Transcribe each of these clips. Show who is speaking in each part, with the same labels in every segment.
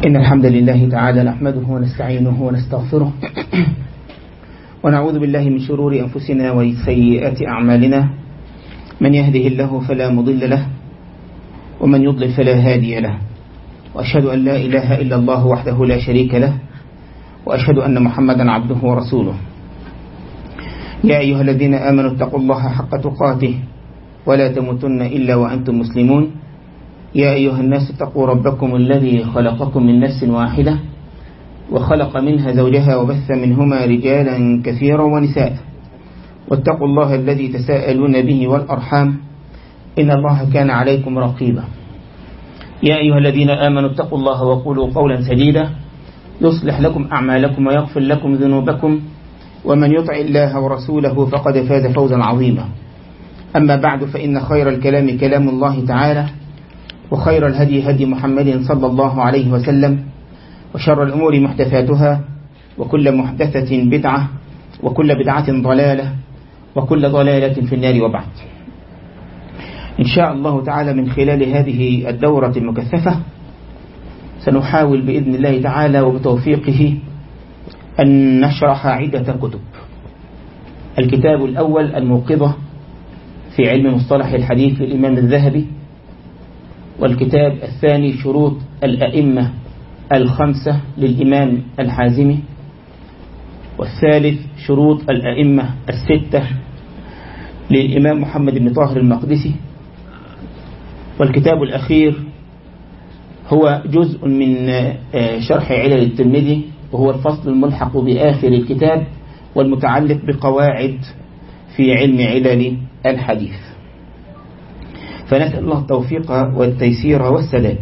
Speaker 1: إن الحمد لله تعالى نحمده ونستعينه ونستغفره ونعوذ بالله من شرور أنفسنا وسيئات أعمالنا. من يهده الله فلا مضل له ومن يضلل فلا هادي له، وأشهد أن لا إله إلا الله وحده لا شريك له، وأشهد أن محمدا عبده ورسوله. يا أيها الذين آمنوا اتقوا الله حق تقاته ولا تموتن إلا وأنتم مسلمون. يا أيها الناس اتقوا ربكم الذي خلقكم من نفس واحدة وخلق منها زوجها وبث منهما رجالا كثيرا ونساء، واتقوا الله الذي تساءلون به والأرحام إن الله كان عليكم رقيبا. يا أيها الذين آمنوا اتقوا الله وقولوا قولا سديدا يصلح لكم أعمالكم ويغفر لكم ذنوبكم، ومن يطع الله ورسوله فقد فاز فوزا عظيما. أما بعد، فإن خير الكلام كلام الله تعالى، وخير الهدي هدي محمد صلى الله عليه وسلم، وشر الأمور محدثاتها، وكل محدثة بدعة، وكل بدعة ضلالة، وكل ضلالة في النار. وبعد، إن شاء الله تعالى من خلال هذه الدورة المكثفة سنحاول بإذن الله تعالى وبتوفيقه أن نشرح عدة كتب. الكتاب الأول الموقظة في علم مصطلح الحديث للإمام الذهبي، والكتاب الثاني شروط الأئمة الخمسة للإمام الحازمي، والثالث شروط الأئمة الستة للإمام محمد بن طاهر المقدسي، والكتاب الأخير هو جزء من شرح علل الترمذي، وهو الفصل الملحق بآخر الكتاب والمتعلق بقواعد في علم علل الحديث. فنسأل الله التوفيق والتيسير والسداد.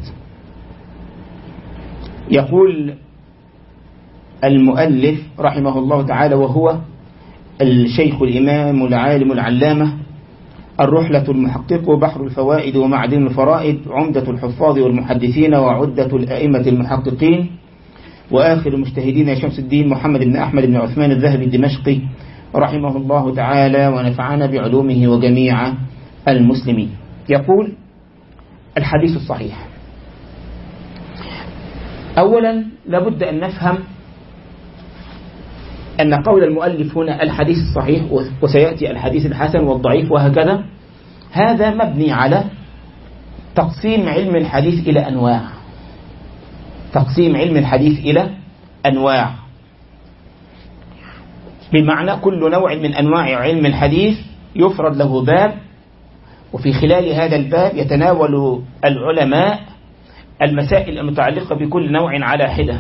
Speaker 1: يقول المؤلف رحمه الله تعالى، وهو الشيخ الإمام العالم العلامة الرحلة المحقق بحر الفوائد ومعدن الفرائد، عمدة الحفاظ والمحدثين وعدة الأئمة المحققين، وآخر المجتهدين شمس الدين محمد بن أحمد بن عثمان الذهبي الدمشقي رحمه الله تعالى، ونفعنا بعلومه وجميع المسلمين. يقول الحديث الصحيح. أولا لابد أن نفهم أن قول المؤلف هنا الحديث الصحيح، وسيأتي الحديث الحسن والضعيف وهكذا، هذا مبني على تقسيم علم الحديث إلى أنواع. تقسيم علم الحديث إلى أنواع، بمعنى كل نوع من أنواع علم الحديث يفرد له باب، وفي خلال هذا الباب يتناول العلماء المسائل المتعلقة بكل نوع على حدة.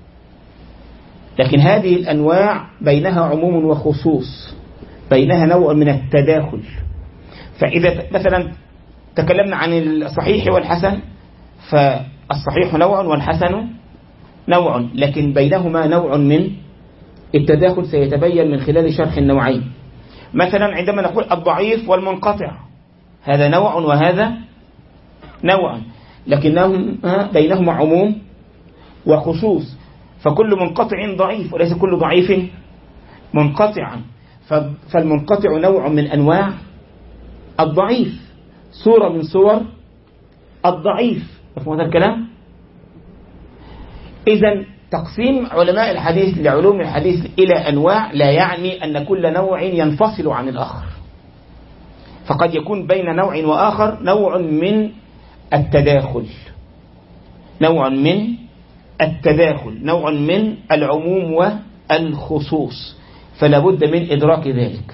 Speaker 1: لكن هذه الأنواع بينها عموم وخصوص، بينها نوع من التداخل. فإذا مثلا تكلمنا عن الصحيح والحسن، فالصحيح نوع والحسن نوع، لكن بينهما نوع من التداخل سيتبين من خلال شرح النوعين. مثلا عندما نقول الضعيف والمنقطع، هذا نوع وهذا نوع، لكنهم بينهما عموم وخصوص، فكل منقطع ضعيف وليس كل ضعيف منقطعا. فالمنقطع نوع من أنواع الضعيف، صورة من صور الضعيف. مفهوم هذا الكلام؟ إذن تقسيم علماء الحديث لعلوم الحديث إلى أنواع لا يعني أن كل نوع ينفصل عن الآخر، فقد يكون بين نوع وآخر نوع من التداخل، نوع من التداخل، نوع من العموم والخصوص، فلا بد من إدراك ذلك.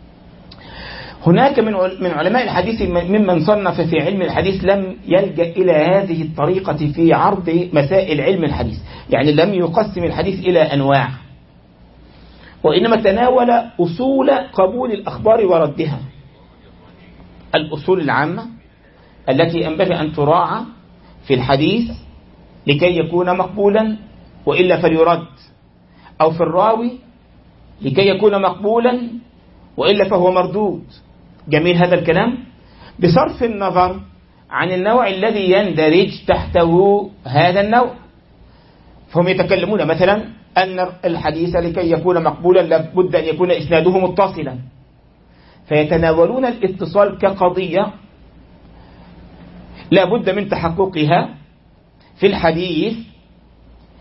Speaker 1: هناك من علماء الحديث ممن صنف في علم الحديث لم يلجأ إلى هذه الطريقة في عرض مسائل علم الحديث، يعني لم يقسم الحديث إلى أنواع، وإنما تناول أصول قبول الأخبار وردها، الأصول العامة التي ينبغي أن تراعى في الحديث لكي يكون مقبولا وإلا فليرد، أو في الراوي لكي يكون مقبولا وإلا فهو مردود. جميل هذا الكلام، بصرف النظر عن النوع الذي يندرج تحته هذا النوع. فهم يتكلمون مثلا أن الحديث لكي يكون مقبولا لابد أن يكون إسناده متصلا، فيتناولون الاتصال كقضية لا بد من تحققها في الحديث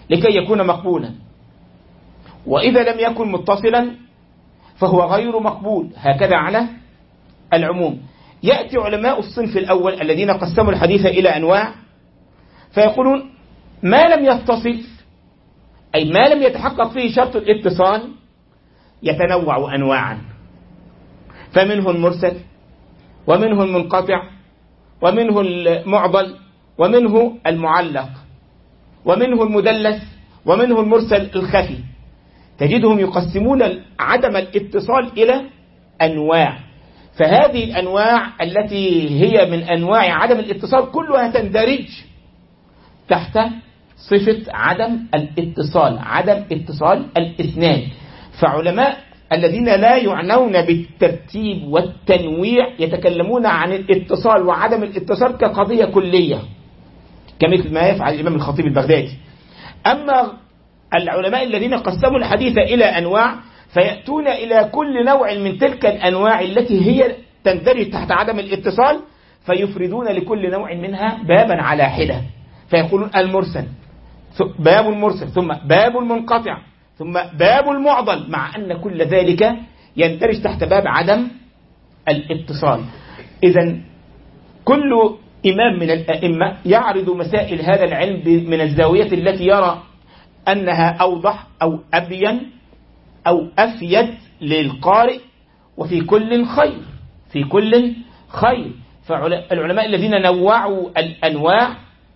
Speaker 1: لكي يكون مقبولا، وإذا لم يكن متصلا فهو غير مقبول، هكذا على العموم. يأتي علماء الصنف الأول الذين قسموا الحديث إلى أنواع فيقولون ما لم يتصل، أي ما لم يتحقق فيه شرط الاتصال، يتنوع أنواعا، فمنه المرسل، ومنه المنقطع، ومنه المعضل، ومنه المعلق، ومنه المدلس، ومنه المرسل الخفي. تجدهم يقسمون عدم الاتصال إلى أنواع، فهذه الأنواع التي هي من أنواع عدم الاتصال كلها تندرج تحت صفة عدم الاتصال، عدم اتصال الإسناد. فعلماء الذين لا يعنون بالترتيب والتنويع يتكلمون عن الاتصال وعدم الاتصال كقضية كلية، كمثل ما يفعل الإمام الخطيب البغدادي. أما العلماء الذين قسموا الحديث إلى أنواع فيأتون إلى كل نوع من تلك الأنواع التي هي تندرج تحت عدم الاتصال، فيفردون لكل نوع منها بابا على حدة، فيقولون المرسل، باب المرسل، ثم باب المنقطع، ثم باب المعضل، مع أن كل ذلك يندرج تحت باب عدم الاتصال. إذن كل إمام من الأئمة يعرض مسائل هذا العلم من الزاوية التي يرى أنها أوضح أو أبين أو أفيد للقارئ، وفي كل خير، في كل خير. فالعلماء الذين نوعوا الأنواع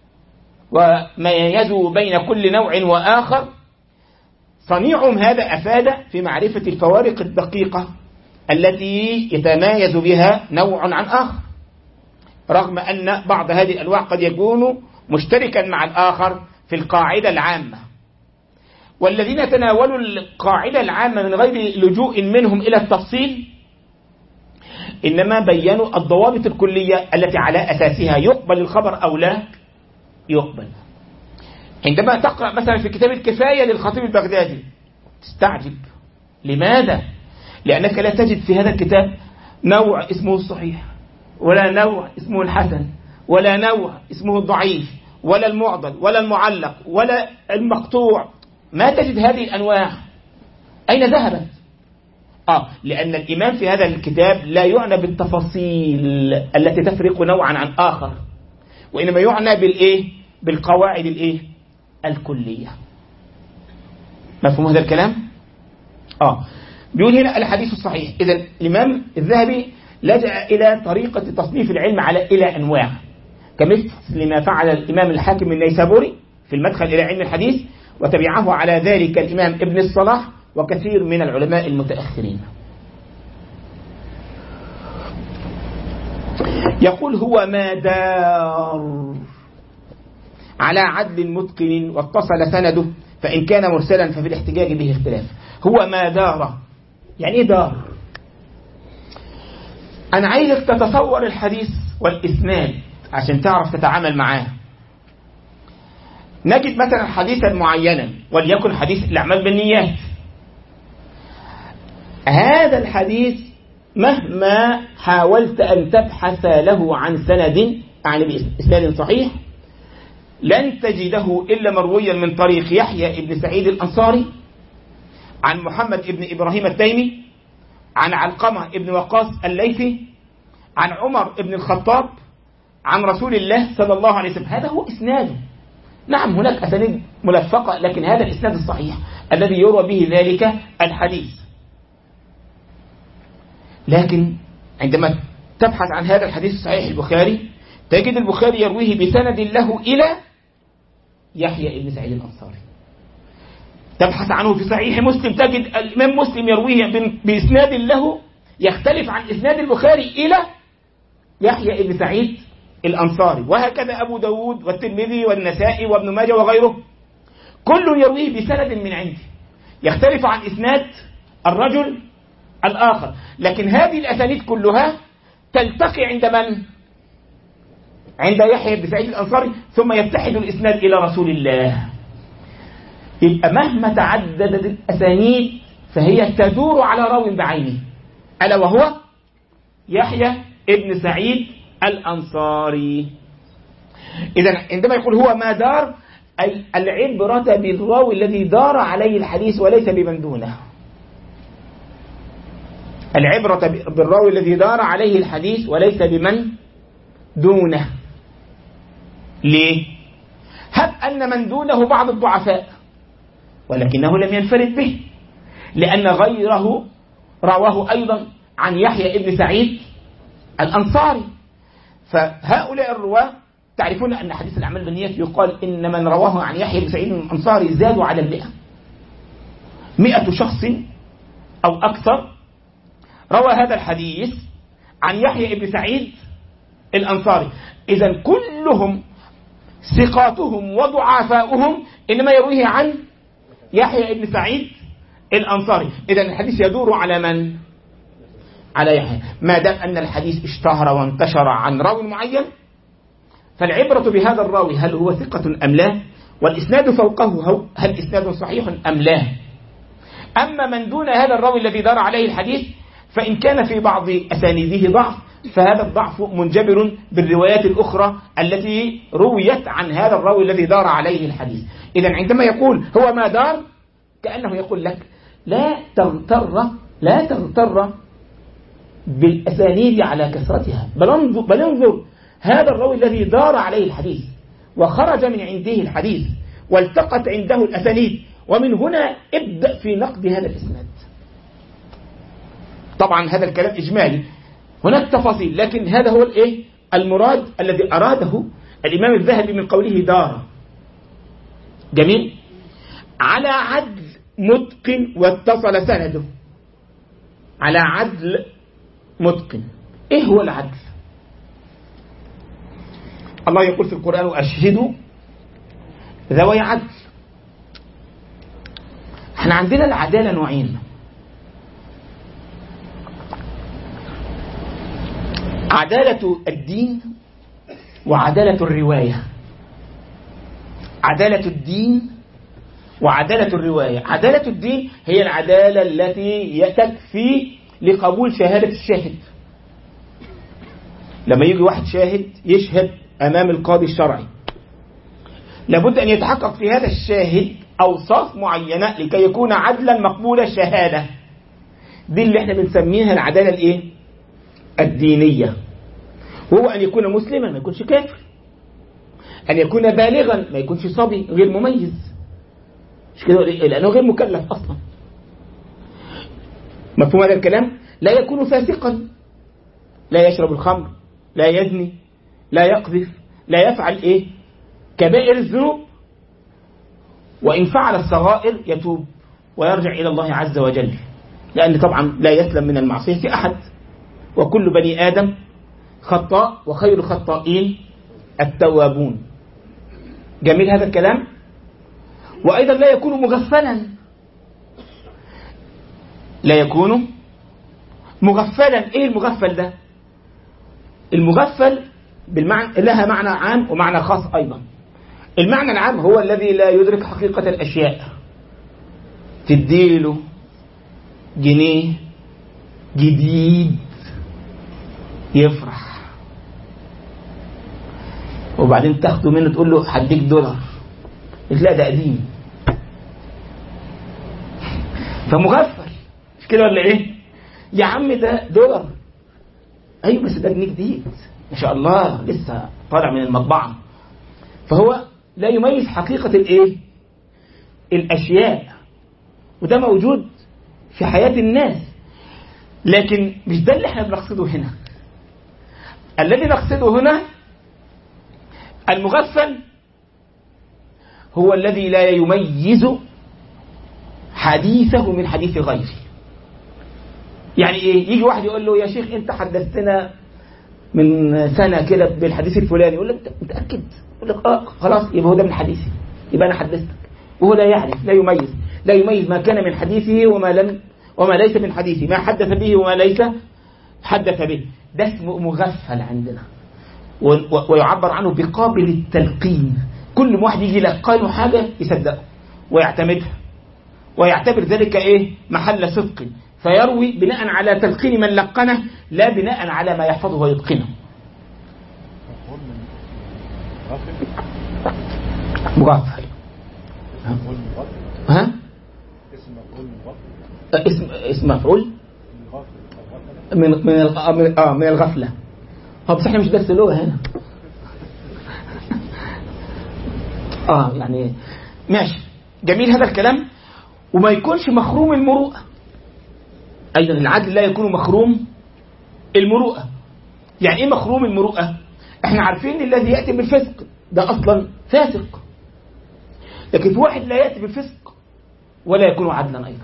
Speaker 1: وميزوا بين كل نوع وآخر صنيعهم هذا أفاد في معرفة الفوارق الدقيقة التي يتمايز بها نوع عن آخر، رغم أن بعض هذه الأنواع قد يكون مشتركا مع الآخر في القاعدة العامة. والذين تناولوا القاعدة العامة من غير لجوء منهم إلى التفصيل إنما بيّنوا الضوابط الكلية التي على أساسها يقبل الخبر أو لا يقبل. عندما تقرأ مثلا في كتاب الكفاية للخطيب البغدادي تستعجب، لماذا؟ لأنك لا تجد في هذا الكتاب نوع اسمه الصحيح، ولا نوع اسمه الحسن، ولا نوع اسمه الضعيف، ولا المعضل، ولا المعلق، ولا المقطوع. ما تجد هذه الأنواع، أين ذهبت؟ لأن الإمام في هذا الكتاب لا يعنى بالتفاصيل التي تفرق نوعا عن آخر، وإنما يعنى بالقواعد الكلية. مفهوم هذا الكلام؟ بيقول هنا الحديث الصحيح. إذن الإمام الذهبي لجأ إلى طريقة تصنيف العلم إلى أنواع، كمثل ما فعل الإمام الحاكم النيسابوري في المدخل إلى علم الحديث، وتبعه على ذلك الإمام ابن الصلاح وكثير من العلماء المتأخرين. يقول هو ما دار على عدل متقن واتصل سنده، فإن كان مرسلا ففي الاحتجاج به اختلاف. هو ما دار، يعني ايه دار؟ أنا عايزك تتصور الحديث والإسناد عشان تعرف تتعامل معاه. نجد مثلا حديثا معينا وليكن حديث الأعمال بالنيات. هذا الحديث مهما حاولت أن تبحث له عن سند، يعني بإسناد صحيح، لن تجده إلا مرويا من طريق يحيى بن سعيد الأنصاري عن محمد بن إبراهيم التيمي عن علقمة بن وقاص الليثي عن عمر بن الخطاب عن رسول الله صلى الله عليه وسلم. هذا هو إسناده. نعم هناك أسانيد ملفقة، لكن هذا الإسناد الصحيح الذي يروى به ذلك الحديث. لكن عندما تبحث عن هذا الحديث الصحيح البخاري تجد البخاري يرويه بسند له إلى يحيى بن سعيد الأنصاري. تبحث عنه في صحيح مسلم تجد الإمام مسلم يرويه بإسناد له يختلف عن إسناد البخاري إلى يحيى بن سعيد الأنصاري، وهكذا أبو داود والترمذي والنسائي وابن ماجه وغيره، كل يرويه بسند من عنده يختلف عن إسناد الرجل الآخر. لكن هذه الأسانيد كلها تلتقي عند من؟ عند يحيى بن سعيد الأنصاري، ثم يتحد الإسناد إلى رسول الله. يبقى مهما تعددت الأسانيد فهي تدور على راو بعينه، ألا وهو يحيى بن سعيد الأنصاري. إذن عندما يقول هو ما دار، أي العبرة بالراوي الذي دار عليه الحديث وليس بمن دونه. العبرة بالراوي الذي دار عليه الحديث وليس بمن دونه. ليه؟ هب أن من دونه بعض الضعفاء ولكنه لم ينفرد به، لأن غيره رواه أيضا عن يحيى ابن سعيد الأنصاري. فهؤلاء الرواة تعرفون أن حديث الأعمال بالنيات يقال إن من رواه عن يحيى بن سعيد الأنصاري زادوا على 100 شخص أو أكثر روى هذا الحديث عن يحيى بن سعيد الأنصاري. إذن كلهم ثقاتهم وضعفاؤهم إنما يرويه عن يحيى بن سعيد الأنصاري. إذن الحديث يدور على من؟ على يحيى. ما دام أن الحديث اشتهر وانتشر عن راوي معين فالعبرة بهذا الراوي هل هو ثقة أم لا، والإسناد فوقه هل إسناد صحيح أم لا. أما من دون هذا الراوي الذي دار عليه الحديث فإن كان في بعض أسانيده ضعف فهذا الضعف منجبر بالروايات الأخرى التي رويت عن هذا الراوي الذي دار عليه الحديث. إذن عندما يقول هو ما دار كأنه يقول لك لا تغتر بالأسانيد على كثرتها، بل انظر هذا الراوي الذي دار عليه الحديث وخرج من عنده الحديث والتقت عنده الأسانيد، ومن هنا ابدأ في نقد هذا الإسناد. طبعا هذا الكلام إجمالي، هناك تفاصيل، لكن هذا هو المراد الذي أراده الإمام الذهبي من قوله دار. جميل. على عدل متقن واتصل سنده. على عدل متقن. إيه هو العدل؟ الله يقول في القرآن وأشهدوا ذوي عدل. احنا عندنا العدالة نوعين: عدالة الدين وعدالة الرواية. عدالة الدين وعدالة الرواية. عدالة الدين هي العدالة التي تكفي لقبول شهادة الشاهد. لما يجي واحد شاهد يشهد أمام القاضي الشرعي لابد أن يتحقق في هذا الشاهد أوصاف معينة لكي يكون عدلا مقبول الشهادة. دي اللي احنا بنسميها العدالة الدينية. وهو أن يكون مسلما ما يكونش كافر، أن يكون بالغا ما يكونش صبي غير مميز، مش كده؟ لأنه غير مكلف أصلا. مفهوم هذا الكلام؟ لا يكون فاسقا، لا يشرب الخمر، لا يزني، لا يقذف، لا يفعل كبائر الذنوب، وإن فعل الصغائر يتوب ويرجع إلى الله عز وجل، لأن طبعا لا يسلم من المعصية أحد، وكل بني آدم خطاء وخير الخطائين التوابون. جميل هذا الكلام. وأيضا لا يكون مغفلا، لا يكون مغفلا. إيه المغفل ده؟ المغفل بالمعنى لها معنى عام ومعنى خاص أيضا. المعنى العام هو الذي لا يدرك حقيقة الأشياء. تديله جنيه جديد يفرح، وبعدين تاخده منه تقول له هديك دولار، لا ده قديم. فمغفل، مش كده ولا ايه؟ يا عم ده دولار، ايوه بس ده جنيه جديد ما شاء الله لسه طالع من المطبعة. فهو لا يميز حقيقة الأشياء، وده موجود في حياة الناس، لكن مش ده اللي احنا بنقصده هنا. الذي نقصده هنا المغفل هو الذي لا يميز حديثه من حديث غيره. يعني ايه؟ يجي واحد يقول له يا شيخ انت حدثتنا من سنة كده بالحديث الفلاني، يقول لك متأكد؟ يقول لك خلاص يبقى هو ده من حديثي، يبقى انا حدثتك. وهو لا يعرف، لا يميز ما كان من حديثه وما ليس من حديثه، ما حدث به وما ليس حدث به. ده اسمه مغفل عندنا، ويعبر عنه بقابل التلقين. كل واحد يجي يلقى له حاجة يصدقه ويعتمدها ويعتبر ذلك محل صدق، فيروي بناء على تلقين من لقنه لا بناء على ما يحفظه ويتقنه. مغفل. ها؟ اسم مفعول من الغفلة. بس احنا مش درس اللغة هنا. يعني ماشي، جميل هذا الكلام. وما يكونش مخروم المروءة أيضا، العدل لا يكون مخروم المروءة. يعني ايه مخروم المروءة؟ احنا عارفين الذي يأتي بالفسق ده أصلا فاسق، لكن في واحد لا يأتي بالفسق ولا يكون عدلا أيضا،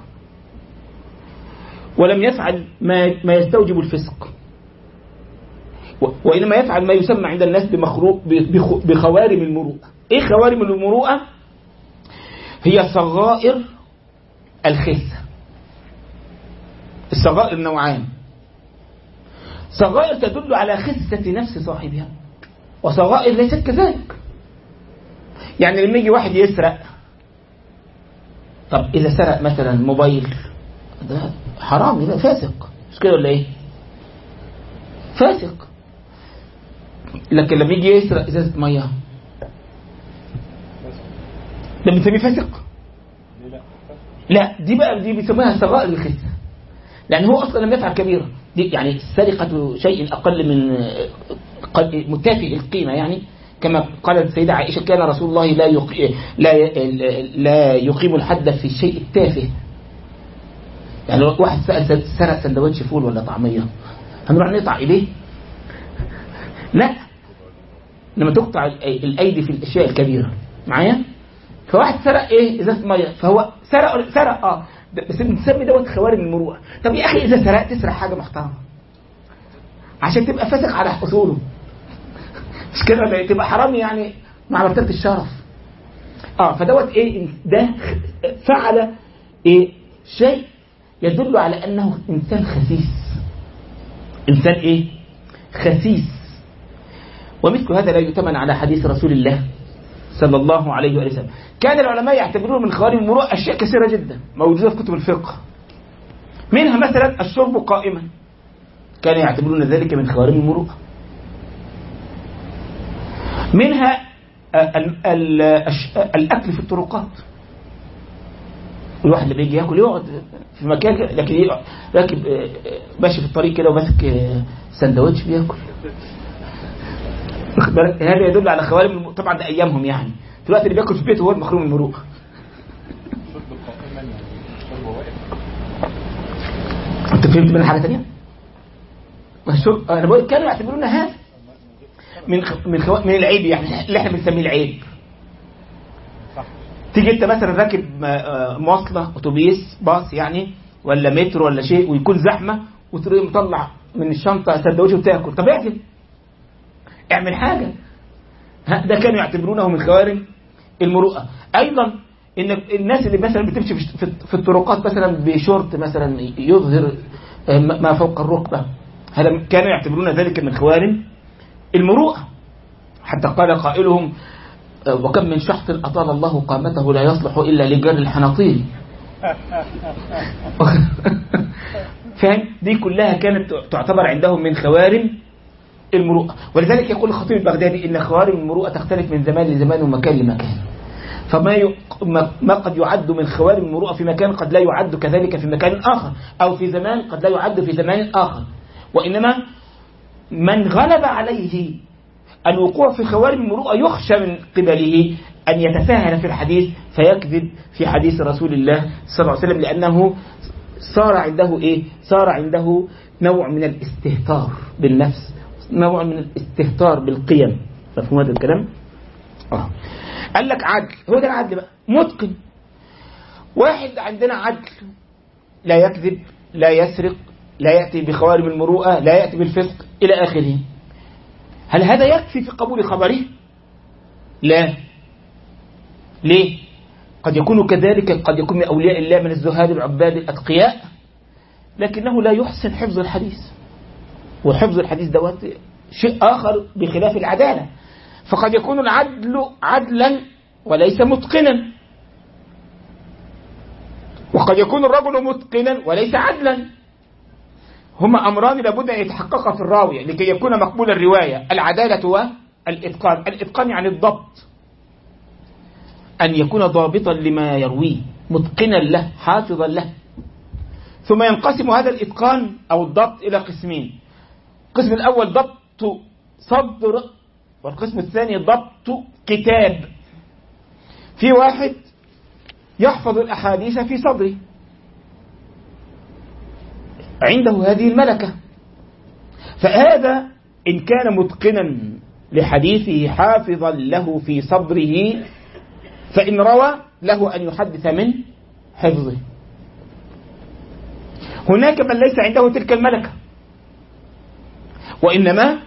Speaker 1: ولم يفعل ما يستوجب الفسق، وإنما يفعل ما يسمى عند الناس بخوارم المروءة. إيه خوارم المروءة؟ هي صغائر الخسة. الصغائر نوعان: صغائر تدل على خسة نفس صاحبها، وصغائر ليست كذلك. يعني لما يجي واحد يسرق، طب إذا سرق مثلا موبايل ده حرام، يبقى فاسق، مش كده ولا إيه؟ فاسق. لكن لما يجي يسرق إزازة مياه ده بنسميه فاسق؟ لا، دي بيسموها صغائر الخسة، لأن هو أصلا لم يفعل كبيرة. دي يعني السرقة شيء أقل من متافه القيمة، يعني كما قالت السيدة عائشة: كان رسول الله لا يقيم الحد في الشيء التافه. يعني لو واحد سرق سندوتش فول ولا طعمية، هنروح نقطع إيديه؟ لا، لما تقطع الأيدي في الأشياء الكبيرة معايا. فواحد سرق إزازة مية، فهو سرق بس بنسمي دوت خوارم المروءة. طب يا أخي إذا سرقت تسرق حاجة محترمة عشان تبقى فاسق على أصوله، مش كده؟ تبقى حرامي يعني مع مرتبة الشرف. فدوت ده فعل شيء يدل على أنه إنسان خسيس، إنسان خسيس. ومثل هذا لا يؤتمن على حديث رسول الله صلى الله عليه وسلم. كان العلماء يعتبرون من خوارم المروءة أشياء كثيرة جدا موجودة في كتب الفقه، منها مثلا الشرب قائما، كانوا يعتبرون ذلك من خوارم المروءة. منها الأكل في الطرقات، الواحد اللي بيجي يأكل يقعد في مكان، لكن راكب ماشي في الطريق كده وماسك سندوتش بيأكل. هذا يدل على خوارم. طبعا ده أيامهم، يعني دلوقتي اللي بيأكل في بيته هو المخروم المروءة. أنت فهمت من حاجة تانية؟ أنا بقول كانوا يعتبرون هذا من العيب، يعني اللي احنا بنسميه العيب. تيجي انت مثلا راكب مواصله، اتوبيس، باص يعني، ولا مترو ولا شيء، ويكون زحمه، وتروح مطلع من الشنطه سندوتش وتاكل. طب اعمل حاجه. ده كانوا يعتبرونه من خوارم المروءه. ايضا ان الناس اللي مثلا بتمشي في الطرقات مثلا بشورت مثلا يظهر ما فوق الركبه، هذا كانوا يعتبرون ذلك من خوارم المروءة. حتى قال قائلهم: وكم من شحط أطال الله قامته لا يصلح إلا لجر الحناطير. فهم؟ دي كلها كانت تعتبر عندهم من خوارم المروءة. ولذلك يقول الخطيب البغدادي: إن خوارم المروءة تختلف من زمان لزمان ومكان لمكان. فما قد يعد من خوارم المروءة في مكان قد لا يعد كذلك في مكان آخر، أو في زمان قد لا يعد في زمان آخر. وإنما من غلب عليه الوقوع في خوارم المروءة يخشى من قبله أن يتساهل في الحديث فيكذب في حديث رسول الله صلى الله عليه وسلم، لأنه صار عنده نوع من الاستهتار بالنفس، نوع من الاستهتار بالقيم. مفهوم هذا الكلام؟ قال لك عدل، هو ده العدل بقى، متقن. واحد عندنا عدل، لا يكذب، لا يسرق، لا يأتي بخوارم المروءة، لا يأتي بالفسق إلى آخره. هل هذا يكفي في قبول خبره؟ لا. ليه؟ قد يكون كذلك، قد يكون من أولياء الله، من الزهاد العباد الأتقياء، لكنه لا يحسن حفظ الحديث. وحفظ الحديث دوت شيء آخر بخلاف العدالة. فقد يكون العدل عدلا وليس متقنا، وقد يكون الرجل متقنا وليس عدلا. هما أمران لابد أن يتحققا في الراوية لكي يكون مقبول الرواية: العدالة والإتقان. الإتقان يعني الضبط. أن يكون ضابطا لما يرويه، متقنا له، حافظا له. ثم ينقسم هذا الإتقان أو الضبط إلى قسمين: القسم الأول ضبط صدر، والقسم الثاني ضبط كتاب. في واحد يحفظ الأحاديث في صدره، عنده هذه الملكة، فهذا إن كان متقنا لحديثه حافظا له في صدره، فإن روى له أن يحدث من حفظه. هناك من ليس عنده تلك الملكة، وإنما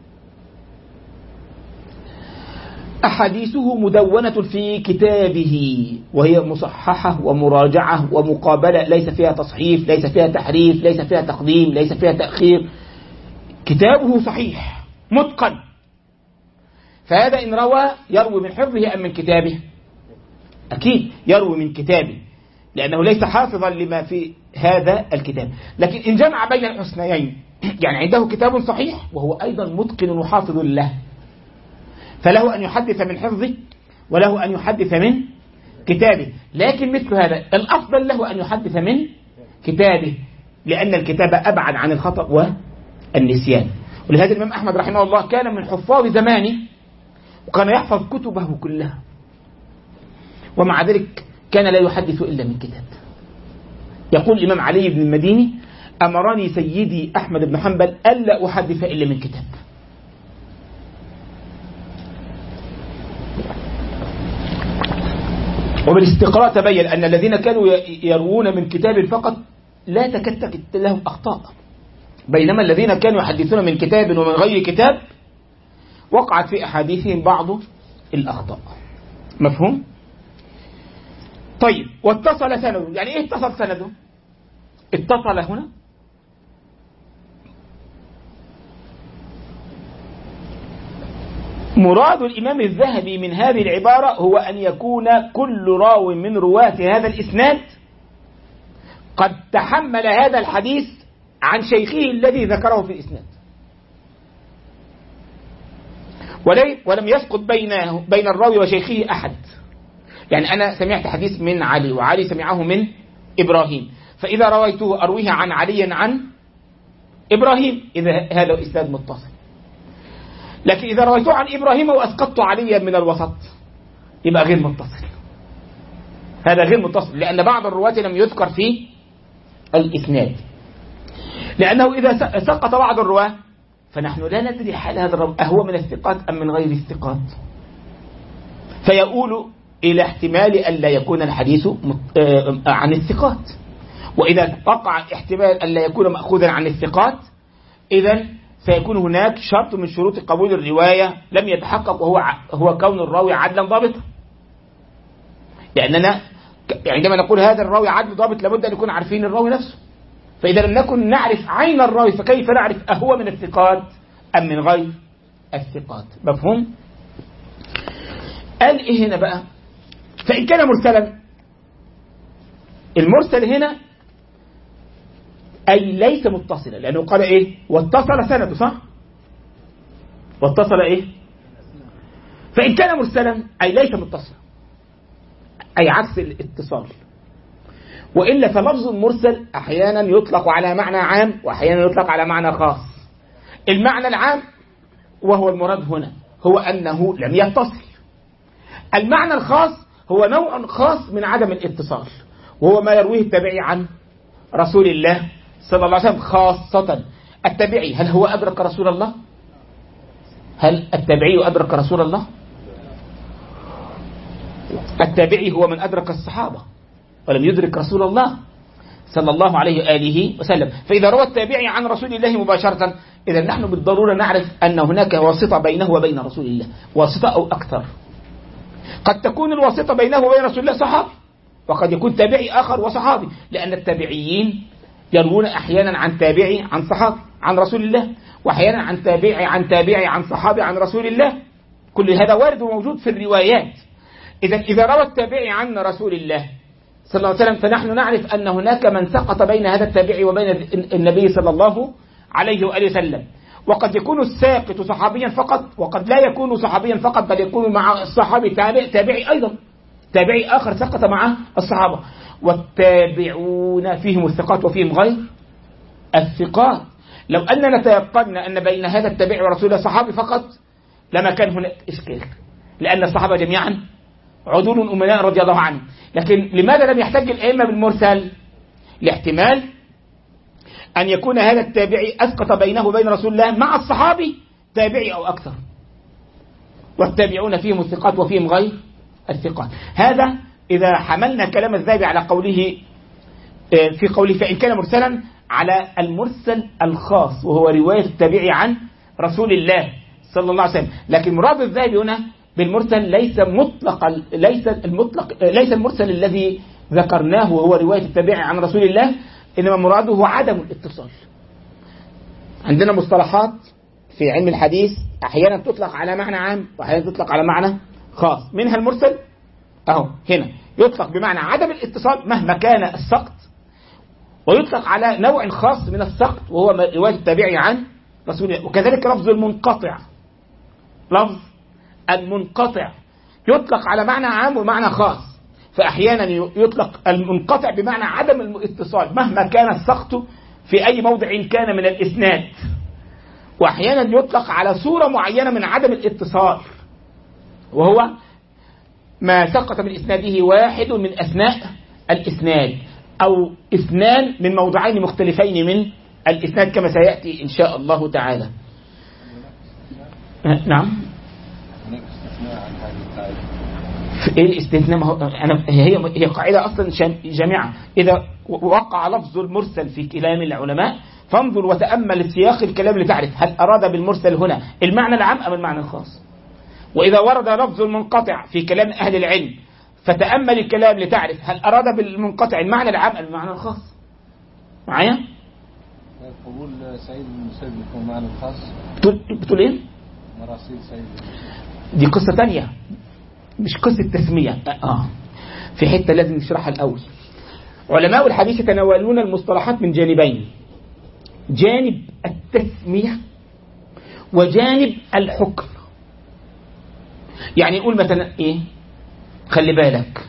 Speaker 1: أحاديثه مدونة في كتابه، وهي مصححة ومراجعة ومقابلة، ليس فيها تصحيف، ليس فيها تحريف، ليس فيها تقديم، ليس فيها تأخير، كتابه صحيح متقن. فهذا إن روى يروي من حفظه أم من كتابه؟ أكيد يروي من كتابه، لأنه ليس حافظا لما في هذا الكتاب. لكن إن جمع بين الحسنيين، يعني عنده كتاب صحيح وهو أيضا متقن وحافظ له، فله أن يحدث من حفظه وله أن يحدث من كتابه. لكن مثل هذا الأفضل له أن يحدث من كتابه، لأن الكتاب أبعد عن الخطأ والنسيان. ولهذا الإمام أحمد رحمه الله كان من حفاظ زمانه، وكان يحفظ كتبه كلها، ومع ذلك كان لا يحدث إلا من كتاب. يقول الإمام علي بن المديني: أمرني سيدي أحمد بن حنبل ألا أحدث إلا من كتاب. وبالاستقراء تبين أن الذين كانوا يروون من كتاب فقط لا تكاد لهم أخطاء، بينما الذين كانوا يحدثون من كتاب ومن غير كتاب وقعت في أحاديثهم بعض الأخطاء. مفهوم؟ طيب، واتصل سنده، يعني إيه اتصل سنده؟ اتصل هنا مراد الإمام الذهبي من هذه العبارة هو أن يكون كل راو من رواة هذا الإسناد قد تحمل هذا الحديث عن شيخه الذي ذكره في الإسناد، ولم يسقط بين الراوي وشيخه أحد. يعني أنا سمعت حديث من علي، وعلي سمعه من إبراهيم، فإذا رويته أرويه عن علي عن إبراهيم، إذا هذا إسناد متصل. لكن إذا رويته عن إبراهيم وأسقطت عليا من الوسط يبقى غير متصل، هذا غير متصل، لأن بعض الرواة لم يذكر في الإسناد، لأنه إذا سقط بعض الرواة فنحن لا ندري حال هذا الراوي أهو من الثقات أم من غير الثقات، فيؤول إلى احتمال ألا يكون الحديث عن الثقات. وإذا وقع احتمال ألا يكون مأخوذا عن الثقات، إذن سيكون هناك شرط من شروط قبول الرواية لم يتحقق، وهو كون الراوي عدلا ضابطا. لأننا عندما نقول هذا الراوي عدل ضابط لابد أن نكون عارفين الراوي نفسه، فإذا لم نكن نعرف عين الراوي فكيف نعرف أهو من الثقات أم من غير الثقات؟ مفهوم؟ قال إيه هنا بقى؟ فإن كان مرسلا، المرسل هنا أي ليس متصلا، لأنه قال إيه؟ واتصل سنده، صح؟ واتصل إيه؟ فإن كان مرسلا أي ليس متصلا، أي عكس الاتصال. وإلا فلفظ المرسل أحيانا يطلق على معنى عام وأحيانا يطلق على معنى خاص. المعنى العام وهو المراد هنا هو أنه لم يتصل. المعنى الخاص هو نوع خاص من عدم الاتصال، وهو ما يرويه التابعي عن رسول الله صلى الله عليه وسلم. خاصة التابعي، هل هو أدرك رسول الله؟ هل التابعي أدرك رسول الله؟ التابعي هو من أدرك الصحابة ولم يدرك رسول الله صلى الله عليه وآله وسلم. فإذا روى التابعي عن رسول الله مباشرة، إذا نحن بالضرورة نعرف أن هناك واسطة بينه وبين رسول الله، واسطة أو أكثر. قد تكون الواسطة بينه وبين رسول الله صحابي، وقد يكون تابعي آخر وصحابي، لأن التابعيين يروون أحيانا عن تابعي عن صحابي عن رسول الله، وأحيانا عن تابعي عن تابعي عن صحابي عن رسول الله. كل هذا وارد وموجود في الروايات. إذا روى التابعي عن رسول الله صلى الله عليه وسلم، فنحن نعرف أن هناك من سقط بين هذا التابعي وبين النبي صلى الله عليه وآله وسلم. وقد يكون الساقط صحابيا فقط، وقد لا يكون صحابيا فقط، بل يكون مع الصحابي تابعي أيضا. تابعي آخر سقط مع الصحابة. والتابعون فيهم الثقات وفيهم غير الثقات. لو أننا تيقنا أن بين هذا التابع ورسول الله صحابي فقط لما كان هناك إشكال، لأن الصحابة جميعا عدول أمناء رضي الله عنهم. لكن لماذا لم يحتج الأئمة بالمرسل؟ لاحتمال أن يكون هذا التابعي أسقط بينه وبين رسول الله مع الصحابي تابعي أو أكثر. والتابعون فيهم الثقات وفيهم غير الثقات. هذا إذا حملنا كلام الذهبي على قوله في قوله فإن كان مرسلا على المرسل الخاص وهو رواية التابعي عن رسول الله صلى الله عليه وسلم. لكن مراد الذهبي هنا بالمرسل ليس المرسل الذي ذكرناه وهو رواية التابعي عن رسول الله، إنما مراده هو عدم الاتصال. عندنا مصطلحات في علم الحديث أحيانا تطلق على معنى عام وأحيانا تطلق على معنى خاص. منها المرسل أهو هنا يطلق بمعنى عدم الاتصال مهما كان السقط، ويطلق على نوع خاص من السقط وهو رواية التابعي عن رسول الله. وكذلك لفظ المنقطع، لفظ المنقطع يطلق على معنى عام ومعنى خاص. فأحيانا يطلق المنقطع بمعنى عدم الاتصال مهما كان السقط في أي موضع كان من الإسناد، وأحيانا يطلق على صورة معينة من عدم الاتصال وهو ما سقط من إسناده واحد من أثناء الإسناد أو اثنان من موضعين مختلفين من الإسناد كما سيأتي إن شاء الله تعالى. نعم. ايه الاستثناء؟ هي قاعدة أصلا جامعة. إذا وقع لفظ المرسل في كلام العلماء فانظر وتأمل سياق الكلام لتعرف هل أراد بالمرسل هنا المعنى العام أم المعنى الخاص. وإذا ورد لفظ المنقطع في كلام أهل العلم فتأمل الكلام لتعرف هل أراد بالمنقطع المعنى العام أم المعنى الخاص. معايا؟
Speaker 2: قبول سعيد بن المسيب يكون معنى الخاص.
Speaker 1: بتقول إيه؟
Speaker 2: مراسيل سعيد
Speaker 1: دي قصة تانية مش قصة تسمية. في حتة لازم نشرحها الأول. علماء الحديث يتناولون المصطلحات من جانبين، جانب التسمية وجانب الحكم. يعني يقول مثلا إيه؟ خلي بالك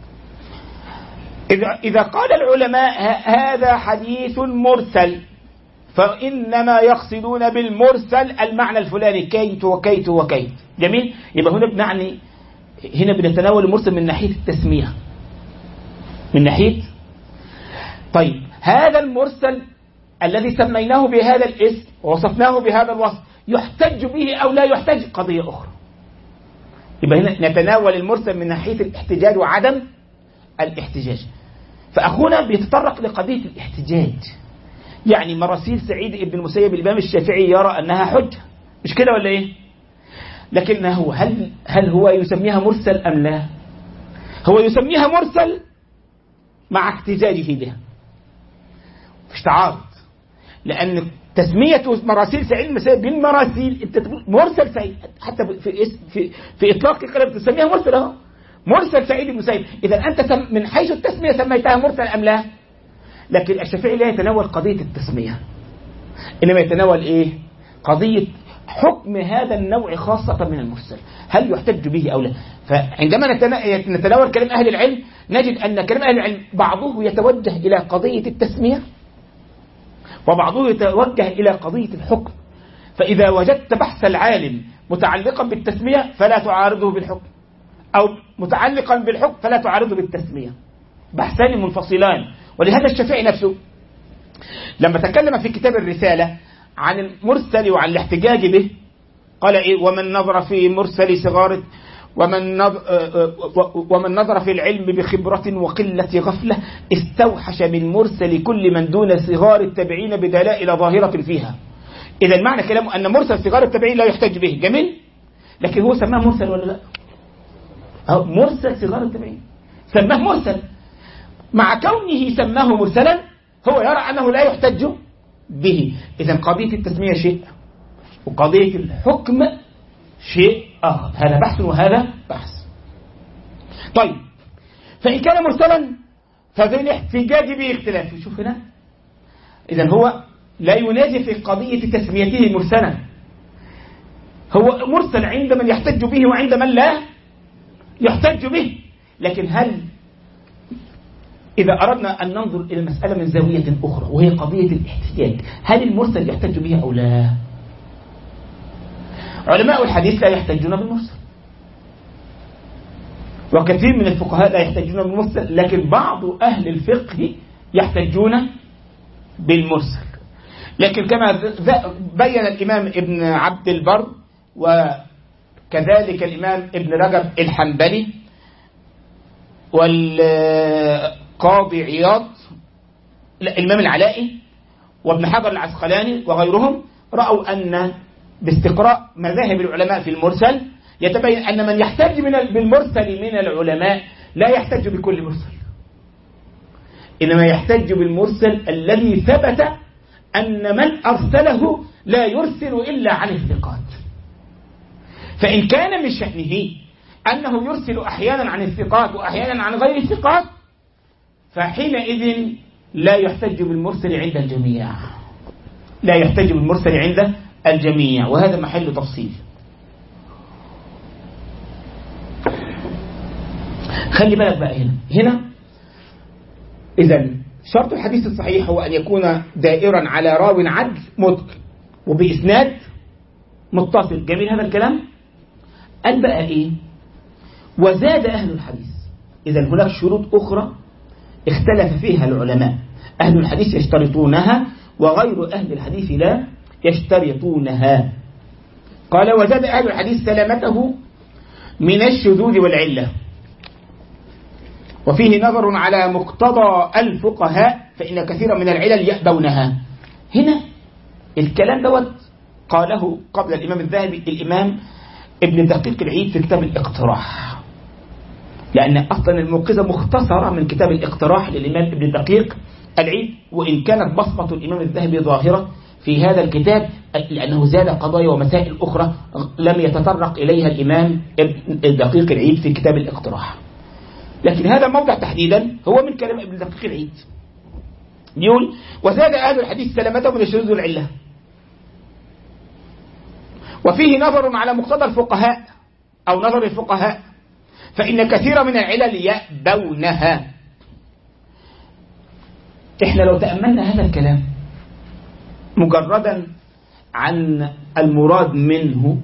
Speaker 1: إذا قال العلماء هذا حديث مرسل فإنما يقصدون بالمرسل المعنى الفلاني كيت وكيت وكيت. جميل. يبقى هنا بنتناول المرسل من ناحية التسمية، من ناحية طيب هذا المرسل الذي سميناه بهذا الاسم ووصفناه بهذا الوصف يحتج به أو لا يحتج قضية أخرى. يبقى هنا نتناول المرسل من ناحية الاحتجاج وعدم الاحتجاج. فأخونا بيتطرق لقضية الاحتجاج. يعني مراسيل سعيد بن المسيب الإمام الشافعي يرى أنها حجة، مش كده ولا إيه؟ لكنه هل هو يسميها مرسل أم لا؟ هو يسميها مرسل مع احتجاجه بها، مش تعارض. لأن تسمية مراسيل سعيد المسيب بالمراسيل أنت تقول مرسل سعيد، حتى في إطلاق الكلام تسميها مرسل أهو، مرسل سعيد المسيب. إذا أنت من حيث التسمية سميتها مرسل أم لا؟ لكن الشافعي لا يتناول قضية التسمية، إنما يتناول إيه؟ قضية حكم هذا النوع خاصة من المرسل، هل يحتج به أو لا. فعندما نتناول كلام أهل العلم نجد أن كلام أهل العلم بعضه يتوجه إلى قضية التسمية وبعضه يتوجه إلى قضية الحكم. فإذا وجدت بحث العالم متعلقا بالتسمية فلا تعارضه بالحكم، أو متعلقا بالحكم فلا تعارضه بالتسمية، بحثان منفصلان. ولهذا الشافعي نفسه لما تكلم في كتاب الرسالة عن المرسل وعن الاحتجاج به قال إيه؟ ومن نظر في مرسل صغار ومن نظر في العلم بخبرة وقلة غفلة استوحش من مرسل كل من دون صغار التابعين بدلائل ظاهرة فيها. إذا معنى كلامه أن مرسل صغار التابعين لا يحتج به. جميل. لكن هو سماه مرسل ولا لا؟ مرسل صغار التابعين سماه مرسل، مع كونه سماه مرسلا هو يرى أنه لا يحتج به. إذا قضية التسمية شيء وقضية الحكم شيء آخر. هذا بحث وهذا بحث. طيب فإن كان مرسلا ففي الاحتجاج به اختلاف. شوف هنا إذا هو لا ينازع في قضية تسميته مرسلا، هو مرسل عند من يحتج به وعند من لا يحتج به. لكن هل إذا أردنا أن ننظر إلى المسألة من زاوية أخرى وهي قضية الاحتجاج، هل المرسل يحتج به أو لا؟ علماء الحديث لا يحتجون بالمرسل، وكثير من الفقهاء لا يحتجون بالمرسل، لكن بعض أهل الفقه يحتجون بالمرسل. لكن كما بين الإمام ابن عبد البر وكذلك الإمام ابن رجب الحنبلي والقاضي عياض الإمام العلائي وابن حجر العسقلاني وغيرهم، رأوا أن باستقراء مذاهب العلماء في المرسل يتبين أن من يحتج بالمرسل من العلماء لا يحتج بكل مرسل، إنما يحتج بالمرسل الذي ثبت أن من أرسله لا يرسل إلا عن الثقات. فإن كان من شأنه أنه يرسل أحيانا عن الثقات وأحيانا عن غير الثقات، فحينئذ لا يحتج بالمرسل عند الجميع، لا يحتج بالمرسل عند الجميع، وهذا محل تفصيل. خلي بالك بقى هنا إذا شرط الحديث الصحيح هو أن يكون دائرا على راو عدل متقن وبإسناد متصل. جميل هذا الكلام. قال بقى إيه؟ وزاد أهل الحديث. إذا هناك شروط أخرى اختلف فيها العلماء، أهل الحديث يشترطونها وغير أهل الحديث لا يشترطونها. قال وزاد أهل الحديث سلامته من الشذوذ والعلة، وفيه نظر على مقتضى الفقهاء فإن كثيرا من العلل يأبونها. هنا الكلام دوت قاله قبل الإمام الذهبي الإمام ابن دقيق العيد في كتاب الاقتراح، لأن أصلا الموقظة مختصرة من كتاب الاقتراح للإمام ابن دقيق العيد، وإن كانت بصمة الإمام الذهبي ظاهرة في هذا الكتاب لأنه زاد قضايا ومسائل أخرى لم يتطرق إليها الإمام ابن دقيق العيد في كتاب الاقتراح. لكن هذا الموضع تحديدا هو من كلام ابن دقيق العيد، يقول وزاد أهل الحديث سلامته من الشذوذ والعلة، وفيه نظر على مقتضى الفقهاء أو نظر الفقهاء فإن كثير من العلل يأبونها. إحنا لو تأملنا هذا الكلام مجردا عن المراد منه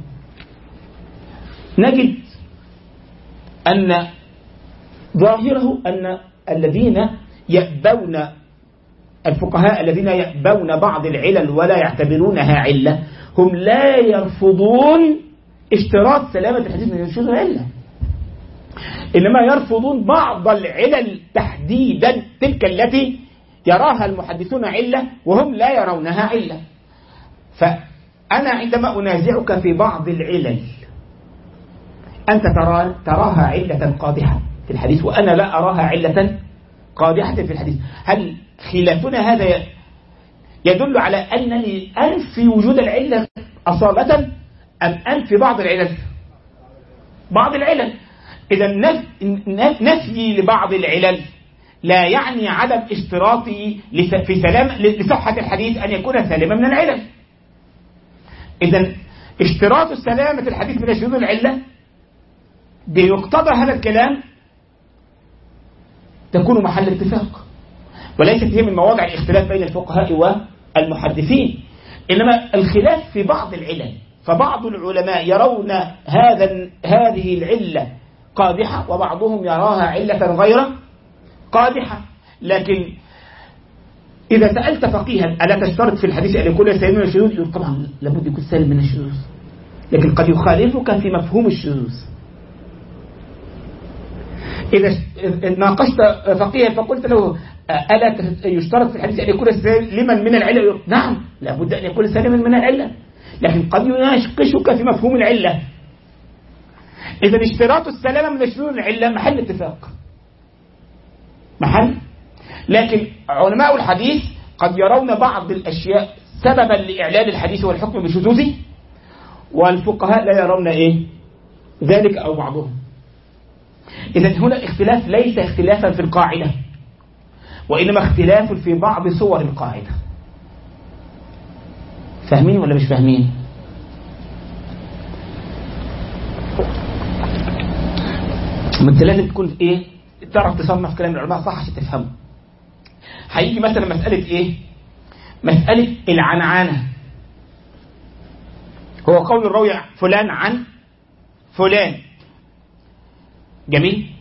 Speaker 1: نجد أن ظاهره أن الذين يأبون الفقهاء الذين يأبون بعض العلل ولا يعتبرونها علة هم لا يرفضون اشتراط سلامة الحديث من الشذوذ والعلة، إنما يرفضون بعض العلل تحديدا، تلك التي يراها المحدثون علة وهم لا يرونها علة. فأنا عندما أنازعك في بعض العلل أنت تراها علة قادحة في الحديث وأنا لا أراها علة قادحة في الحديث، هل خلافنا هذا يدل على أنني أنفي وجود العلة أصالة أم أنفي بعض العلل؟ بعض العلل. إذا نفي لبعض العلل لا يعني عدم اشتراطي لصحة الحديث أن يكون سالما من العلل. إذا اشتراط سلامة الحديث من الشذوذ والعلة بمقتضى هذا الكلام تكون محل اتفاق، وليست هي من مواضع الاختلاف بين الفقهاء والمحدثين، إنما الخلاف في بعض العلل. فبعض العلماء يرون هذه العلة قادحة وبعضهم يراها علة غير قادحة. لكن إذا سألت فقيها ألا تشترط في الحديث أن يكون سالم من الشذوذ؟ يقول طبعا لابد يكون سالم من الشذوذ، لكن قد يخالفك في مفهوم الشذوذ. إذا ناقشت فقيها فقلت له ألا يشترط في الحديث أن يكون سالما من العلة؟ نعم لابد أن يكون سالما من العلة، لكن قد يناقشك في مفهوم العلة. إذا اشتراط السلامة من الشذوذ والعلة محل اتفاق، محل. لكن علماء الحديث قد يرون بعض الأشياء سببا لإعلال الحديث والحكم بشذوذه، والفقهاء لا يرون ذلك أو بعضهم. إذا هنا اختلاف ليس اختلافا في القاعدة، وإنما اختلاف في بعض صور القاعدة. فاهمين ولا مش فاهمين؟ ما انت لازم تكون ايه، تعرف تصنف كلام العلماء صح عشان تفهمه. هيجي مثلا مسألة ايه، مسألة العنعنة، هو قول الراوي فلان عن فلان. جميل.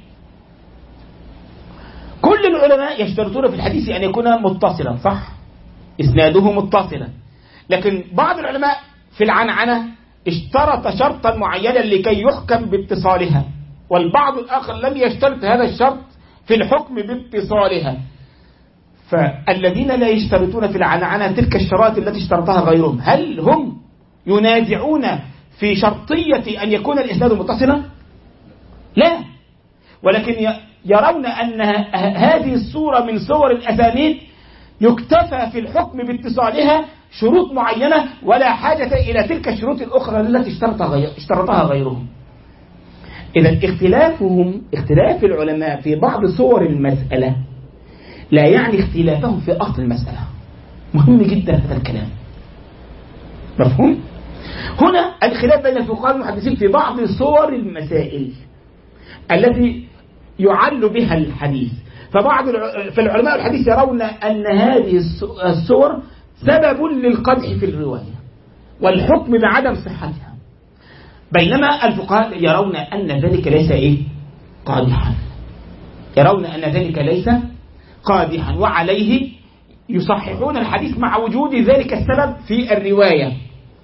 Speaker 1: كل العلماء يشترطون في الحديث أن يكون متصلا، صح، إسناده متصلا. لكن بعض العلماء في العنعنة اشترط شرطا معينا لكي يحكم باتصالها، والبعض الآخر لم يشترط هذا الشرط في الحكم باتصالها. فالذين لا يشترطون في العنعنة تلك الشرائط التي اشترطها غيرهم، هل هم ينازعون في شرطية أن يكون الإسناد متصلا؟ لا، ولكن يرون أن هذه الصورة من صور الأسانيد يكتفى في الحكم باتصالها شروط معينة، ولا حاجة إلى تلك الشروط الأخرى التي اشترطها غيرهم. إذا اختلاف العلماء في بعض صور المسألة لا يعني اختلافهم في أصل المسألة. مهم جدا هذا الكلام، مفهوم؟ هنا الخلاف بين الفقهاء والمحدثين في بعض صور المسائل التي يعل بها الحديث. فالعلماء الحديث يرون أن هذه الصور سبب للقدح في الرواية والحكم بعدم صحتها، بينما الفقهاء يرون أن ذلك ليس قادحا، يرون أن ذلك ليس قادحا، وعليه يصححون الحديث مع وجود ذلك السبب في الرواية،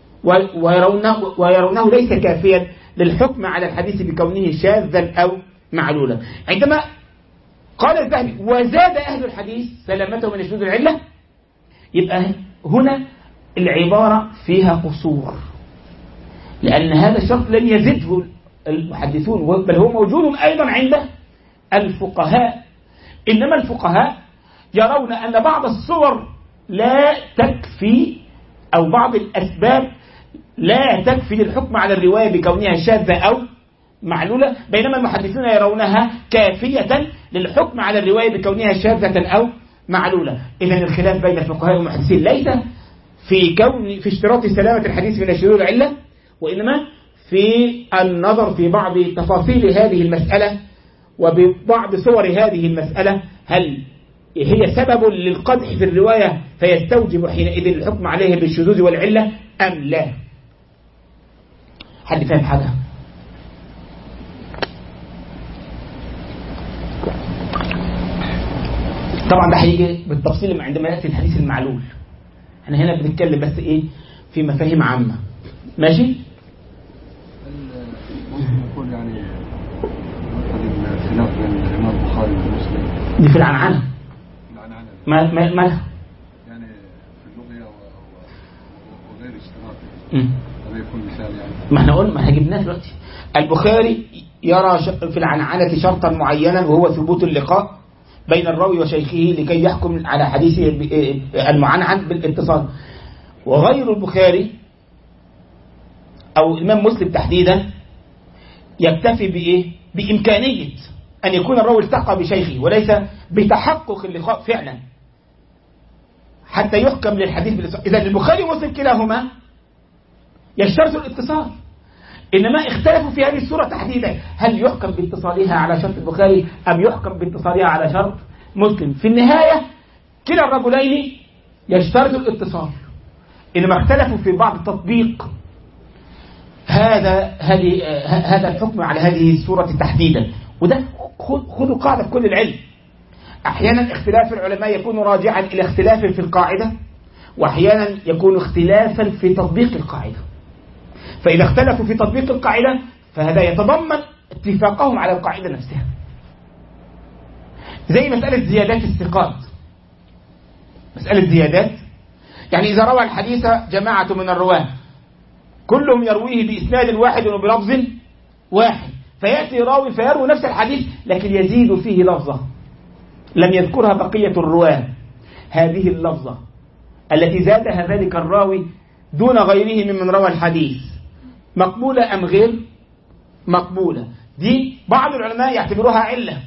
Speaker 1: ويرونه ليس كافيا للحكم على الحديث بكونه شاذا أو معلولا. عندما قال الذهبي وزاد أهل الحديث سلامته من شذوذ العلة، يبقى هنا العبارة فيها قصور، لأن هذا الشرط لم يزده المحدثون، بل هو موجود أيضا عند الفقهاء. إنما الفقهاء يرون أن بعض الصور لا تكفي، أو بعض الأسباب لا تكفي للحكم على الرواية بكونها شاذة أو معلولة، بينما المحدثون يرونها كافية للحكم على الرواية بكونها شاذة أو معلولة. إذن الخلاف بين الفقهاء والمحدثين ليس في اشتراط سلامة الحديث من الشذوذ العلة، وإنما في النظر في بعض تفاصيل هذه المسألة وببعض صور هذه المسألة، هل هي سبب للقدح في الرواية فيستوجب حينئذ الحكم عليه بالشذوذ والعلة أم لا؟ حد فاهم حاجة؟ طبعا ده هيجي بالتفصيل عندما يأتي الحديث المعلول. احنا هنا بنتكلم بس في مفاهيم عامة، ماشي؟
Speaker 2: ممكن يكون يعني الخلاف بين الإمام البخاري ومسلم
Speaker 1: دي في العنعنة. مالها؟
Speaker 2: يعني في اللغة وغير اشتراطه. هذا يكون مثال يعني. ما
Speaker 1: احنا قلنا، ما احنا جبناه دلوقتي. البخاري يرى في العنعنة شرطا معينا، وهو ثبوت اللقاء بين الراوي وشيخه لكي يحكم على حديثه المعنعن بالاتصال. وغير البخاري أو الإمام مسلم تحديدا يكتفي بإمكانية أن يكون الراوي التقى بشيخه وليس بتحقق اللقاء فعلا حتى يحكم للحديث بالاتصال. إذا البخاري ومسلم كلاهما يشترط الاتصال، إنما اختلفوا في هذه الصورة تحديدا، هل يحكم باتصالها على شرط البخاري أم يحكم باتصالها على شرط مسلم؟ في النهاية كلا الرجلين يشترط الاتصال، إنما اختلفوا في بعض تطبيق هذا الحكم على هذه الصورة تحديدا. وده خذوا قاعدة في كل العلم، أحيانا اختلاف العلماء يكون راجعا إلى اختلاف في القاعدة، وأحيانا يكون اختلافا في تطبيق القاعدة. فإذا اختلفوا في تطبيق القاعدة فهذا يتضمن اتفاقهم على القاعدة نفسها، زي مسألة زيادات الثقات. مسألة زيادات يعني إذا روى الحديث جماعة من الرواة كلهم يرويه بإسناد واحد وبلفظ واحد، فيأتي راوي فيروي نفس الحديث لكن يزيد فيه لفظة لم يذكرها بقية الرواة. هذه اللفظة التي زادها ذلك الراوي دون غيره ممن روى الحديث مقبولة أم غير مقبولة؟ دي بعض العلماء يعتبروها علة،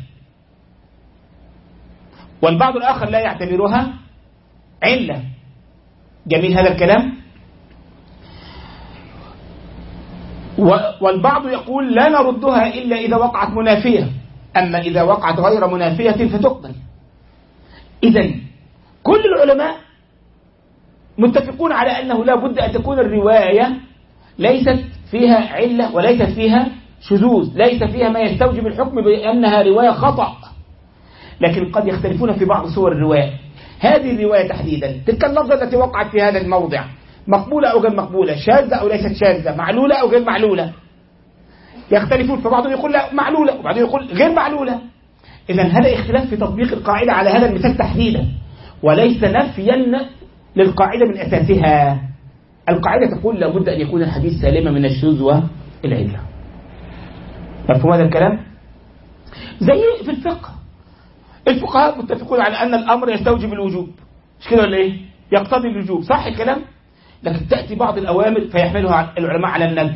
Speaker 1: والبعض الآخر لا يعتبرها علة. جميل هذا الكلام. والبعض يقول لا نردها إلا إذا وقعت منافية، أما إذا وقعت غير منافية فتقبل. إذن كل العلماء متفقون على أنه لا بد أن تكون الرواية ليست فيها علة وليست فيها شذوذ، ليس فيها ما يستوجب الحكم بأنها رواية خطأ، لكن قد يختلفون في بعض صور الرواية. هذه الرواية تحديدا، تلك اللفظة التي وقعت في هذا الموضع مقبولة أو غير مقبولة، شاذة أو ليست شاذة، معلولة أو غير معلولة، يختلفون. فبعضهم يقول لا معلولة وبعضهم يقول غير معلولة. إذن هذا اختلاف في تطبيق القاعدة على هذا المثال تحديدا، وليس نفيا للقاعدة من أساسها. القاعدة تقول لابد أن يكون الحديث سالما من الشذوذ والعلة. مفهوم هذا الكلام؟ زي في الفقه، الفقهاء متفقون على أن الأمر يستوجب الوجوب، مش كده ولا إيه؟ يقتضي الوجوب، صح الكلام؟ لكن تأتي بعض الأوامر فيحملها العلماء على الندب،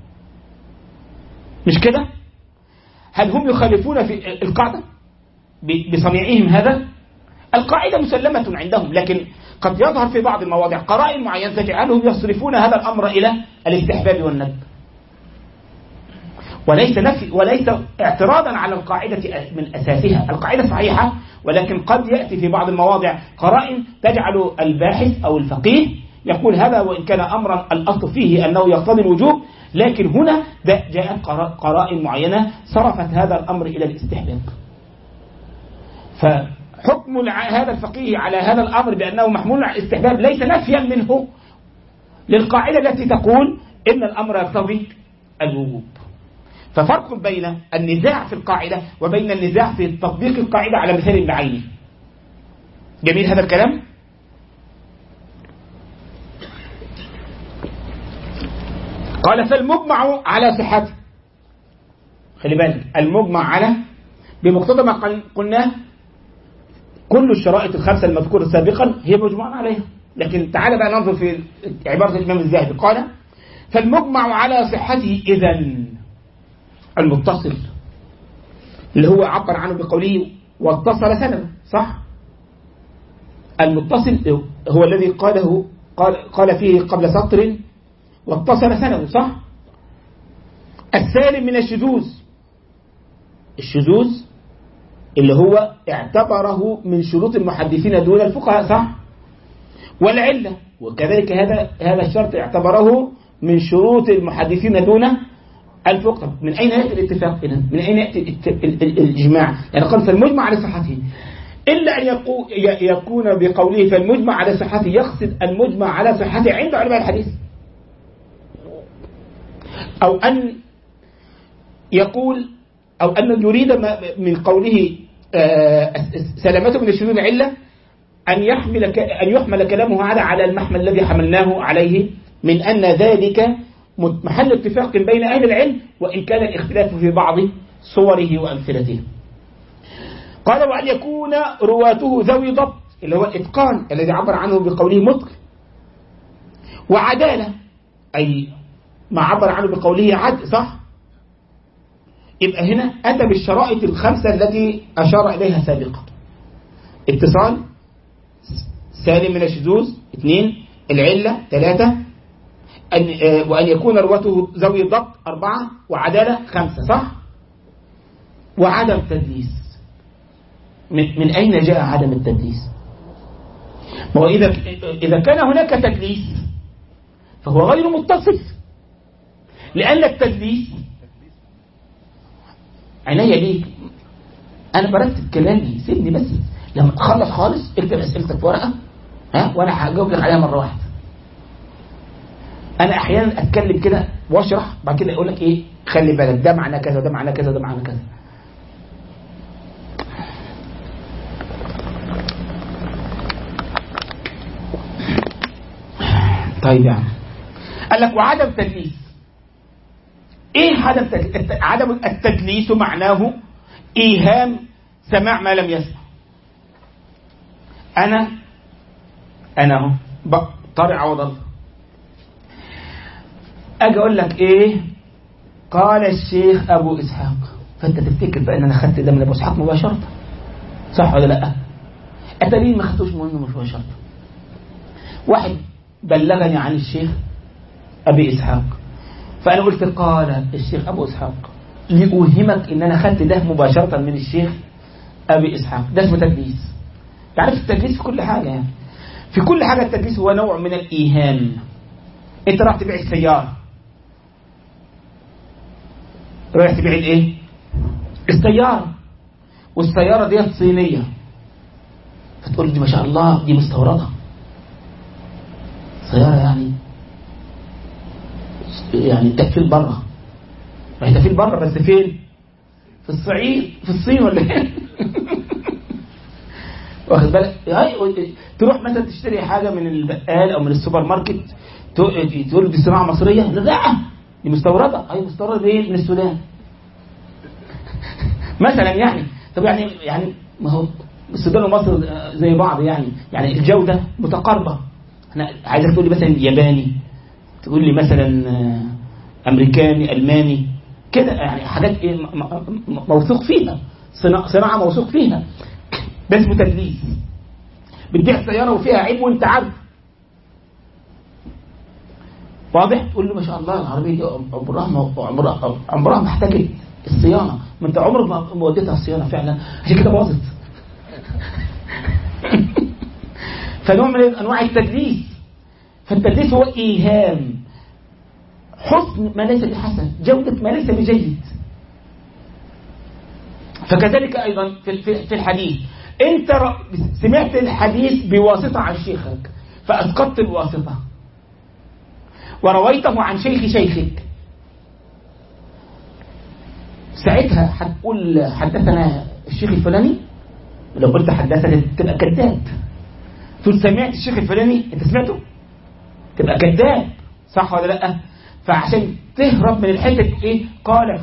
Speaker 1: مش كده؟ هل هم يخالفون في القاعدة بصنيعهم هذا؟ القاعدة مسلمة عندهم، لكن قد يظهر في بعض المواضع قرائن معينة تجعلهم يصرفون هذا الأمر إلى الاستحباب والندب، وليس اعتراضا على القاعدة من أساسها. القاعدة صحيحة، ولكن قد يأتي في بعض المواضع قرائن تجعل الباحث أو الفقيه يقول هذا وإن كان أمرا الأصل فيه أنه يقتضي الوجوب، لكن هنا جاءت قرائن معينة صرفت هذا الأمر إلى الاستحباب. فحكم هذا الفقيه على هذا الأمر بأنه محمول على الاستحباب ليس نفيا منه للقاعدة التي تقول إن الأمر يقتضي الوجوب. ففرق بين النزاع في القاعدة وبين النزاع في تطبيق القاعدة على مثال بعينه. جميل هذا الكلام؟ قال فالمجمع على صحته، خلي بالك، المجمع على بمقتضى ما قلناه كل الشرائط الخمسة المذكورة سابقا هي مجمع عليها. لكن تعال بقى ننظر في عبارة الإمام الذهبي، قال فالمجمع على صحته إذن المتصل اللي هو عبر عنه بقوله واتصل سنده، صح؟ المتصل هو الذي قال فيه قبل سطر واتصل سنده، صح؟ السالم من الشذوذ، الشذوذ اللي هو اعتبره من شروط المحدثين دون الفقهاء، صح؟ والعلة، وكذلك هذا الشرط اعتبره من شروط المحدثين دون الفقهاء. من أين يأتي الاتفاق إذن؟ من أين يأتي الإجماع؟ يعني قال فالمجمع على صحته، إلا أن يكون بقوله فالمجمع على صحته يقصد المجمع على صحته عند علماء الحديث، أو أن يقول أو أن يريد من قوله سلامته من الشذوذ العلة أن يحمل كلامه على المحمل الذي حملناه عليه من أن ذلك محل اتفاق بين أهل العلم، وإن كان الاختلاف في بعض صوره وأمثلته. قال وأن يكون رواته ذوي ضبط، اللي هو الإتقان الذي عبر عنه بقوله متقن، وعدالة أي ما عبر عنه بقوله عدل، صح؟ يبقى هنا أتى بالشرائط الخمسة التي أشار إليها سابقا: اتصال، سالم من الشذوذ، 2، العلة، 3، وأن يكون رواته ذوي ضبط، 4، وعدالة، 5، صح؟ وعدم تدليس. من أين جاء عدم التدليس؟ ما هو إذا كان هناك تدليس فهو غير متصف، لأن التدليس عناية ليك، أنا برتب كلامي، سيبني بس لما تخلص خالص اكتب أسئلتك في ورقة، وأنا هجاوب لك عليها مرة واحدة. أنا أحيانا أتكلم كده وأشرح، بعد كده أقول لك إيه، خلي بالك ده معنى كذا، ده معنى كذا، ده معنى كذا. طيب يعني قال لك وعدم تدليس. ايه عدم التدليس؟ معناه ايهام سماع ما لم يسمع. انا اهو طارق عوض الله، اجي اقول لك ايه، قال الشيخ ابو اسحاق، فانت تفتكر بقى ان انا خدت ده من ابو اسحاق مباشره، صح ولا لا؟ اتاري ما خدتوش منه مباشره. واحد بلغني عن الشيخ ابي اسحاق فأنا قلت قال الشيخ أبو إسحاق لأوهمك إن أنا خدت ده مباشرة من الشيخ أبي إسحاق. ده اسمه تدليس. تعرف التدليس في كل حاجة يعني. في كل حاجة التدليس هو نوع من الإيهام. أنت راح تبيع السيارة، رايح تبيع الإيه؟ السيارة، والسيارة دي صينية، فتقول دي ما شاء الله دي مستوردة سيارة يعني تكفيل بره، راح تكفيل بره بس فين؟ في الصعيد، في الصين ولا ايه؟ واخد بالك؟ تروح مثلا تشتري حاجة من البقال او من السوبر ماركت تقول دي صناعة مصرية، لا دي مستوردة. اي مستوردة ايه؟ من السودان مثلا يعني. طب يعني ما هو السودان ومصر زي بعض يعني الجودة متقاربة. انا عايزك تقول لي مثلا ياباني، تقول لي مثلا امريكاني، الماني كده، يعني حاجات ايه موثوق فيها، صناعة موثوق فيها. ده اسمه تدليس. بتبيع سيارة وفيها عيب وانت عارف، واضح؟ تقول له ما شاء الله العربية دي عمرها ما احتاجت الصيانة. ما انت عمرك ما وديتها الصيانة فعلا، عشان كده باظت. فنوع من انواع التدليس. فالتدليس هو ايهام، حسن ما ليس بحسن، جودة ما ليس بجيد. فكذلك ايضا في الحديث، انت سمعت الحديث بواسطة عن شيخك فاسقطت الواسطة ورويته عن شيخك، ساعتها هتقول حدثنا الشيخ الفلاني. لو قلت حدثنا تبقى كذاب. تقول سمعت الشيخ الفلاني، انت سمعته، تبقى كذاب، صح ولا لا؟ فعشان تهرب من الحته ايه؟ قال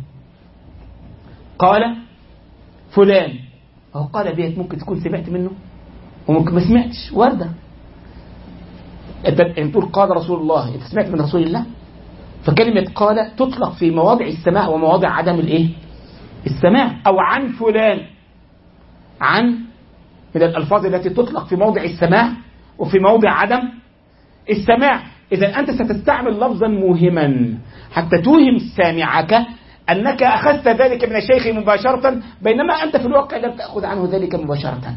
Speaker 1: فلان أو قال ديت ممكن تكون سمعت منه وممكن ما سمعتش، وردة. انت تقول قال رسول الله، انت سمعت من رسول الله. فكلمة قال تطلق في مواضع السماع ومواضع عدم الايه؟ السماع. او عن فلان، عن من الألفاظ التي تطلق في موضع السماع وفي موضع عدم السماع. إذا أنت ستستعمل لفظا موهما حتى توهم سامعك أنك أخذت ذلك من الشيخ مباشرة، بينما أنت في الواقع لم تأخذ عنه ذلك مباشرة.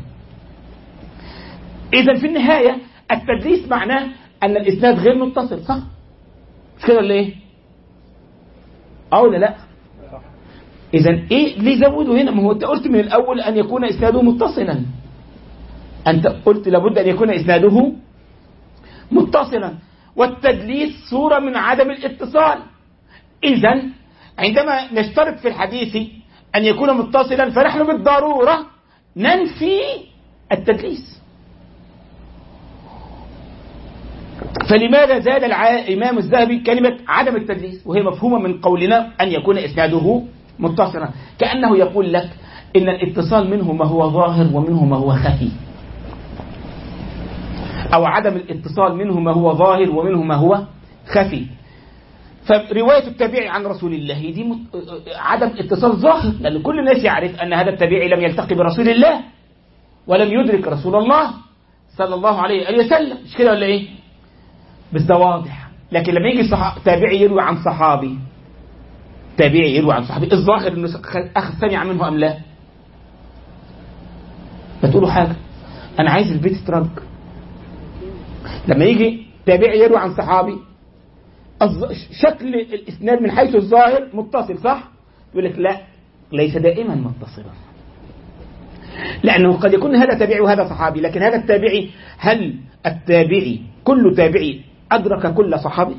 Speaker 1: إذا في النهاية التدليس معناه أن الإسناد غير متصل، صح؟ مش كده ولا إيه؟ أو لا؟ إذا إيه ليه زودوا هنا؟ ما هو أنت قلت من الأول أن يكون إسناده متصلا. أنت قلت لابد أن يكون إسناده متصلا، والتدليس صورة من عدم الاتصال. إذا عندما نشترط في الحديث أن يكون متصلا فنحن بالضرورة ننفي التدليس. فلماذا زاد الإمام الذهبي كلمة عدم التدليس وهي مفهومة من قولنا أن يكون إسناده متصلا؟ كأنه يقول لك إن الاتصال منه ما هو ظاهر ومنه ما هو خفي، أو عدم الاتصال منه ما هو ظاهر ومنه ما هو خفي. فرواية التابعي عن رسول الله دي عدم اتصال ظاهر، لأن كل الناس يعرف أن هذا التابعي لم يلتقي برسول الله ولم يدرك رسول الله صلى الله عليه وسلم، مش كده ولا إيه؟ بس ده واضح. لكن لما يجي تابعي يروي عن صحابي، تابعي يروي عن صحابي، الظاهر أنه سمع منه أم لا؟ بتقولوا حاجة، أنا عايز البيت يترك. لما يجي تابعي يروي عن صحابي شكل الإسناد من حيث الظاهر متصل، صح؟ يقول لك لا، ليس دائما متصلا، لأنه قد يكون هذا تابعي وهذا صحابي، لكن هذا التابعي، هل التابعي كل تابعي أدرك كل صحابي؟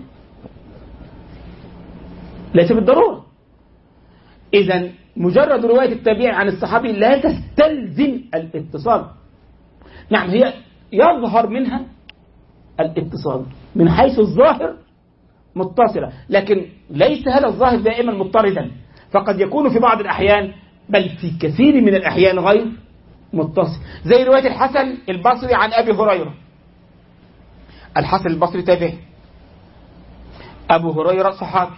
Speaker 1: ليس بالضرورة. إذا مجرد رواية التابعي عن الصحابي لا تستلزم الاتصال. نعم، هي يظهر منها الاتصال من حيث الظاهر متصلة، لكن ليس هذا الظاهر دائما مضطردا، فقد يكون في بعض الأحيان بل في كثير من الأحيان غير متصل. زي رواية الحسن البصري عن أبي هريرة. الحسن البصري تابعي، أبو هريرة صحابي،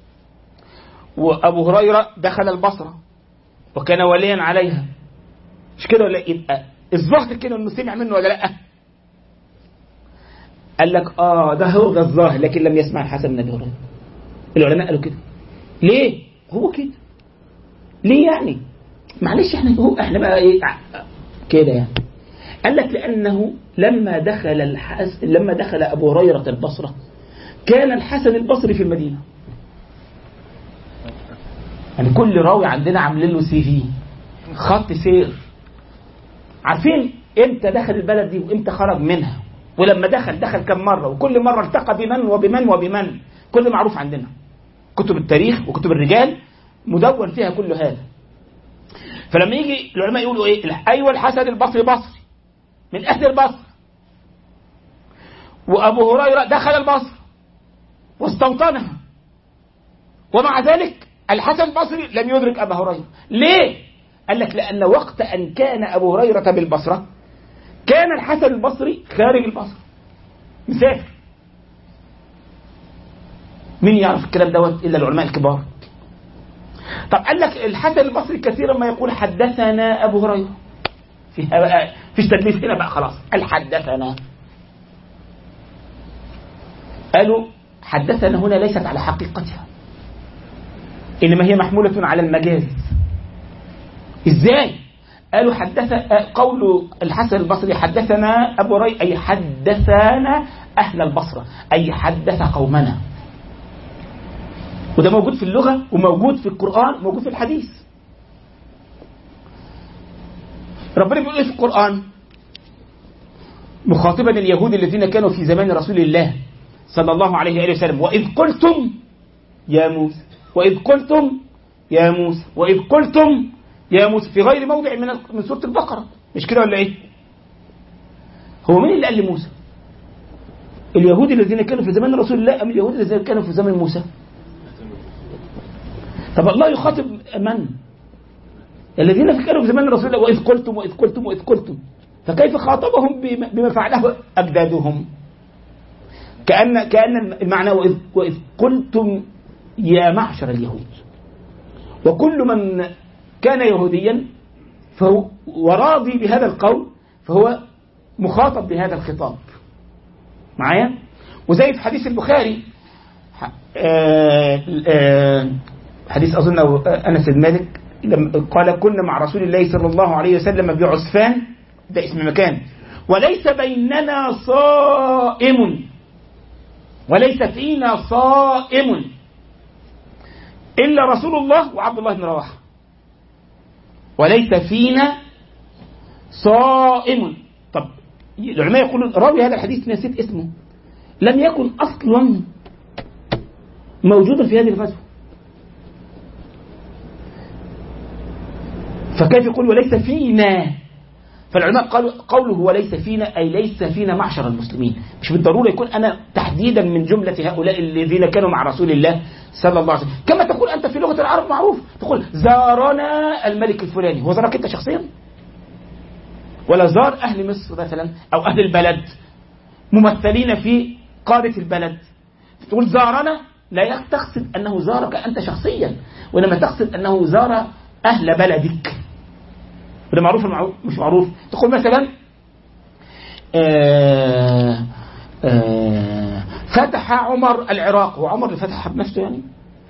Speaker 1: وأبو هريرة دخل البصرة وكان وليا عليها، مش كده ولا؟ يبقى الظاهر كده انه سمع منه ولا لا؟ قال لك ده هو ده الظاهر، لكن لم يسمع الحسن من أبي هريرة. العلماء قالوا كده. ليه؟ هو كده. ليه يعني؟ معلش احنا بقى ايه كده يعني. قال لك لأنه لما دخل أبو هريرة البصرة كان الحسن البصري في المدينة. يعني كل راوي عندنا عاملين له CV، خط سير، عارفين امتى دخل البلد دي وامتى خرج منها، ولما دخل كم مرة، وكل مرة التقى بمن وبمن وبمن، كل معروف عندنا. كتب التاريخ وكتب الرجال مدون فيها كل هذا. فلما يجي العلماء يقولوا ايه؟ ايوه الحسن البصري بصري من اهل البصر، وابو هريره دخل البصر واستوطنها، ومع ذلك الحسن البصري لم يدرك ابا هريره. ليه؟ قال لك لان وقت ان كان ابو هريره بالبصره كان الحسن البصري خارج البصره مسافر. مين يعرف الكلام دوت الا العلماء الكبار. طب قال لك الحسن البصري كثيرا ما يقول حدثنا ابو هريره، فيها بقى فيش تدليس هنا بقى، خلاص قال حدثنا. قالوا حدثنا هنا ليست على حقيقتها، انما هي محموله على المجاز. ازاي؟ قالوا قول الحسن البصري حدثنا ابو هريره اي حدثنا اهل البصره، اي حدث قومنا. وده موجود في اللغه وموجود في القران وموجود في الحديث. ربنا بيقول ايه في القرآن مخاطبا اليهود الذين كانوا في زمان رسول الله صلى الله عليه وآله وسلم؟ وإذ قلتم يا موسى، وإذ قلتم يا موسى، وإذ قلتم يا موسى، في غير موضع من سورة البقرة، مش كده ولا ايه؟ هو مين اللي قال لموسى؟ اليهود الذين كانوا في زمان رسول الله أم اليهود الذين كانوا في زمان موسى؟ طب الله يخاطب من؟ الذين كانوا في زمان الرسول الله. وإذ قلتم وإذ قلتم وإذ قلتم، فكيف خاطبهم بما فعله أجدادهم؟ كأن المعنى وإذ قلتم يا معشر اليهود، وكل من كان يهوديا فهو وراضي بهذا القول فهو مخاطب بهذا الخطاب معايا. وزي في حديث البخاري حديث أظن أنس بن مالك قال كنا مع رسول الله صلى الله عليه وسلم بعسفان، ده اسم مكان، وليس بيننا صائم، وليس فينا صائم إلا رسول الله وعبد الله بن رواحة، وليس فينا صائم. طب العلماء يقولون راوي هذا الحديث نسيت اسمه، لم يكن أصلا موجودا في هذه الغزوة، فكيف يقول وليس فينا؟ فالعلماء قالوا قوله وليس فينا أي ليس فينا معشر المسلمين، مش بالضرورة يكون أنا تحديدا من جملة هؤلاء الذين كانوا مع رسول الله صلى الله عليه وسلم. كما تقول أنت في لغة العرب معروف، تقول زارنا الملك الفلاني، هو زارك أنت شخصيا؟ ولا زار أهل مصر مثلا أو أهل البلد ممثلين في قادة البلد، تقول زارنا لا تقصد أنه زارك أنت شخصيا، وإنما تقصد أنه زار أهل بلدك. وده معروف مش معروف. تقول مثلا فتح عمر العراق، هو عمر اللي فتحها بنفسه يعني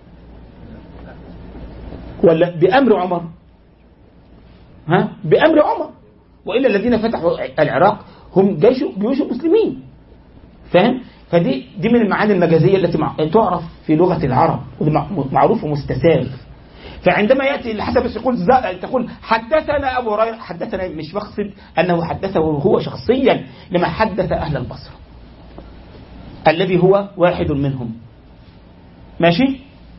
Speaker 1: ولا بأمر عمر؟ بأمر عمر، وإلا الذين فتحوا العراق هم جيوش المسلمين، فاهم؟ فدي من المعاني المجازية التي تعرف في لغة العرب، معروف ومستساغ. فعندما يأتي الحسن بس تقول حدثنا أبو هريرة، حدثنا مش مقصد أنه حدثه هو شخصيا، لما حدث أهل البصرة الذي هو واحد منهم. ماشي؟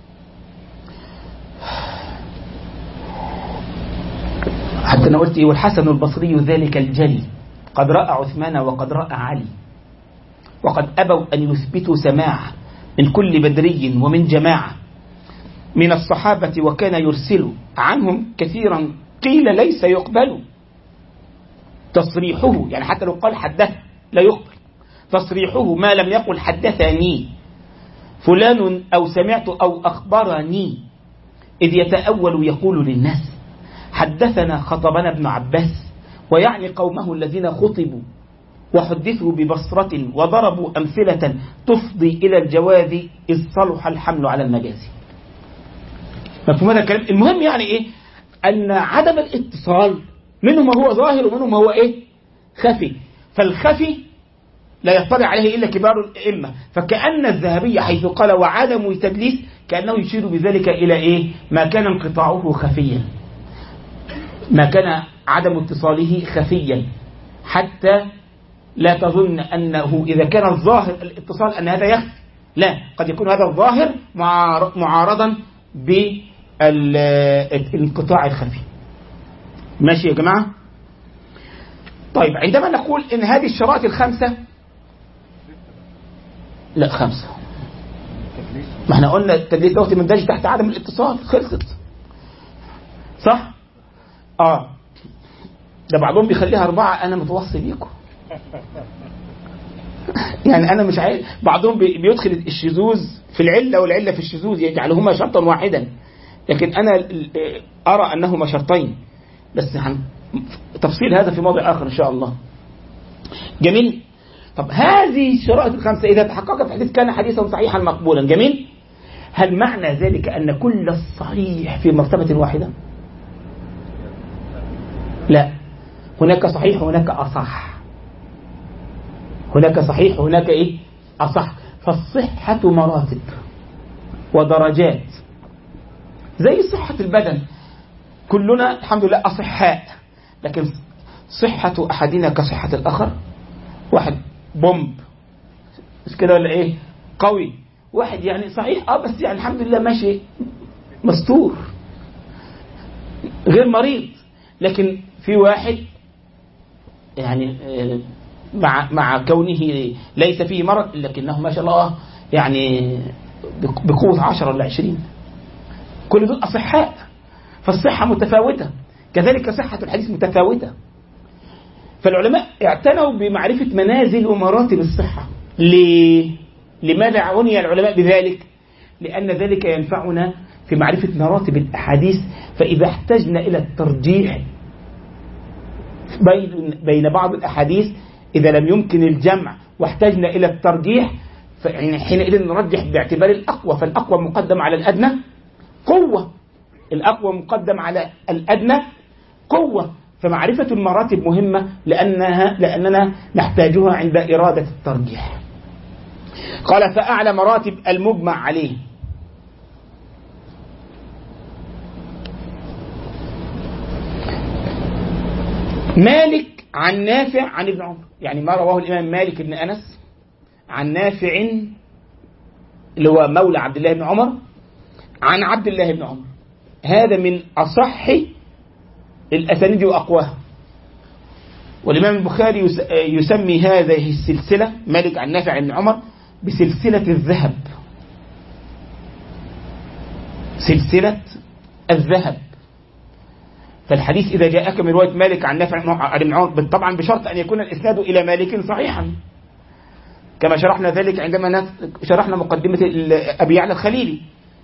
Speaker 1: حتى أنا قلت والحسن البصري ذلك الجلي قد رأى عثمان وقد رأى علي، وقد أبوا أن يثبتوا سماع من كل بدري ومن جماعة من الصحابة، وكان يرسل عنهم كثيرا قيل ليس يقبل تصريحه، يعني حتى لو قال حدث لا يقبل تصريحه ما لم يقل حدثني فلان أو سمعت أو أخبرني، إذ يتأول يقول للناس حدثنا خطبنا ابن عباس، ويعني قومه الذين خطبوا وحدثوا ببصرة وضربوا أمثلة تفضي إلى الجواز إذ صلح الحمل على المجاز. مفهوم هذا الكلام؟ المهم يعني إيه؟ أن عدم الاتصال منه ما هو ظاهر ومنه ما هو إيه؟ خفي. فالخفي لا يطلع عليه إلا كبار الأئمة. فكأن الذهبي حيث قال وعدم التدليس كأنه يشير بذلك إلى إيه؟ ما كان انقطاعه خفيا، ما كان عدم اتصاله خفيا، حتى لا تظن أنه إذا كان الظاهر الاتصال أن هذا يخفي. لا، قد يكون هذا الظاهر معارضا بالانقطاع الخفي. ماشي يا جماعة؟ طيب، عندما نقول إن هذه الشرائط الخمسة، لا 5، ما احنا قلنا التدليس دوت مندرج تحت عدم الاتصال، خلصت صح؟ ده بعضهم بيخليها 4، أنا متوصي بيكم. يعني أنا مش عارف، بعضهم بيدخل الشذوذ في العلة والعلة في الشذوذ، يجعلهما شرطا واحدا، لكن أنا أرى أنهما شرطين، بس تفصيل هذا في موضع آخر إن شاء الله. جميل. طب هذه الشرائط الخمسة إذا تحققت الحديث كان حديثا صحيحا مقبولا. جميل. هل معنى ذلك أن كل الصحيح في مرتبة واحدة؟ لا، هناك صحيح وهناك أصح، هناك صحيح وهناك إيه؟ أصح. فالصحة مراتب ودرجات، زي صحة البدن، كلنا الحمد لله أصحاء، لكن صحة أحدنا كصحة الآخر. واحد بومب مش كده ولا إيه؟ قوي. واحد يعني صحيح بس يعني الحمد لله ماشي مستور غير مريض. لكن في واحد يعني مع كونه ليس فيه مرض لكنه ما شاء الله يعني بقوة 10 ولا 20. كل دول أصحاء، فالصحة متفاوتة، كذلك صحة الحديث متفاوتة. فالعلماء اعتنوا بمعرفة منازل ومراتب الصحة. لماذا عني العلماء بذلك؟ لأن ذلك ينفعنا في معرفة مراتب الأحاديث. فإذا احتجنا إلى الترجيح بين بعض الأحاديث، إذا لم يمكن الجمع واحتجنا إلى الترجيح، حينئذ نرجح باعتبار الأقوى. فالأقوى مقدم على الأدنى قوة، الأقوى مقدم على الأدنى قوة. فمعرفة المراتب مهمة لأننا نحتاجها عند إرادة الترجيح. قال فأعلى مراتب المجمع عليه. مالك عن نافع عن ابن عمر، يعني ما رواه الإمام مالك بن أنس عن نافع اللي هو مولى عبد الله بن عمر عن عبد الله بن عمر، هذا من أصح الأسانيد وأقواها. والإمام البخاري يسمي هذه السلسلة مالك عن نافع بن عمر بسلسلة الذهب، سلسلة الذهب. فالحديث إذا جاءك من رواية مالك عن نافع بن عمر، طبعا بشرط أن يكون الإسناد إلى مالك صحيحا، كما شرحنا ذلك عندما شرحنا مقدمة أبي يعلى الخليلي.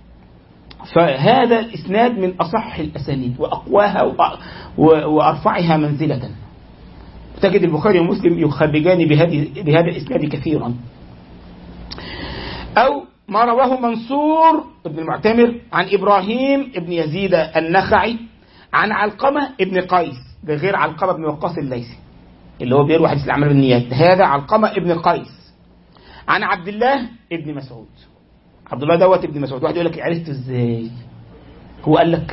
Speaker 1: فهذا الإسناد من أصح الأسانيد وأقواها وأرفعها منزلة. تجد البخاري ومسلم يخرجان بهذا الإسناد كثيرا. أو ما رواه منصور بن المعتمر عن إبراهيم بن يزيد النخعي عن علقمة بن قيس، ده غير علقمة بن وقاص الليثي اللي هو بيروي حديث الأعمال بالنيات، هذا علقمة بن قيس عن عبد الله بن مسعود. عبد الله دوت ابن مسعود. واحد يقول لك عرفت ازاي؟ هو قال لك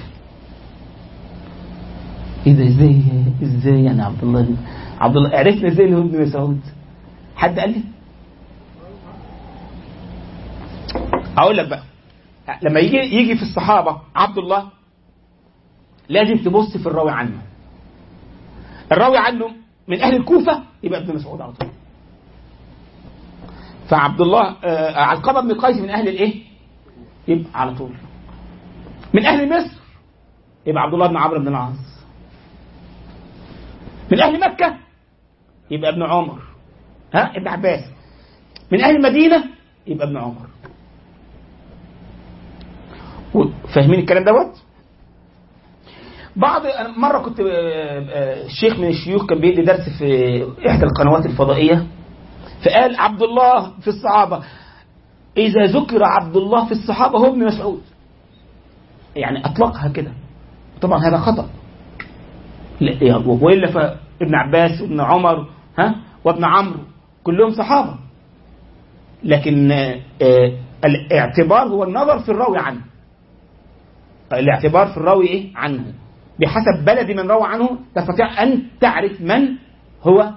Speaker 1: ايه ده؟ ازاي يعني عبد الله عرفنا ازاي انه ابن مسعود؟ حد قال لي؟ اقول لك بقى، لما يجي في الصحابه عبد الله لازم تبص في الراوي عنه. الراوي عنه من اهل الكوفه يبقى ابن مسعود على طول. فعبد الله علقمة بن قيس من أهل الإيه؟ يبقى على طول. من أهل مصر يبقى عبد الله بن عمرو بن العاص. من أهل مكة يبقى ابن عمر، ابن عباس. من أهل المدينة يبقى ابن عمر. فاهمين الكلام دوت؟ مرة كنت الشيخ من الشيوخ كان بيدي درس في إحدى القنوات الفضائية، فقال عبد الله في الصحابة، إذا ذكر عبد الله في الصحابة هو ابن مسعود، يعني أطلقها كده. طبعا هذا خطأ، وإلا فابن عباس وابن عمر وابن عمرو كلهم صحابة، لكن الاعتبار هو النظر في الراوي عنه، الاعتبار في الراوي عنه بحسب بلد من روى عنه تستطيع أن تعرف من هو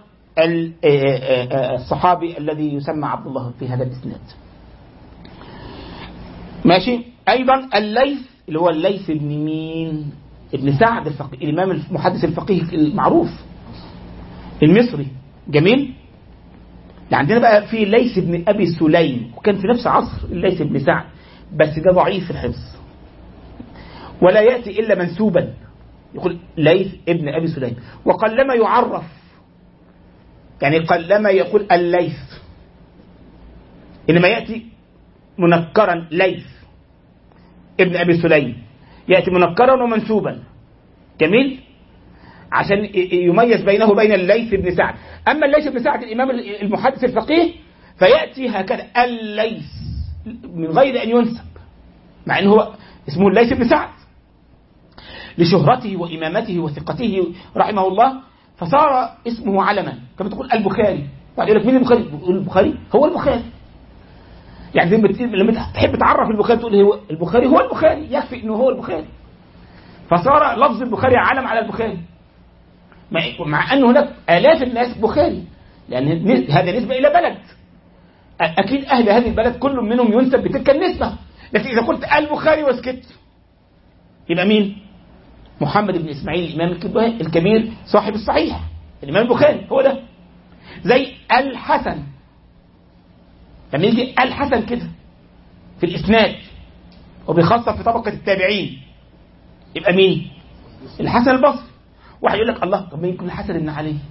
Speaker 1: الصحابي الذي يسمى عبد الله في هذا الإسناد. ماشي. أيضا الليث اللي هو الليث بن مين؟ ابن سعد الإمام المحدث الفقيه المعروف المصري. جميل. عندنا بقى في الليث بن أبي سليم، وكان في نفس عصر الليث بن سعد، بس ده ضعيف الحفظ ولا يأتي إلا منسوبا، يقول ليث ابن أبي سليم، وقلما يعرف، يعني قلما يقول الليث، إنما يأتي منكرا ليث ابن أبي سليم، يأتي منكرا ومنسوبا. جميل، عشان يميز بينه وبين الليث بن سعد. أما الليث بن سعد الإمام المحدث الفقيه فيأتي هكذا الليث من غير أن ينسب، مع أنه هو اسمه الليث بن سعد لشهرته وإمامته وثقته رحمه الله، فصار اسمه علما. كما تقول البخاري، بعد يقول لك مين البخاري؟ تقول البخاري هو البخاري. يعني لما تحب تعرف البخاري تقول هو البخاري هو البخاري، يكفي انه هو البخاري. فصار لفظ البخاري علم على البخاري، مع أن هناك آلاف الناس بخاري، لأن هذا نسبة إلى بلد، أكيد أهل هذه البلد كل منهم ينسب بتلك النسبة. لكن إذا قلت البخاري وسكت يبقى مين؟ محمد بن إسماعيل الإمام الكبير صاحب الصحيح، الإمام البخاري هو ده. زي الحسن، لما يجي الحسن كده في الإسناد وبخاصة في طبقة التابعين يبقى مين؟ الحسن البصري. واحد يقول لك الله، طب ما يكون الحسن بن علي،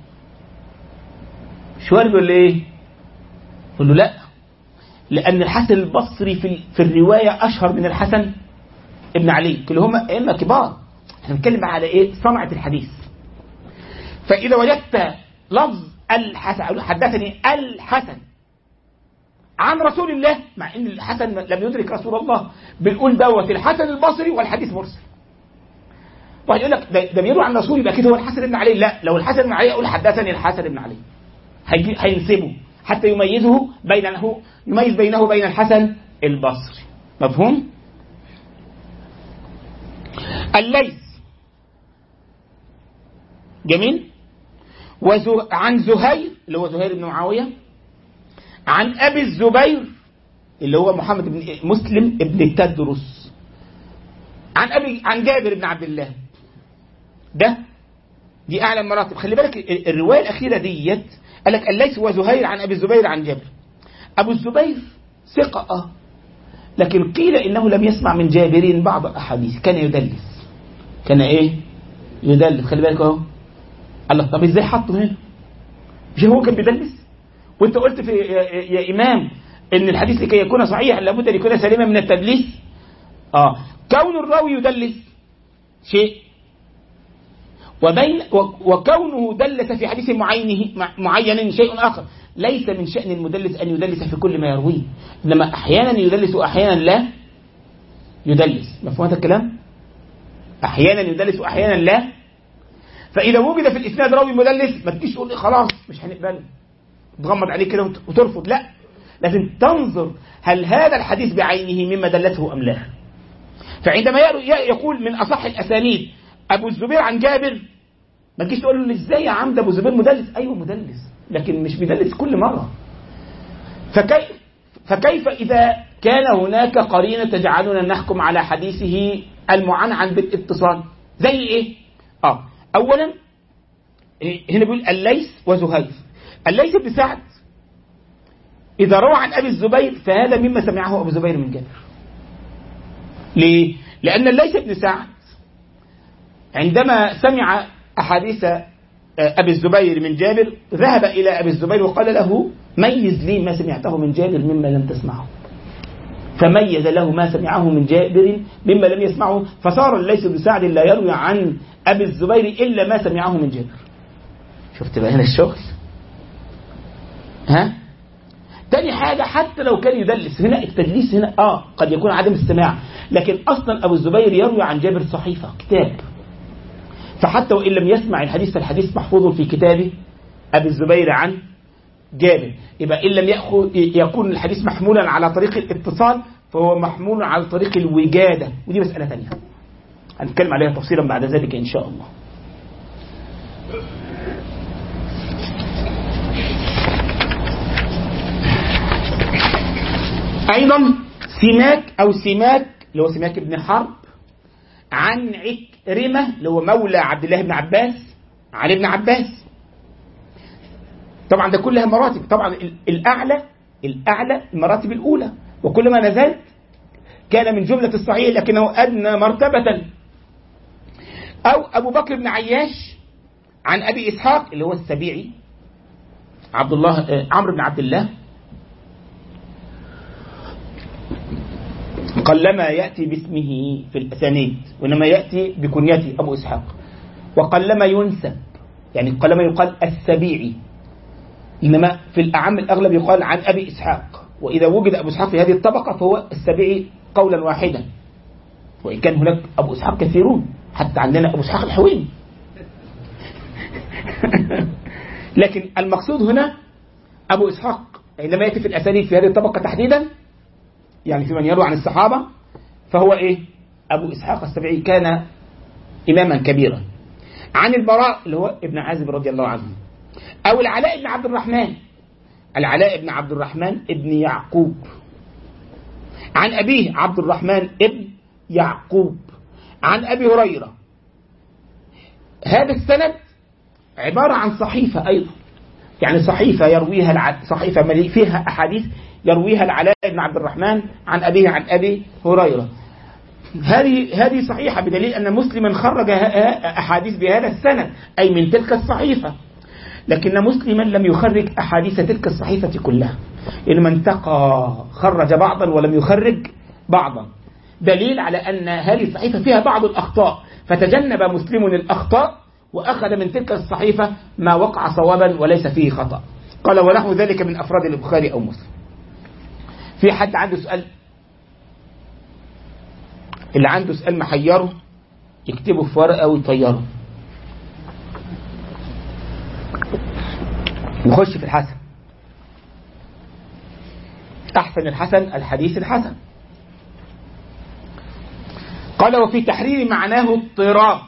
Speaker 1: شو ولا ايه؟ يقول له لا، لأن الحسن البصري في الرواية أشهر من الحسن ابن علي، كلهما أئمة كبار. احنا بنتكلم على ايه؟ صنعة الحديث. فإذا وجدت لفظ الحسن، حدثني الحسن عن رسول الله، مع ان الحسن لم يدرك رسول الله، بنقول دوت الحسن البصري والحديث مرسل. واحد يقول لك ده بيروي عن رسول، يبقى كده هو الحسن بن علي. لا، لو الحسن بن علي اقول حدثني الحسن بن علي، هينسبه حتى يميز بينه وبين الحسن البصري. مفهوم؟ الليث. جميل. عن زهير اللي هو زهير بن معاوية، عن أبي الزبير اللي هو محمد بن مسلم ابن التدرس، عن جابر بن عبد الله. دي أعلى مراتب. خلي بالك الرواية الأخيرة ديت قال لك الليث وزهير عن أبي الزبير عن جابر. أبو الزبير ثقة، لكن قيل إنه لم يسمع من جابر بعض الأحاديث، كان يدلس. كان إيه؟ يدلس. خلي بالك أهو. الله، طب إزاي حطه هنا؟ مش هو كان بيدلس؟ وأنت قلت يا إمام إن الحديث لكي يكون صحيحا لابد أن يكون سليما من التدليس. كون الراوي يدلس شيء، وكونه دلس في حديث معين شيء آخر. ليس من شأن المدلس أن يدلس في كل ما يرويه، إنما أحيانا يدلس وأحيانا لا يدلس. مفهوم هذا الكلام؟ أحيانا يدلس وأحيانا لا. فإذا وجد في الإسناد راوي مدلس ما تجيش تقول خلاص مش هنقبله، تغمض عليه كده وترفض. لا، لازم تنظر هل هذا الحديث بعينه مما دلته أم لا. فعندما يقول من أصح الأسانيد أبو الزبير عن جابر، ما تجيش تقول له ازاي يا عم ده أبو الزبير مدلس. أيوه مدلس، لكن مش بيدلس كل مرة. فكيف إذا كان هناك قرينة تجعلنا نحكم على حديثه المعنعن بالاتصال؟ زي إيه؟ أولا هنا بيقول الليث وزهير. الليث بن سعد إذا روى عن أبي الزبير فهذا مما سمعه أبو الزبير من جابر. ليه؟ لأن الليث بن سعد عندما سمع أحاديث أبي الزبير من جابر ذهب إلى أبي الزبير وقال له ميز لي ما سمعته من جابر مما لم تسمعه، فميز له ما سمعه من جابر مما لم يسمعه. فصار الليث بن سعد لا يروي عن أبي الزبير إلا ما سمعه من جابر. شفت بقى هنا الشغل. تاني حاجة، حتى لو كان يدلس، هنا التدليس هنا قد يكون عدم السماع، لكن أصلا أبو الزبير يروي عن جابر صحيفة كتاب، فحتى وإن لم يسمع الحديث فالحديث محفوظ في كتاب أبي الزبير عن جابر. يبقى إن لم يكون الحديث محمولا على طريق الاتصال فهو محمول على طريق الوجادة، ودي مسألة ثانية هنتكلم عليها تفصيلا بعد ذلك إن شاء الله. أيضا سماك اللي هو سماك بن حرب عن عكرمة اللي هو مولى عبد الله بن عباس عن ابن عباس. طبعا ده كلها مراتب، طبعا الأعلى المراتب الأولى، وكلما نزلت كان من جملة الصحيح لكنه أدنى مرتبة. أو أبو بكر بن عياش عن أبي إسحاق اللي هو السبيعي عمرو بن عبد الله، قلما يأتي باسمه في الأسانيد وإنما يأتي بكنيته أبو إسحاق، وقلما ينسب، يعني قلما يقال السبيعي، إنما في الأعم الأغلب يقال عن أبي إسحاق، وإذا وجد أبو إسحاق في هذه الطبقة فهو السبيعي قولا واحدا، وإن كان هناك أبو إسحاق كثيرون، حتى عندنا أبو إسحاق الحويني. لكن المقصود هنا أبو إسحاق عندما يأتي في الأسانيد في هذه الطبقة تحديدا، يعني في من يروي عن الصحابة، فهو أبو إسحاق السبيعي كان إماما كبيرا. عن البراء اللي هو ابن عازب رضي الله عنه، أو العلاء بن عبد الرحمن ابن يعقوب عن أبيه عبد الرحمن ابن يعقوب عن أبي هريرة. هذا السند عبارة عن صحيفة أيضا، يعني صحيفة يرويها صحيفة فيها أحاديث يرويها العلاء بن عبد الرحمن عن أبيه عن أبي هريرة. هذه صحيحة بدليل أن مسلما خرج أحاديث بهذا السند أي من تلك الصحيفة، لكن مسلما لم يخرج أحاديث تلك الصحيفة كلها، إنما انتقى خرج بعضا ولم يخرج بعضا، دليل على أن هذه الصحيفة فيها بعض الأخطاء، فتجنب مسلم الأخطاء وأخذ من تلك الصحيفة ما وقع صوابا وليس فيه خطأ. قال ونحو ذلك من أفراد البخاري أو مسلم. في حد عنده سؤال؟ اللي عنده سؤال محيره يكتبه في ورقة ويطيره. نخش في الحسن. أحسن الحسن الحديث الحسن. قال وفي تحرير معناه اضطراب.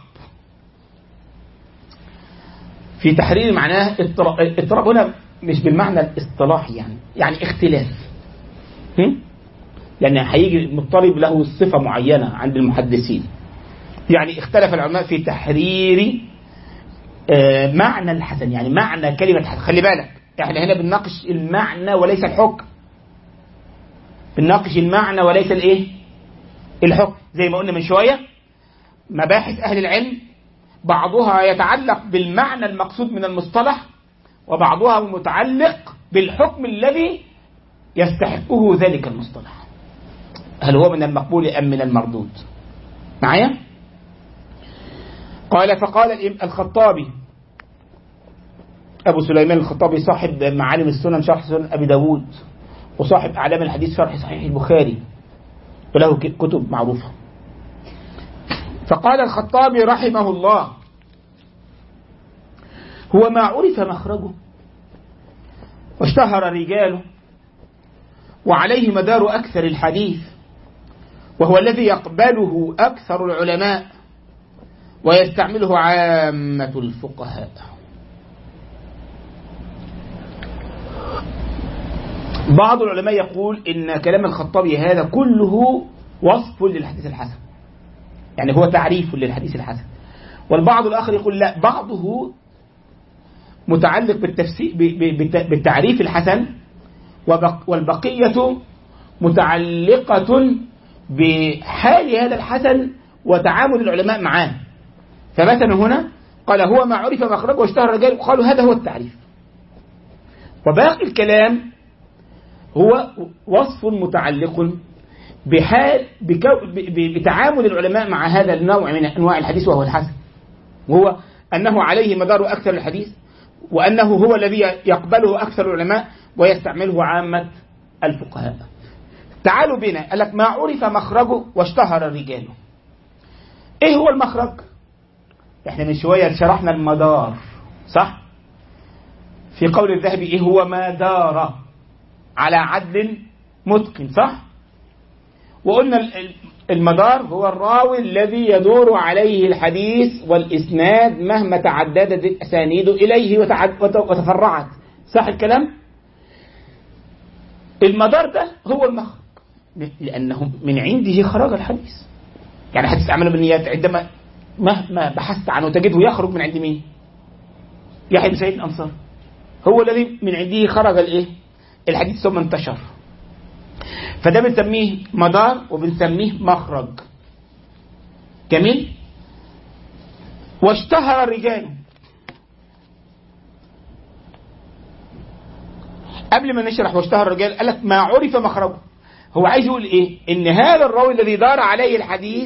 Speaker 1: في تحرير معناه اضطراب هنا مش بالمعنى الاصطلاحي، يعني اختلاف، لأن هيجي مضطرب له صفة معينة عند المحدثين. يعني اختلف العلماء في تحرير معنى الحسن، يعني معنى كلمة حسن. خلي بالك احنا هنا بنناقش المعنى وليس الحكم، بنناقش المعنى وليس الحكم. زي ما قلنا من شوية، مباحث أهل العلم بعضها يتعلق بالمعنى المقصود من المصطلح، وبعضها متعلق بالحكم الذي يستحقه ذلك المصطلح، هل هو من المقبول أم من المردود. معايا؟ قال فقال الخطابي أبو سليمان الخطابي صاحب معالم السنن شرح سنن أبي داود، وصاحب أعلام الحديث شرح صحيح البخاري، وله كتب معروفة. فقال الخطابي رحمه الله هو ما عرف مخرجه واشتهر رجاله وعليه مدار أكثر الحديث، وهو الذي يقبله أكثر العلماء ويستعمله عامة الفقهاء. بعض العلماء يقول إن كلام الخطابي هذا كله وصف للحديث الحسن، يعني هو تعريف للحديث الحسن. والبعض الآخر يقول لا، بعضه متعلق بالتعريف الحسن، والبقية متعلقة بحال هذا الحسن وتعامل العلماء معاه. فمثلا هنا قال هو ما عرف مخرجه واشتهر الرجال، قالوا هذا هو التعريف، وباقي الكلام هو وصف متعلق بحال بتعامل العلماء مع هذا النوع من أنواع الحديث وهو الحسن. وهو أنه عليه مدار أكثر الحديث، وأنه هو الذي يقبله أكثر العلماء ويستعمله عامة الفقهاء. تعالوا بنا، قال لك ما عرف مخرجه واشتهر رجاله. إيه هو المخرج؟ إحنا من شوية شرحنا المدار، صح؟ في قول الذهبي إيه هو؟ ما دار على عدل متقن، صح؟ وقلنا المدار هو الراوي الذي يدور عليه الحديث والإسناد مهما تعددت الأسانيد إليه وتفرعت، صح الكلام؟ المدار ده هو المخرج، لأنه من عنده خرج الحديث. يعني حديث أعمال بالنيات عندما مهما بحثت عنه تجده يخرج من عند مين؟ يحيى بن سعيد الأنصاري، هو الذي من عنده خرج الحديث ثم انتشر. فده بنسميه مدار وبنسميه مخرج. جميل. واشتهر رجاله. قبل ما نشرح واشتهر الرجال قال لك ما عرف مخرجه. هو عايز يقول ايه؟ ان هذا الراوي الذي دار عليه الحديث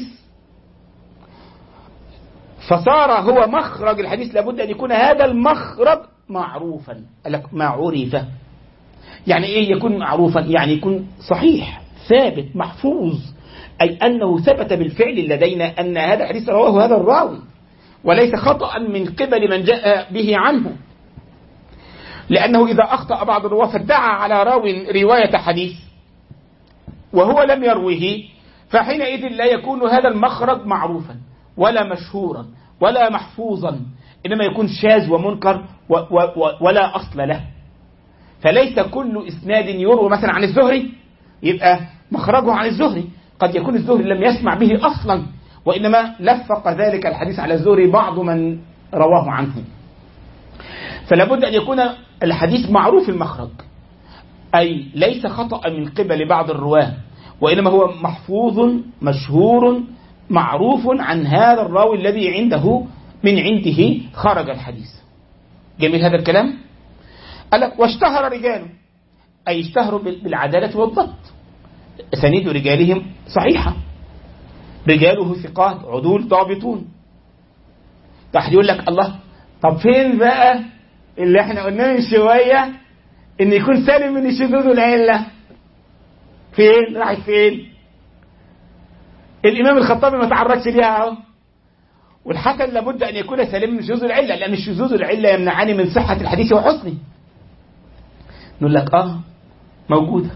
Speaker 1: فصار هو مخرج الحديث، لابد ان يكون هذا المخرج معروفا. قال لك ما عرف، يعني ايه يكون معروفا؟ يعني يكون صحيح ثابت محفوظ، اي انه ثبت بالفعل لدينا ان هذا الحديث رواه هذا الراوي وليس خطأ من قبل من جاء به عنه. لأنه إذا أخطأ بعض الرواة فادعى على راو رواية حديث وهو لم يروه، فحينئذ لا يكون هذا المخرج معروفا ولا مشهورا ولا محفوظا، إنما يكون شاذ ومنكر ولا أصل له. فليس كل إسناد يروى مثلا عن الزهري يبقى مخرجه عن الزهري، قد يكون الزهري لم يسمع به أصلا، وإنما لفق ذلك الحديث على الزهري بعض من رواه عنه. فلا بد أن يكون الحديث معروف المخرج، أي ليس خطأ من قبل بعض الرواه، وإنما هو محفوظ مشهور معروف عن هذا الراوي الذي من عنده خرج الحديث. جميل هذا الكلام؟ قال لك واشتهر رجاله، أي اشتهروا بالعدالة والضبط، أسانيد رجالهم صحيحة، رجاله ثقات عدول ضابطون. تحت يقول لك الله، طب فين بقى اللي احنا قلنا من شوية ان يكون سالم من الشذوذ والعلة؟ فين راحت فين؟ الامام الخطابي ما تعرضش ليها اهو. والحسن لابد ان يكون سالم من الشذوذ والعلة، لان الشذوذ والعلة يمنعان من صحة الحديث وحسنه. نقول لك موجودة.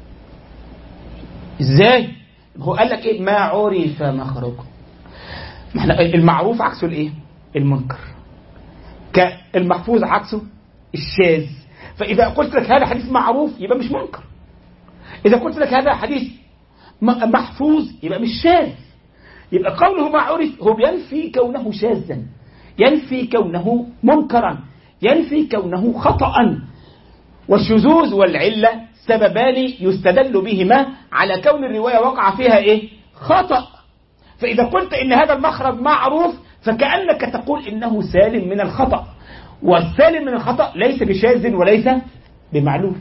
Speaker 1: ازاي؟ هو قال لك ايه؟ ما عرف مخرجه. ما احنا المعروف عكسه الايه؟ المنكر. المحفوظ عكسه الشاذ. فإذا قلت لك هذا حديث معروف يبقى مش منكر، إذا قلت لك هذا حديث محفوظ يبقى مش شاذ. يبقى قوله ما عرف هو بينفي كونه شاذا، ينفي كونه منكرا، ينفي كونه خطأ. والشذوذ والعلة سببان يستدل بهما على كون الرواية وقع فيها ايه؟ خطأ. فإذا قلت إن هذا المخرج معروف فكأنك تقول إنه سالم من الخطأ، والسالم من الخطأ ليس بشاذ وليس بمعلوف.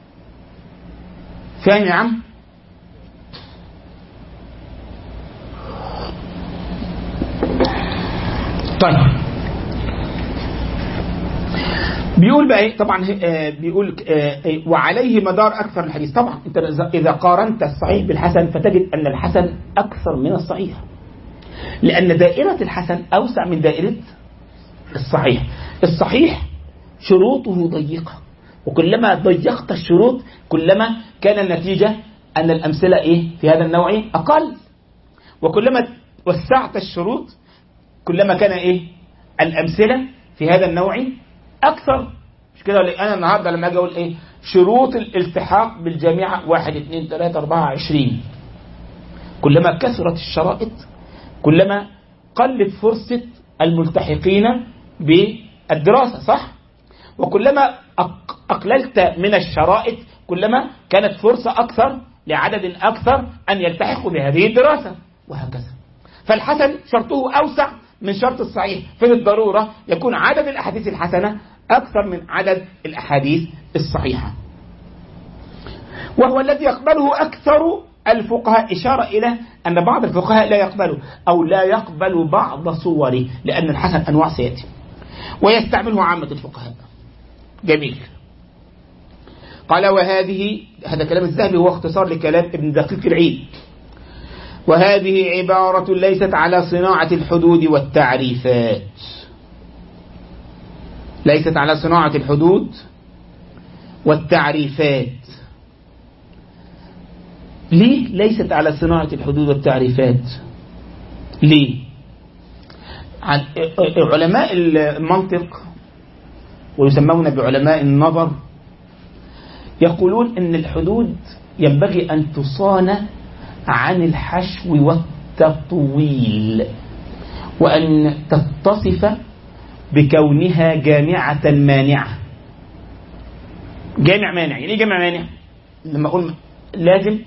Speaker 1: فاهم يا عم؟ طيب بيقول بقى ايه؟ طبعا بيقول وعليه مدار اكثر الحديث. طبعا انت اذا قارنت الصحيح بالحسن فتجد ان الحسن اكثر من الصحيح، لان دائرة الحسن اوسع من دائرة الصحيح. الصحيح شروطه ضيقة، وكلما ضيقت الشروط كلما كان النتيجة ان الامثلة ايه في هذا النوع اقل، وكلما وسعت الشروط كلما كان ايه الامثلة في هذا النوع أكثر. مش كده؟ أنا النهاردة لما أجي أقول إيه شروط الالتحاق بالجامعة 1 2 3 4 20، كلما كثرت الشرائط كلما قلت فرصة الملتحقين بالدراسة، صح؟ وكلما أقللت من الشرائط كلما كانت فرصة أكثر لعدد أكثر أن يلتحقوا بهذه الدراسة، وهكذا. فالحسن شرطه أوسع من شرط الصحيح، فبالضرورة يكون عدد الأحاديث الحسنة أكثر من عدد الأحاديث الصحيحة، وهو الذي يقبله أكثر الفقهاء. إشارة إلى أن بعض الفقهاء لا يقبله أو لا يقبل بعض صوره، لأن الحسن أنواع سيأتي ويستعمله عامة الفقهاء. جميل. قال وهذه، هذا كلام الذهبي هو اختصار لكلام ابن دقيق العيد، وهذه عبارة ليست على صناعة الحدود والتعريفات. ليست على صناعة الحدود والتعريفات. ليه ليست على صناعة الحدود والتعريفات؟ ليه؟ علماء المنطق ويسمون بعلماء النظر يقولون ان الحدود ينبغي ان تصان عن الحشو والتطويل، وأن تتصف بكونها جامعة مانعة. جامع مانع، يعني ايه جامع مانع؟ لما أقول لازم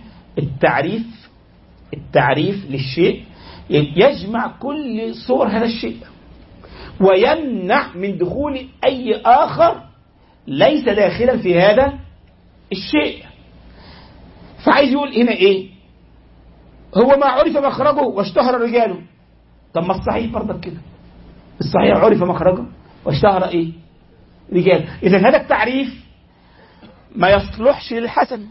Speaker 1: التعريف للشيء يجمع كل صور هذا الشيء ويمنع من دخول أي آخر ليس داخلا في هذا الشيء. فعايز يقول هنا ايه؟ هو ما عرف مخرجه واشتهر رجاله. طب ما الصحيح برضك كده، الصحيح عرف مخرجه واشتهر ايه؟ رجاله. اذا هذا التعريف ما يصلحش للحسن.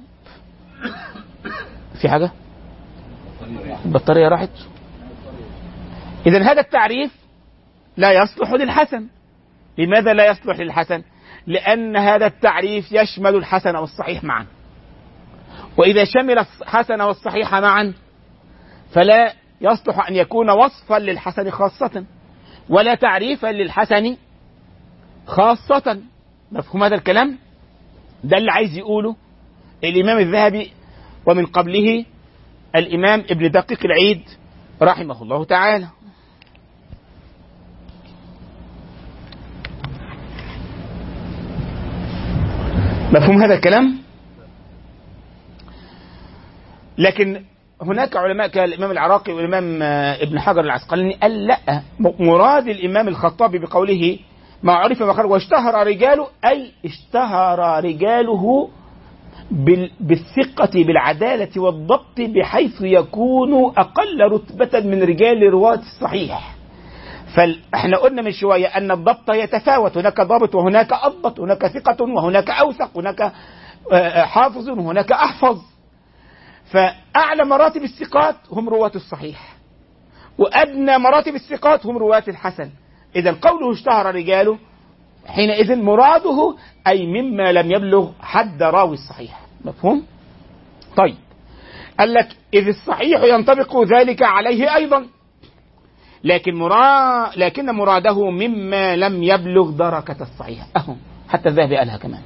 Speaker 1: في حاجة؟ البطارية راحت. اذا هذا التعريف لا يصلح للحسن. لماذا لا يصلح للحسن؟ لأن هذا التعريف يشمل الحسن والصحيح معا، وإذا شمل الحسن والصحيح معا فلا يصلح أن يكون وصفا للحسن خاصة ولا تعريفا للحسن خاصة. مفهوم هذا الكلام؟ ده اللي عايز يقوله الإمام الذهبي ومن قبله الإمام ابن دقيق العيد رحمه الله تعالى. مفهوم هذا الكلام؟ لكن هناك علماء كالإمام العراقي والإمام ابن حجر العسقلاني قال لا، مراد الإمام الخطابي بقوله ما عرف مخرج واشتهر رجاله، أي اشتهر رجاله بالثقة بالعدالة والضبط بحيث يكون أقل رتبة من رجال رواة الصحيح. فاحنا قلنا من شوية أن الضبط يتفاوت، هناك ضابط وهناك أضبط، هناك ثقة وهناك أوثق، هناك حافظ وهناك أحفظ. فأعلى مراتب الثقات هم رواة الصحيح، وأدنى مراتب الثقات هم رواة الحسن. إذا قوله اشتهر رجاله حينئذ مراده أي مما لم يبلغ حد راوي الصحيح. مفهوم؟ طيب، قال لك إذ الصحيح ينطبق ذلك عليه أيضا، لكن مراده مما لم يبلغ درجة الصحيح. حتى الذهبي قالها كمان.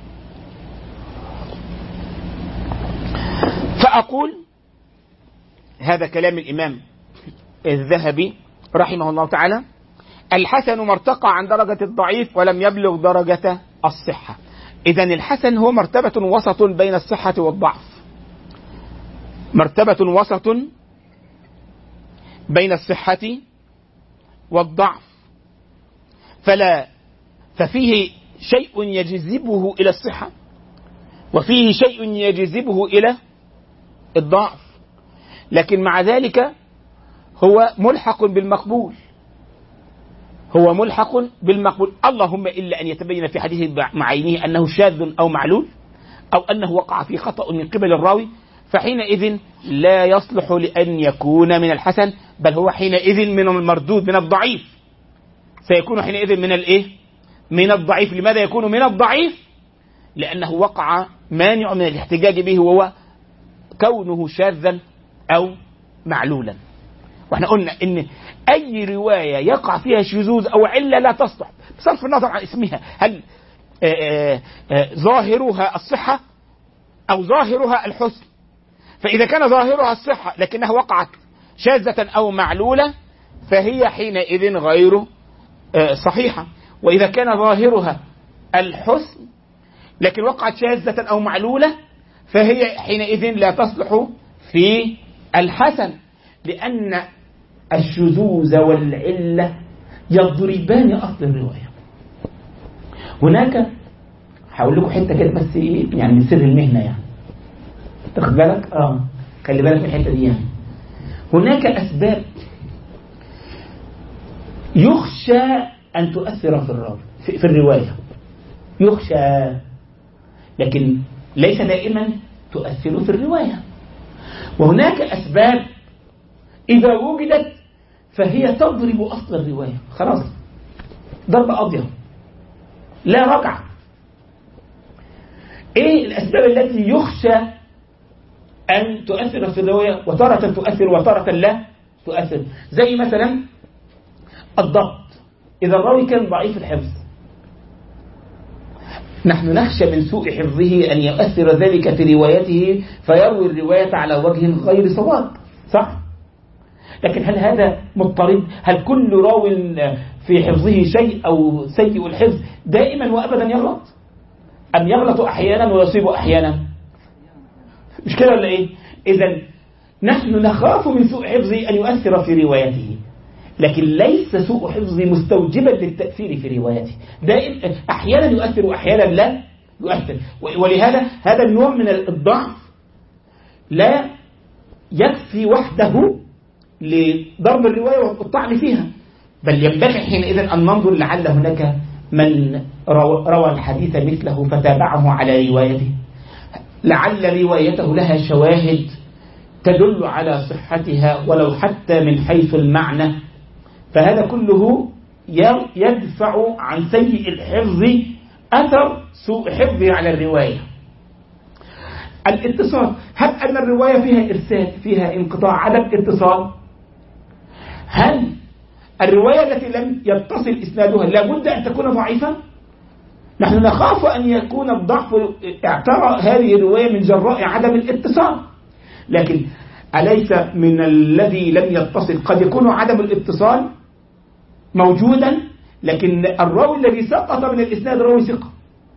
Speaker 1: فأقول هذا كلام الإمام الذهبي رحمه الله تعالى: الحسن ما ارتقى عن درجة الضعيف ولم يبلغ درجة الصحة. إذن الحسن هو مرتبة وسط بين الصحة والضعف، مرتبة وسط بين الصحة والضعف، ففيه شيء يجذبه إلى الصحة وفيه شيء يجذبه إلى الضعف، لكن مع ذلك هو ملحق بالمقبول، هو ملحق بالمقبول، اللهم إلا أن يتبين في حديث معينه أنه شاذ أو معلول أو أنه وقع في خطأ من قبل الراوي، فحينئذ لا يصلح لأن يكون من الحسن، بل هو حينئذ من المردود، من الضعيف. سيكون حينئذ من الإيه؟ من الضعيف. لماذا يكون من الضعيف؟ لأنه وقع مانع من الاحتجاج به، وهو كونه شاذا أو معلولا. واحنا قلنا ان اي رواية يقع فيها شذوذ او علة لا تصلح بصرف النظر عن اسمها، هل ظاهرها الصحة او ظاهرها الحسن. فاذا كان ظاهرها الصحة لكنها وقعت شاذة او معلولة فهي حينئذ غير صحيحة. واذا كان ظاهرها الحسن لكن وقعت شاذة او معلولة فهي حينئذ لا تصلح في الحسن، لأن الشذوذ والعلة يضربان أصل الرواية. هناك هقول لكم حتة كده بس يعني من سر المهنة، يعني تاخد بالك؟ خلي بالك من الحتة دي. يعني هناك أسباب يخشى أن تؤثر في الراوي في الرواية، يخشى، لكن ليس دائما تؤثر في الرواية. وهناك أسباب إذا وجدت فهي تضرب أصل الرواية، خلاص ضرب أضيع لا رجع. إيه الأسباب التي يخشى أن تؤثر في الرواية وتارة تؤثر وتارة لا تؤثر؟ زي مثلا الضبط، إذا الراوي كان ضعيف الحفظ نحن نخشى من سوء حفظه أن يؤثر ذلك في روايته فيروي الرواية على وجه غير صواب، صح؟ لكن هل هذا مضطرد؟ هل كل راو في حفظه شيء أو سيء الحفظ دائما وأبدا يغلط؟ أم يغلط أحيانا ويصيب أحيانا؟ مش كده ولا إيه؟ إذن نحن نخاف من سوء حفظه أن يؤثر في روايته، لكن ليس سوء حفظه مستوجبا للتأثير في روايته، دائما أحيانا يؤثر وأحيانا لا يؤثر. ولهذا هذا النوع من الضعف لا يكفي وحده لضرب الرواية والطعن فيها، بل ينبغي حينئذ أن ننظر لعل هناك من روى الحديث مثله فتابعه على روايته، لعل روايته لها شواهد تدل على صحتها ولو حتى من حيث المعنى، فهذا كله يدفع عن سيء الحفظ أثر سوء حفظه على الرواية. الاتصال، هل أن الرواية فيها إرسال، فيها انقطاع، عدم اتصال؟ هل الرواية التي لم يتصل إسنادها لابد أن تكون ضعيفة؟ نحن نخاف أن يكون الضعف اعترى هذه الرواية من جراء عدم الاتصال، لكن أليس من الذي لم يتصل قد يكون عدم الاتصال موجودا، لكن الراوي الذي سقط من الإسناد راوي ثقة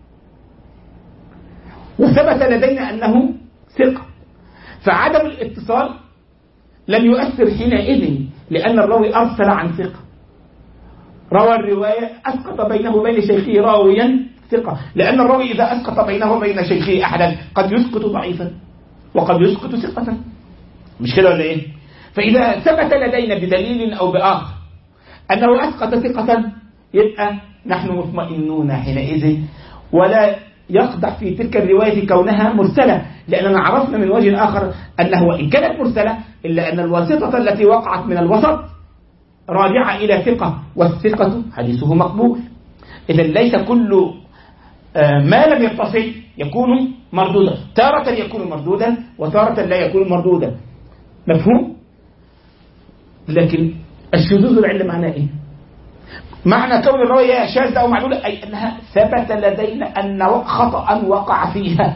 Speaker 1: وثبت لدينا أنه ثقة، فعدم الاتصال لم يؤثر حينئذ لأن الراوي أرسل عن ثقة، روى الرواية أسقط بينه وبين شيخه راويا ثقة، لأن الراوي إذا أسقط بينه وبين شيخه أحدا قد يسقط ضعيفا وقد يسقط ثقة، مش كده ولا إيه؟ فإذا ثبت لدينا بدليل أو بآخر أنه أسقط ثقة يبقى نحن مطمئنون حينئذ، ولا يقدح في تلك الرواية كونها مرسلة، لأننا عرفنا من وجه آخر أنه وإن كانت مرسلة إلا أن الواسطة التي وقعت من الوسط راجعة إلى ثقة، والثقة حديثه مقبول. إذن ليس كل ما لم يتصل يكون مردودا، تارة يكون مردودا وتارة لا يكون مردودا، مفهوم؟ لكن الشذوذ العلة معناه إيه؟ معنى كون الرواية شاذة أو معلولة أي أنها ثبت لدينا أن خطأ وقع فيها،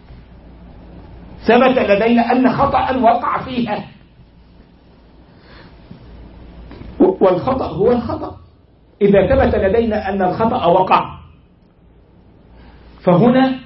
Speaker 1: ثبت لدينا أن خطأ وقع فيها، والخطأ هو الخطأ. إذا ثبت لدينا أن الخطأ وقع فهنا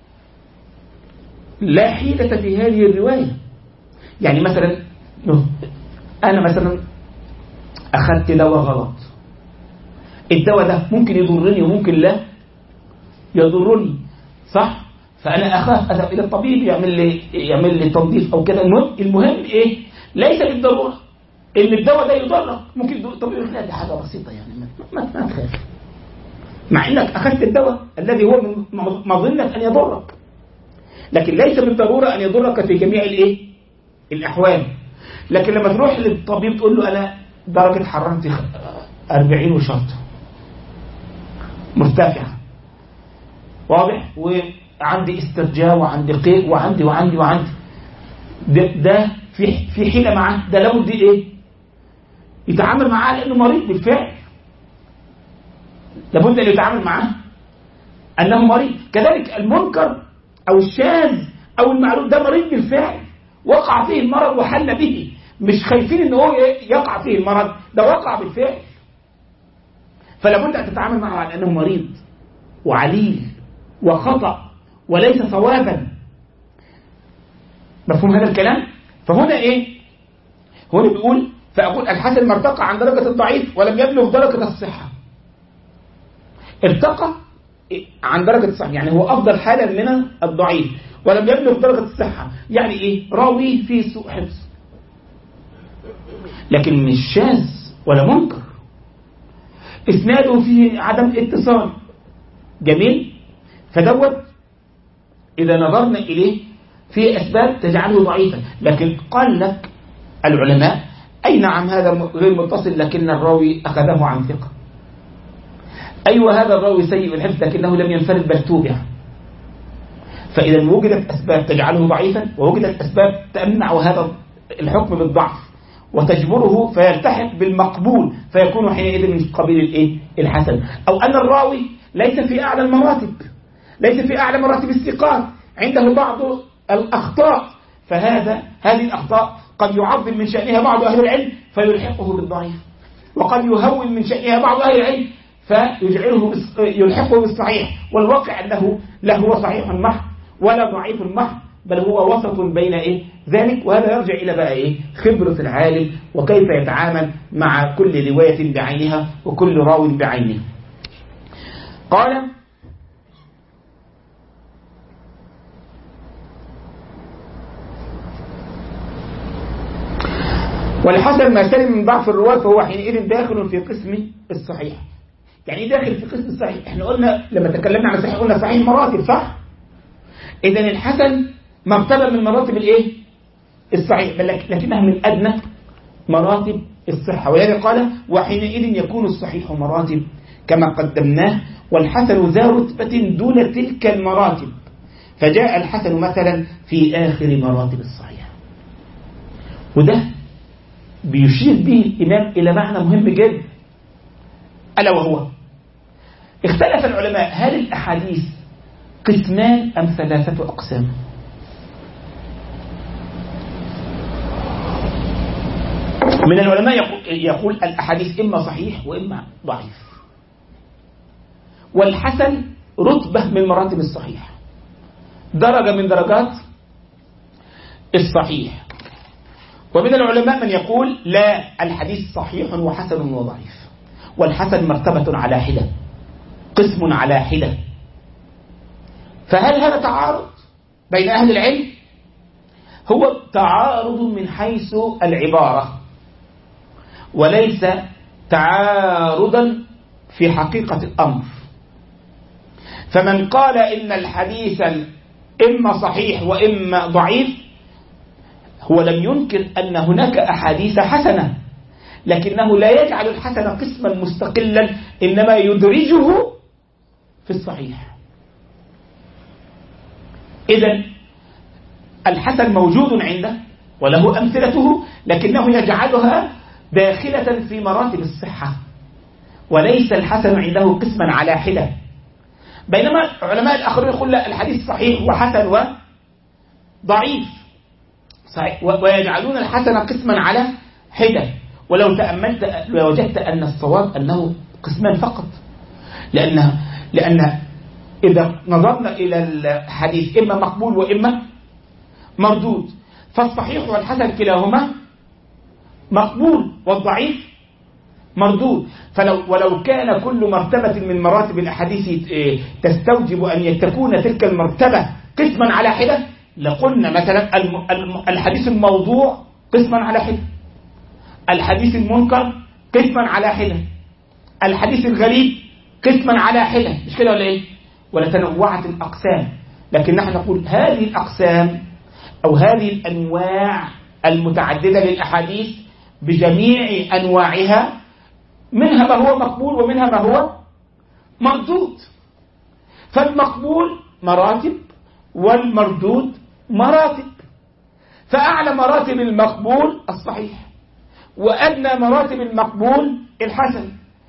Speaker 1: لا حيلة في هذه الرواية. يعني مثلا أنا مثلا أخذت دواء غلط، الدواء ده ممكن يضرني وممكن لا يضرني، صح؟ فأنا أخاف أذهب إلى الطبيب يعمل لي تنظيف أو كذا. المهم إيه؟ ليس بالضرورة إن الدواء ده يضرك، ممكن الطبيب يقول لا دي حاجة بسيطة يعني ما تخاف، مع إنك أخذت الدواء الذي هو من مظنة أن يضرك، لكن ليس بالضرورة أن يضرك في جميع الأحوال. لكن لما تروح للطبيب تقول له أنا درجة حرارتي 40 وشرط مرتفعة، واضح، وعندي استرجاع وعندي قيء وعندي ده في حيلة معاه، ده لابد إيه؟ يتعامل معاه لأنه مريض بالفعل، لابد أن يتعامل معاه أنه مريض. كذلك المنكر أو الشاذ أو المعلوم ده مريض بالفعل، وقع فيه المرض وحل به، مش خايفين إنه هو يقع فيه المرض، ده وقع بالفعل، فلابد أن تتعامل معه على أنه مريض وعليل وخطأ وليس صوابا. مفهوم هذا الكلام؟ فهنا إيه؟ هنا بيقول فأقول الحسن ما ارتقى عن درجة الضعيف ولم يبلغ درجة الصحة. ارتقى عن درجة الصحة يعني هو أفضل حالا من الضعيف، ولم يبلغ درجة الصحة يعني إيه؟ راوي فيه سوء حفظ، لكن مش شاذ ولا منكر، اسناده فيه عدم اتصال. جميل. فدوت إذا نظرنا إليه في أسباب تجعله ضعيفا. لكن قال لك العلماء أي نعم هذا غير متصل لكن الراوي أخذه عن ثقة، أيوة هذا الراوي سيء الحفظ لكنه لم ينفرد بل توبع. فإذا وجدت أسباب تجعله ضعيفا ووجدت أسباب تمنع هذا الحكم بالضعف وتجبره فيلتحق بالمقبول فيكون حينئذ من قبيل الحسن. أو أن الراوي ليس في أعلى المراتب، ليس في أعلى مراتب الثقات، عنده بعض الأخطاء، هذه الأخطاء قد يعظم من شأنها بعض أهل العلم فيلحقه بالضعيف، وقد يهون من شأنها بعض أهل العلم يلحقه بالصحيح. والواقع أنه لا هو صحيح محض ولا ضعيف محض، بل هو وسط بين ذلك. وهذا يرجع إلى بقى خبرة العالم وكيف يتعامل مع كل رواية بعينها وكل راو بعينه. قال والحسن ما سلم من ضعف الرواة فهو حينئذ داخل في قسم الصحيح. يعني ايه داخل في قسم الصحيح؟ احنا قلنا لما تكلمنا عن الصحيح قلنا صحيح مراتب، صح؟ اذا الحسن مرتبة من مراتب الصحيح، لكنها من أدنى مراتب الصحة. ولذلك قال وحينئذ يكون الصحيح مراتب كما قدمناه، والحسن ذا رتبة دون تلك المراتب، فجاء الحسن مثلا في آخر مراتب الصحيح. وده بيشير به الإمام إلى معنى مهم جدا، ألا وهو اختلف العلماء هل الأحاديث قسمان أم 3 أقسام؟ من العلماء يقول الأحاديث إما صحيح وإما ضعيف، والحسن رتبة من مراتب الصحيح، درجة من درجات الصحيح. ومن العلماء من يقول لا، الحديث صحيح وحسن وضعيف، والحسن مرتبة على حدة، قسم على حدة. فهل هذا تعارض بين أهل العلم؟ هو تعارض من حيث العبارة وليس تعارضا في حقيقة الأمر. فمن قال إن الحديث إما صحيح وإما ضعيف هو لم ينكر أن هناك أحاديث حسنة، لكنه لا يجعل الحسن قسما مستقلا، إنما يدرجه في الصحيح. إذن الحسن موجود عنده وله أمثلته، لكنه يجعلها داخلة في مراتب الصحة، وليس الحسن عنده قسما على حدة. بينما علماء الآخرين يقول لا، الحديث صحيح وحسن وضعيف صحيح، ويجعلون الحسن قسما على حدة. ولو تأملت لوجدت أن الصواب أنه قسمان فقط، لأن إذا نظرنا إلى الحديث إما مقبول وإما مردود، فالصحيح والحسن كلاهما مقبول والضعيف مردود. ولو كان كل مرتبة من مراتب الأحاديث تستوجب أن تكون تلك المرتبة قسما على حدة، لقلنا مثلا الحديث الموضوع قسما على حدة، الحديث المنكر قسما على حدة، الحديث الغريب قسما على حدة، مش كده ولا إيه؟ ولا تنوعت الأقسام. لكن نحن نقول هذه الأقسام أو هذه الأنواع المتعددة للأحاديث بجميع أنواعها، منها ما هو مقبول ومنها ما هو مردود. فالمقبول مراتب والمردود مراتب، فأعلى مراتب المقبول الصحيح، وأدنى مراتب المقبول الحسن،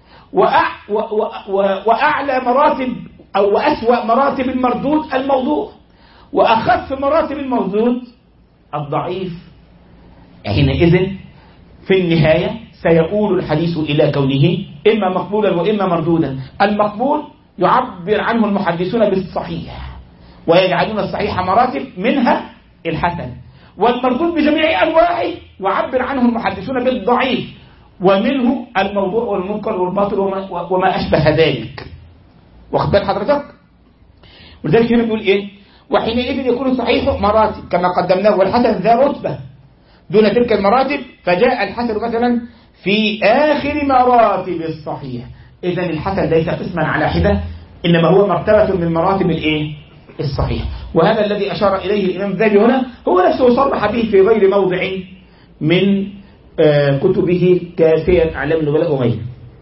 Speaker 1: وأعلى مراتب أو وأسوأ مراتب المردود الموضوع، وأخف مراتب الموجود الضعيف. حينئذ في النهاية سيقول الحديث إلى كونه إما مقبولا وإما مردودا. المقبول يعبر عنه المحدثون بالصحيح ويجعلون الصحيح مراتب منها الحسن، والمردود بجميع أنواعه يعبر عنه المحدثون بالضعيف، ومنه الموضوع والمنكر والباطل وما أشبه ذلك. واخد بال حضرتك؟ ولذلك هنا بيقول إيه؟ وحينئذ يكون صحيح مراتب كما قدمناه، والحسن ذا رتبة دون تلك المراتب، فجاء الحسن مثلا في آخر مراتب الصحيح. إذن الحسن ليس قسما على حدة، إنما هو مرتبة من مراتب الصحيح. وهذا الذي أشار إليه الإمام الذهبي هنا هو نفسه صرح به في غير موضع من كتبه كسير أعلام النبلاء وغيره.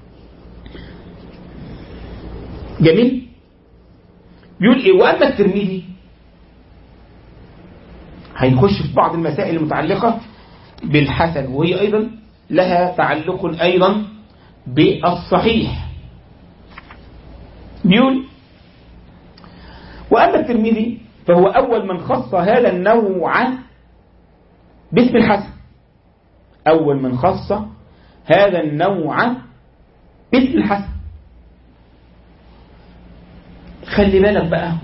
Speaker 1: جميل. يقول إيه؟ وأما الترمذي هيخش في بعض المسائل المتعلقة بالحسن، وهي أيضا لها تعلق أيضا بالصحيح. بيقول وأما الترمذي فهو أول من خص هذا النوع باسم الحسن. أول من خص هذا النوع باسم الحسن. خلي بالك بقى،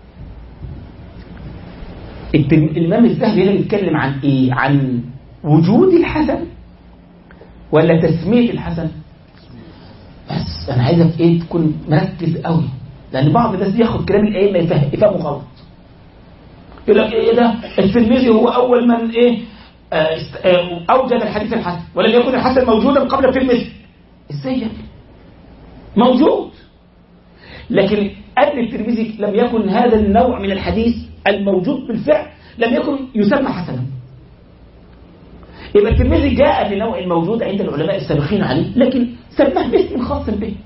Speaker 1: الإمام الذهبي هنا بيتكلم عن إيه؟ عن وجود الحسن ولا تسمية الحسن؟ بس أنا عايزك إيه تكون مركز قوي، لأن بعض الناس ياخد كلام الأئمة يفهمه غلط. يقول لك إيه ده؟ الترمذي هو أول من إيه أوجد الحديث الحسن، ولم يكن الحسن موجودا قبل الترمذي. إزاي يعني؟ موجود، لكن قبل الترمذي لم يكن هذا النوع من الحديث الموجود بالفعل لم يكن يسمى حسنا. يبقى الترمذي جاء بنوع موجود عند العلماء السابقين عليه، لكن سماه باسم خاص به.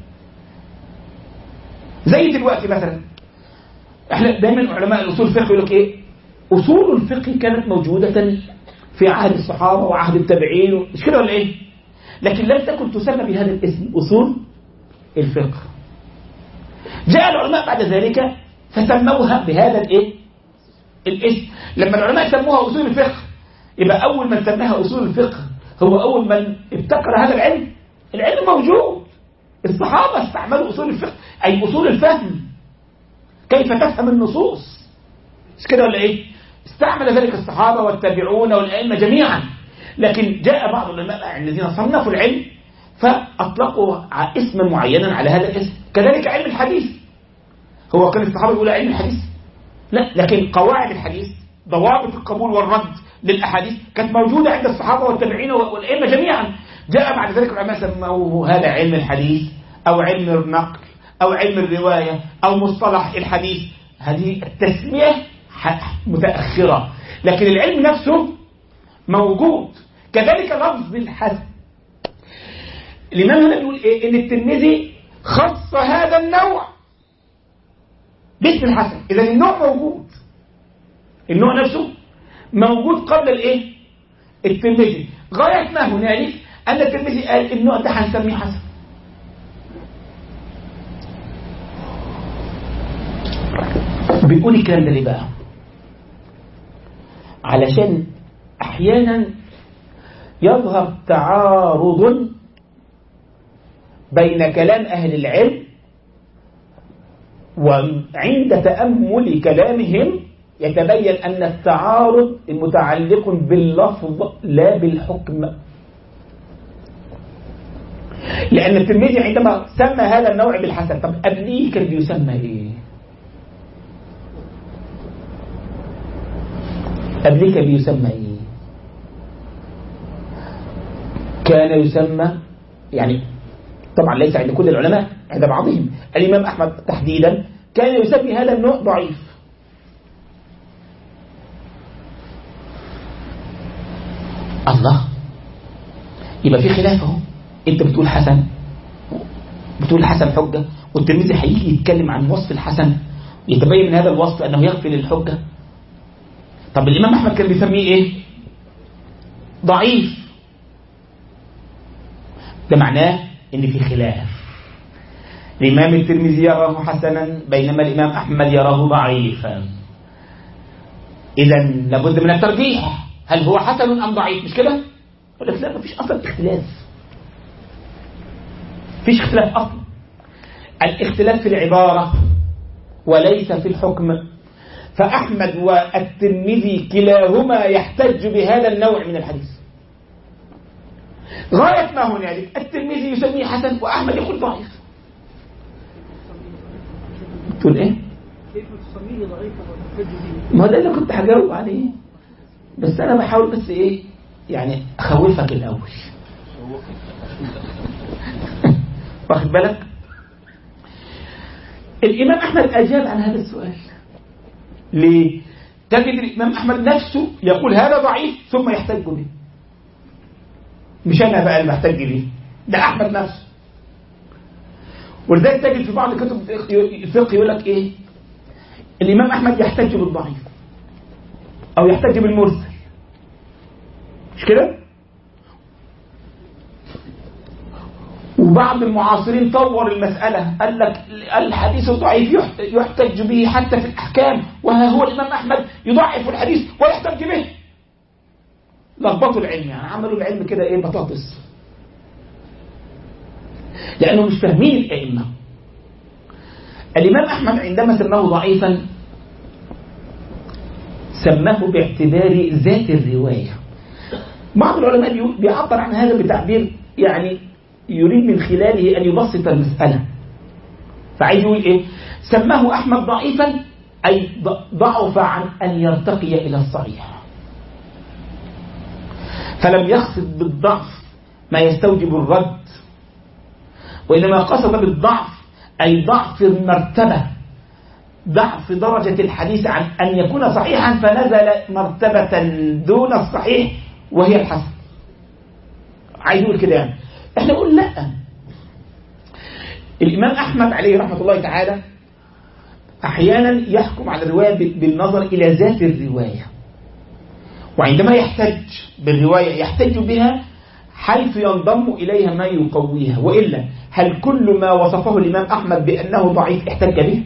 Speaker 1: زي دلوقتي مثلا احنا دايما علماء الاصول الفقه يقول لك ايه؟ اصول الفقه كانت موجوده في عهد الصحابه وعهد التابعين، مش كده ولا ايه؟ لكن لم تكن تسمى بهذا الاسم اصول الفقه. جاء العلماء بعد ذلك فسموها بهذا الايه؟ الاسم. لما العلماء سموها اصول الفقه، يبقى اول من سماها اصول الفقه هو اول من ابتكر هذا العلم. العلم موجود، الصحابه استعملوا اصول الفقه اي اصول الفهم، كيف تفهم النصوص، مش كده ولا ايه؟ استعمل ذلك الصحابه والتابعون والائمه جميعا. لكن جاء بعض العلماء الذين صنفوا العلم فاطلقوا اسما معينا على هذا الاسم. كذلك علم الحديث، هو كان الصحابه يقولوا علم الحديث؟ لا، لكن قواعد الحديث، ضوابط القبول والرد للأحاديث كانت موجودة عند الصحابة والتابعين والأئمة جميعا. جاء بعد ذلك العلماء سموه هذا علم الحديث أو علم النقل أو علم الرواية أو مصطلح الحديث. هذه التسمية متأخرة، لكن العلم نفسه موجود. كذلك لفظ الحسن، الإمام هنا بيقول إيه؟ إن الترمذي خص هذا النوع باسم الحسن. إذا النوع موجود، النوع نفسه موجود قبل الايه؟ الترمذي. غاية ما هنالك أن الترمذي قال النوع ده هنسميه حسن. بيقول الكلام ده ليه بقى؟ علشان أحيانا يظهر تعارض بين كلام أهل العلم، وعند تأمل كلامهم يتبين أن التعارض متعلق باللفظ لا بالحكم. لأن الترمذي عندما سمى هذا النوع بالحسن، طب قبليه كان بيسمى إيه؟ قبليه كان بيسمى إيه؟ كان يسمى، يعني طبعا ليس عند كل العلماء، عند بعضهم. الإمام أحمد تحديدا كان يسمي هذا النوع ضعيف. الله، يبقى في خلاف اهو. انت بتقول حسن، بتقول الحسن حجة، والترمذي هيجي يتكلم عن وصف الحسن يتبين من هذا الوصف انه يغفل الحجة. طب الامام احمد كان بيسميه ايه؟ ضعيف. ده معناه ان في خلاف. الامام الترمذي يراه حسنا بينما الامام احمد يراه ضعيفا. اذا لابد من الترجيح، هل هو حسن ام ضعيف؟ مش كده؟ ولا لا، مفيش اصلا اختلاف، مفيش اختلاف اصلا. الاختلاف في العبارة وليس في الحكم. فأحمد والترمذي كلاهما يحتج بهذا النوع من الحديث. غاية ما هنالك الترمذي يسميه حسن وأحمد يقول ضعيف. تقول ايه؟
Speaker 3: كيف تسميه ضعيف وتحتج به؟
Speaker 1: ما ده اللي كنت هجاوب عليه، بس أنا بحاول بس إيه يعني أخوفك الأول. واخد بالك؟ الإمام أحمد أجاب عن هذا السؤال. ليه؟ تجد الإمام أحمد نفسه يقول هذا ضعيف ثم يحتج به. مش أنا بقى اللي بحتج به، ده أحمد نفسه. ولذلك تجد في بعض كتب الفقه يقول لك إيه؟ الإمام أحمد يحتج بالضعيف أو يحتج بالمرسل، مش كده؟ وبعض المعاصرين طور المسألة، قال لك الحديث الضعيف يحتج به حتى في الأحكام، وها هو الإمام أحمد يضعف الحديث ويحتج به. لخبطوا العلم، يعني عملوا العلم كده إيه، بطاطس، لأنه مش فاهمين الأئمة. الإمام أحمد عندما سماه ضعيفا سماه باعتبار ذات الرواية. بعض العلماء بيعبر عن هذا بتعبير يعني يريد من خلاله أن يبسط المسألة، فعايز يقول إيه؟ سماه أحمد ضعيفا أي ضعف عن أن يرتقي إلى الصحيح، فلم يقصد بالضعف ما يستوجب الرد، وإنما قصد بالضعف أي ضعف المرتبة، ضعف درجة الحديث عن أن يكون صحيحا فنزل مرتبة دون الصحيح وهي الحسن. عايز يقول كده يعني. احنا نقول لا، الإمام أحمد عليه رحمة الله تعالى أحيانا يحكم على الرواية بالنظر إلى ذات الرواية، وعندما يحتج بالرواية يحتج بها حيث ينضم إليها ما يقويها، وإلا هل كل ما وصفه الإمام أحمد بأنه ضعيف احتج به؟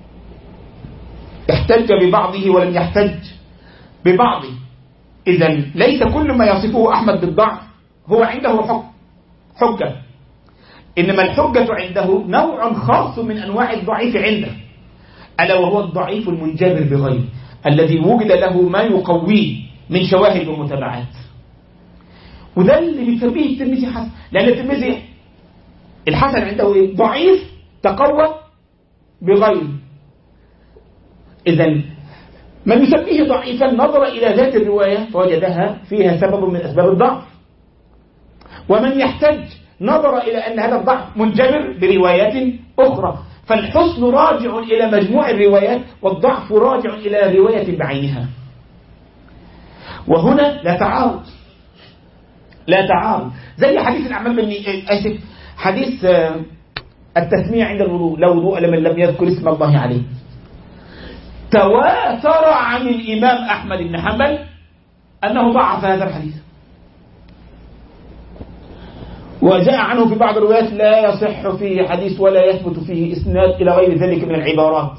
Speaker 1: احتج ببعضه ولم يحتج ببعضه. إذن ليس كل ما يصفه أحمد بالضعف هو عنده حجة، إنما الحجة عنده نوع خاص من أنواع الضعيف عنده، ألا وهو الضعيف المنجبر بغيره الذي وجد له ما يقويه من شواهد ومتابعات. وده اللي بيسميه الترمذي حسن، لأن الترمذي الحسن عنده إيه؟ ضعيف تقوى بغيره. إذن من يسميه ضعيفا نظر إلى ذات الرواية فوجدها فيها سبب من أسباب الضعف، ومن يحتج نظر إلى أن هذا الضعف منجبر بروايات أخرى، فالحسن راجع إلى مجموع الروايات والضعف راجع إلى رواية بعينها. وهنا لا تعارض زي حديث الأعمال بالنيات، حديث التسمية عند الوضوء، لا وضوء لمن لم يذكر اسم الله عليه. تواتر عن الإمام أحمد بن حنبل أنه ضعف هذا الحديث، وجاء عنه في بعض الروايات لا يصح فيه حديث ولا يثبت فيه إسناد إلى غير ذلك من العبارات،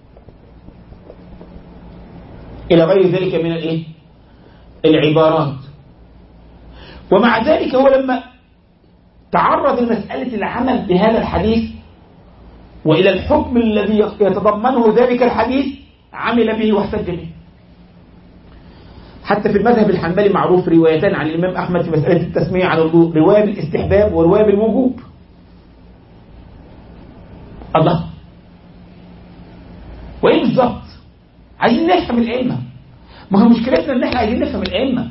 Speaker 1: إلى غير ذلك من العبارات. ومع ذلك هو لما تعرض لمسألة العمل بهذا الحديث وإلى الحكم الذي يتضمنه ذلك الحديث عمل به واحتج به. حتى في المذهب الحنبلي معروف روايتان عن الإمام أحمد في مسألة التسمية عن الوضوء، رواية بالاستحباب ورواية بالوجوب. الله، وإيه بالضبط؟ عايزين نفهم الأئمة، ما هو مشكلتنا إن إحنا عايزين نفهم الأئمة.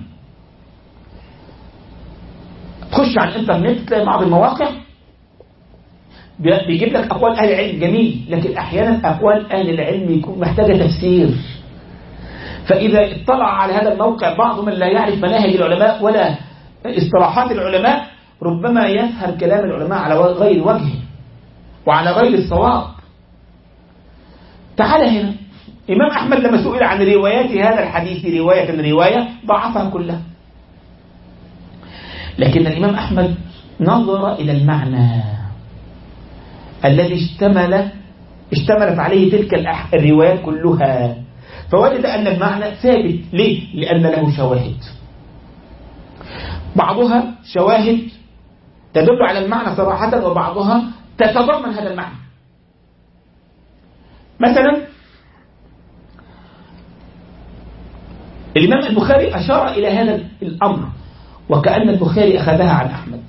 Speaker 1: تخش على الإنترنت تلاقي بعض المواقع بيجيب لك أقوال أهل العلم جميل، لكن أحيانا أقوال أهل العلم يكون محتاجة تفسير. فإذا اطلع على هذا الموقع بعض من لا يعرف مناهج العلماء ولا اصطلاحات العلماء ربما يفهم كلام العلماء على غير وجهه وعلى غير الصواب. تعال هنا، إمام أحمد لما سئل عن روايات هذا الحديث رواية ضعفها كلها، لكن الإمام أحمد نظر إلى المعنى الذي اشتملت عليه تلك الروايات كلها، فوجد أن المعنى ثابت. ليه؟ لأن له شواهد، بعضها شواهد تدل على المعنى صراحة وبعضها تتضمن هذا المعنى. مثلا الإمام البخاري أشار إلى هذا الأمر وكأن البخاري أخذها عن أحمد.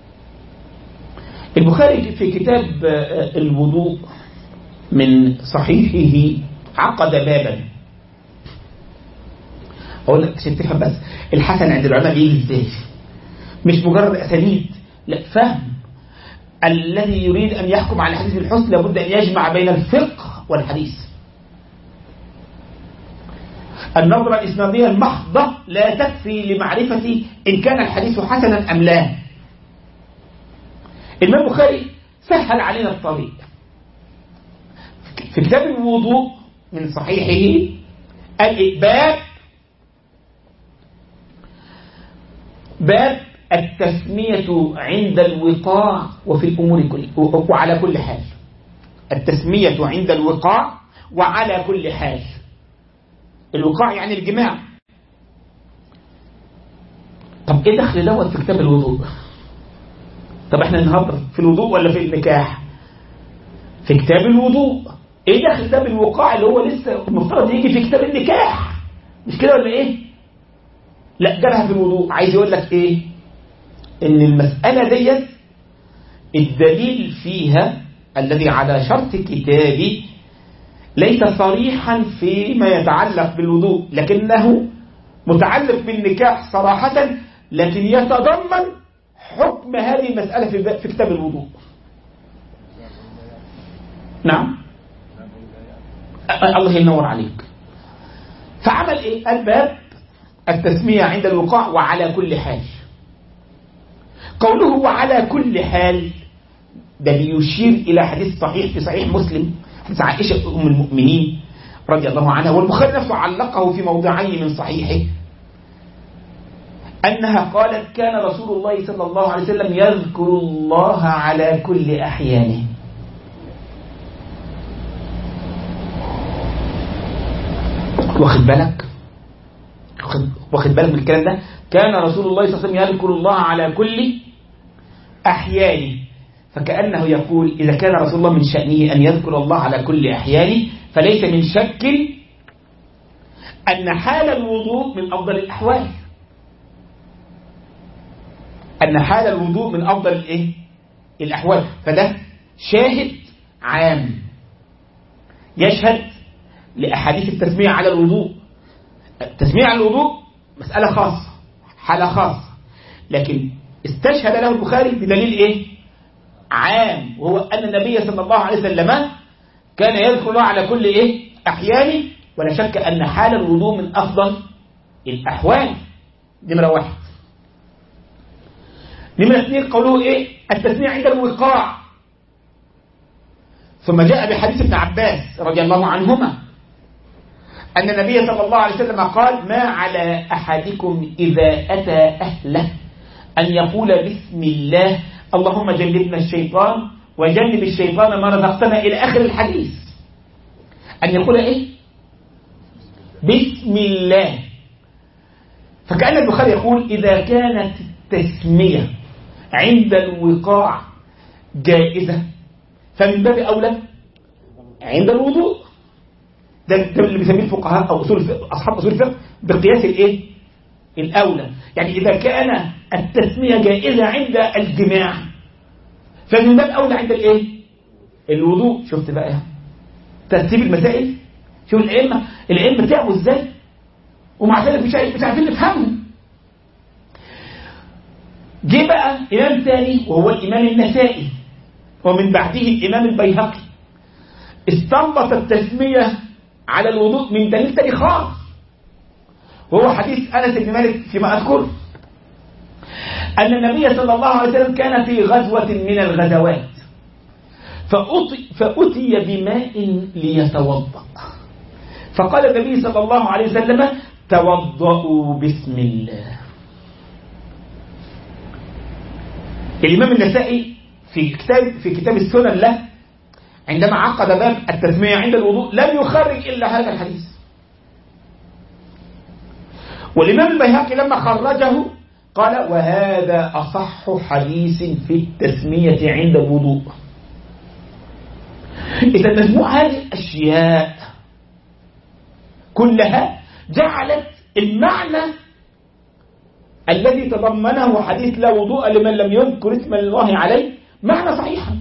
Speaker 1: البخاري في كتاب الوضوء من صحيحه عقد بابا أقول لك عشان تفهم بس الحسن عند العلماء بيجي إزاي، مش مجرد أسانيد، لا، فهم. الذي يريد أن يحكم على الحديث بالحسن لابد أن يجمع بين الفقه والحديث. النظرة الإسنادية المحضة لا تكفي لمعرفة إن كان الحديث حسنا أم لا. الإمام البخاري سهل علينا الطريق في كتاب الوضوء من صحيحه باب التسمية عند الوقاع وفي الأمور وعلى كل حال. التسمية عند الوقاع وعلى كل حال. الوقاع يعني الجماع. طب ايه دخل دوت في كتاب الوضوء؟ طب احنا النهارده في الوضوء ولا في النكاح؟ في كتاب الوضوء. ايه دخل ده بالوقاع اللي هو لسه المفترض يجي في كتاب النكاح؟ مش كده ولا ايه؟ لا، جابها في الوضوء. عايز يقول لك ايه؟ ان المسألة ديت الدليل فيها الذي على شرط كتابي ليس صريحا فيما يتعلق بالوضوء، لكنه متعلق بالنكاح صراحة، لكن يتضمن حكم هذه المسألة في كتاب الوضوء. نعم، الله ينور عليك. فعمل ايه؟ الباب التسمية عند الوقاع وعلى كل حال. قوله وعلى كل حال ده بيشير إلى حديث صحيح في صحيح مسلم، حديث عائشة أم المؤمنين رضي الله عنها، والبخاري نفسه علقه في موضعين من صحيحه، أنها قالت كان رسول الله صلى الله عليه وسلم يذكر الله على كل أحيانه. واخد بالك من الكلام ده؟ كان رسول الله صلى الله عليه وسلم يذكر الله على كل أحيانه، فكأنه يقول إذا كان رسول الله من شأنه أن يذكر الله على كل أحيانه، فليس من شك أن حال الوضوء من أفضل الأحوال. أن حال الوضوء من أفضل الأحوال. فده شاهد عام يشهد لأحاديث التسمية على الوضوء. التسمية على الوضوء مسألة خاصة، حالة خاصة، لكن استشهد له البخاري بدليل عام، وهو أن النبي صلى الله عليه وسلم كان يذكر الله على كل أحيانه، ولا شك أن حال الوضوء من أفضل الأحوال. نمرة 1. نمرة 2 قوله التسمية عند الوقاع. ثم جاء بحديث ابن عباس رضي الله عنهما أن النبي صلى الله عليه وسلم قال ما على أحدكم إذا أتى أهله أن يقول بسم الله اللهم جنبنا الشيطان وجنب الشيطان ما رزقتنا إلى آخر الحديث. أن يقول بسم الله. فكأن البخاري يقول إذا كانت التسمية عند الوقاع جائزة فمن باب أولى عند الوضوء. ده اللي بيسميه الفقهاء أو أصحاب أصول الفقه بقياس الأولى. يعني إذا كان التسمية جائزة عند الجماع فمن باب أولى عند الوضوء. شفت بقى ترتيب المسائل؟ شوف العلم تعبوا ازاي، ومع ذلك مش عارفين نفهمهم. جه بقى إمام ثاني وهو الإمام النسائي، ومن بعده الإمام البيهقي، استنبط التسمية على الوضوء من دليل ثاني خاص، وهو حديث أنس بن مالك فيما أذكر أن النبي صلى الله عليه وسلم كان في غزوة من الغزوات فأتي بماء ليتوضأ، فقال النبي صلى الله عليه وسلم توضأوا بسم الله. الإمام النسائي في كتاب السنن له عندما عقد باب التسمية عند الوضوء لم يخرج إلا هذا الحديث. والإمام البيهقي لما خرجه قال وهذا أصح حديث في التسمية عند الوضوء. إذا مجموع هذه الأشياء كلها جعلت المعنى الذي تضمنه حديث لا وضوء لمن لم يذكر اسم الله عليه معنى صحيحا،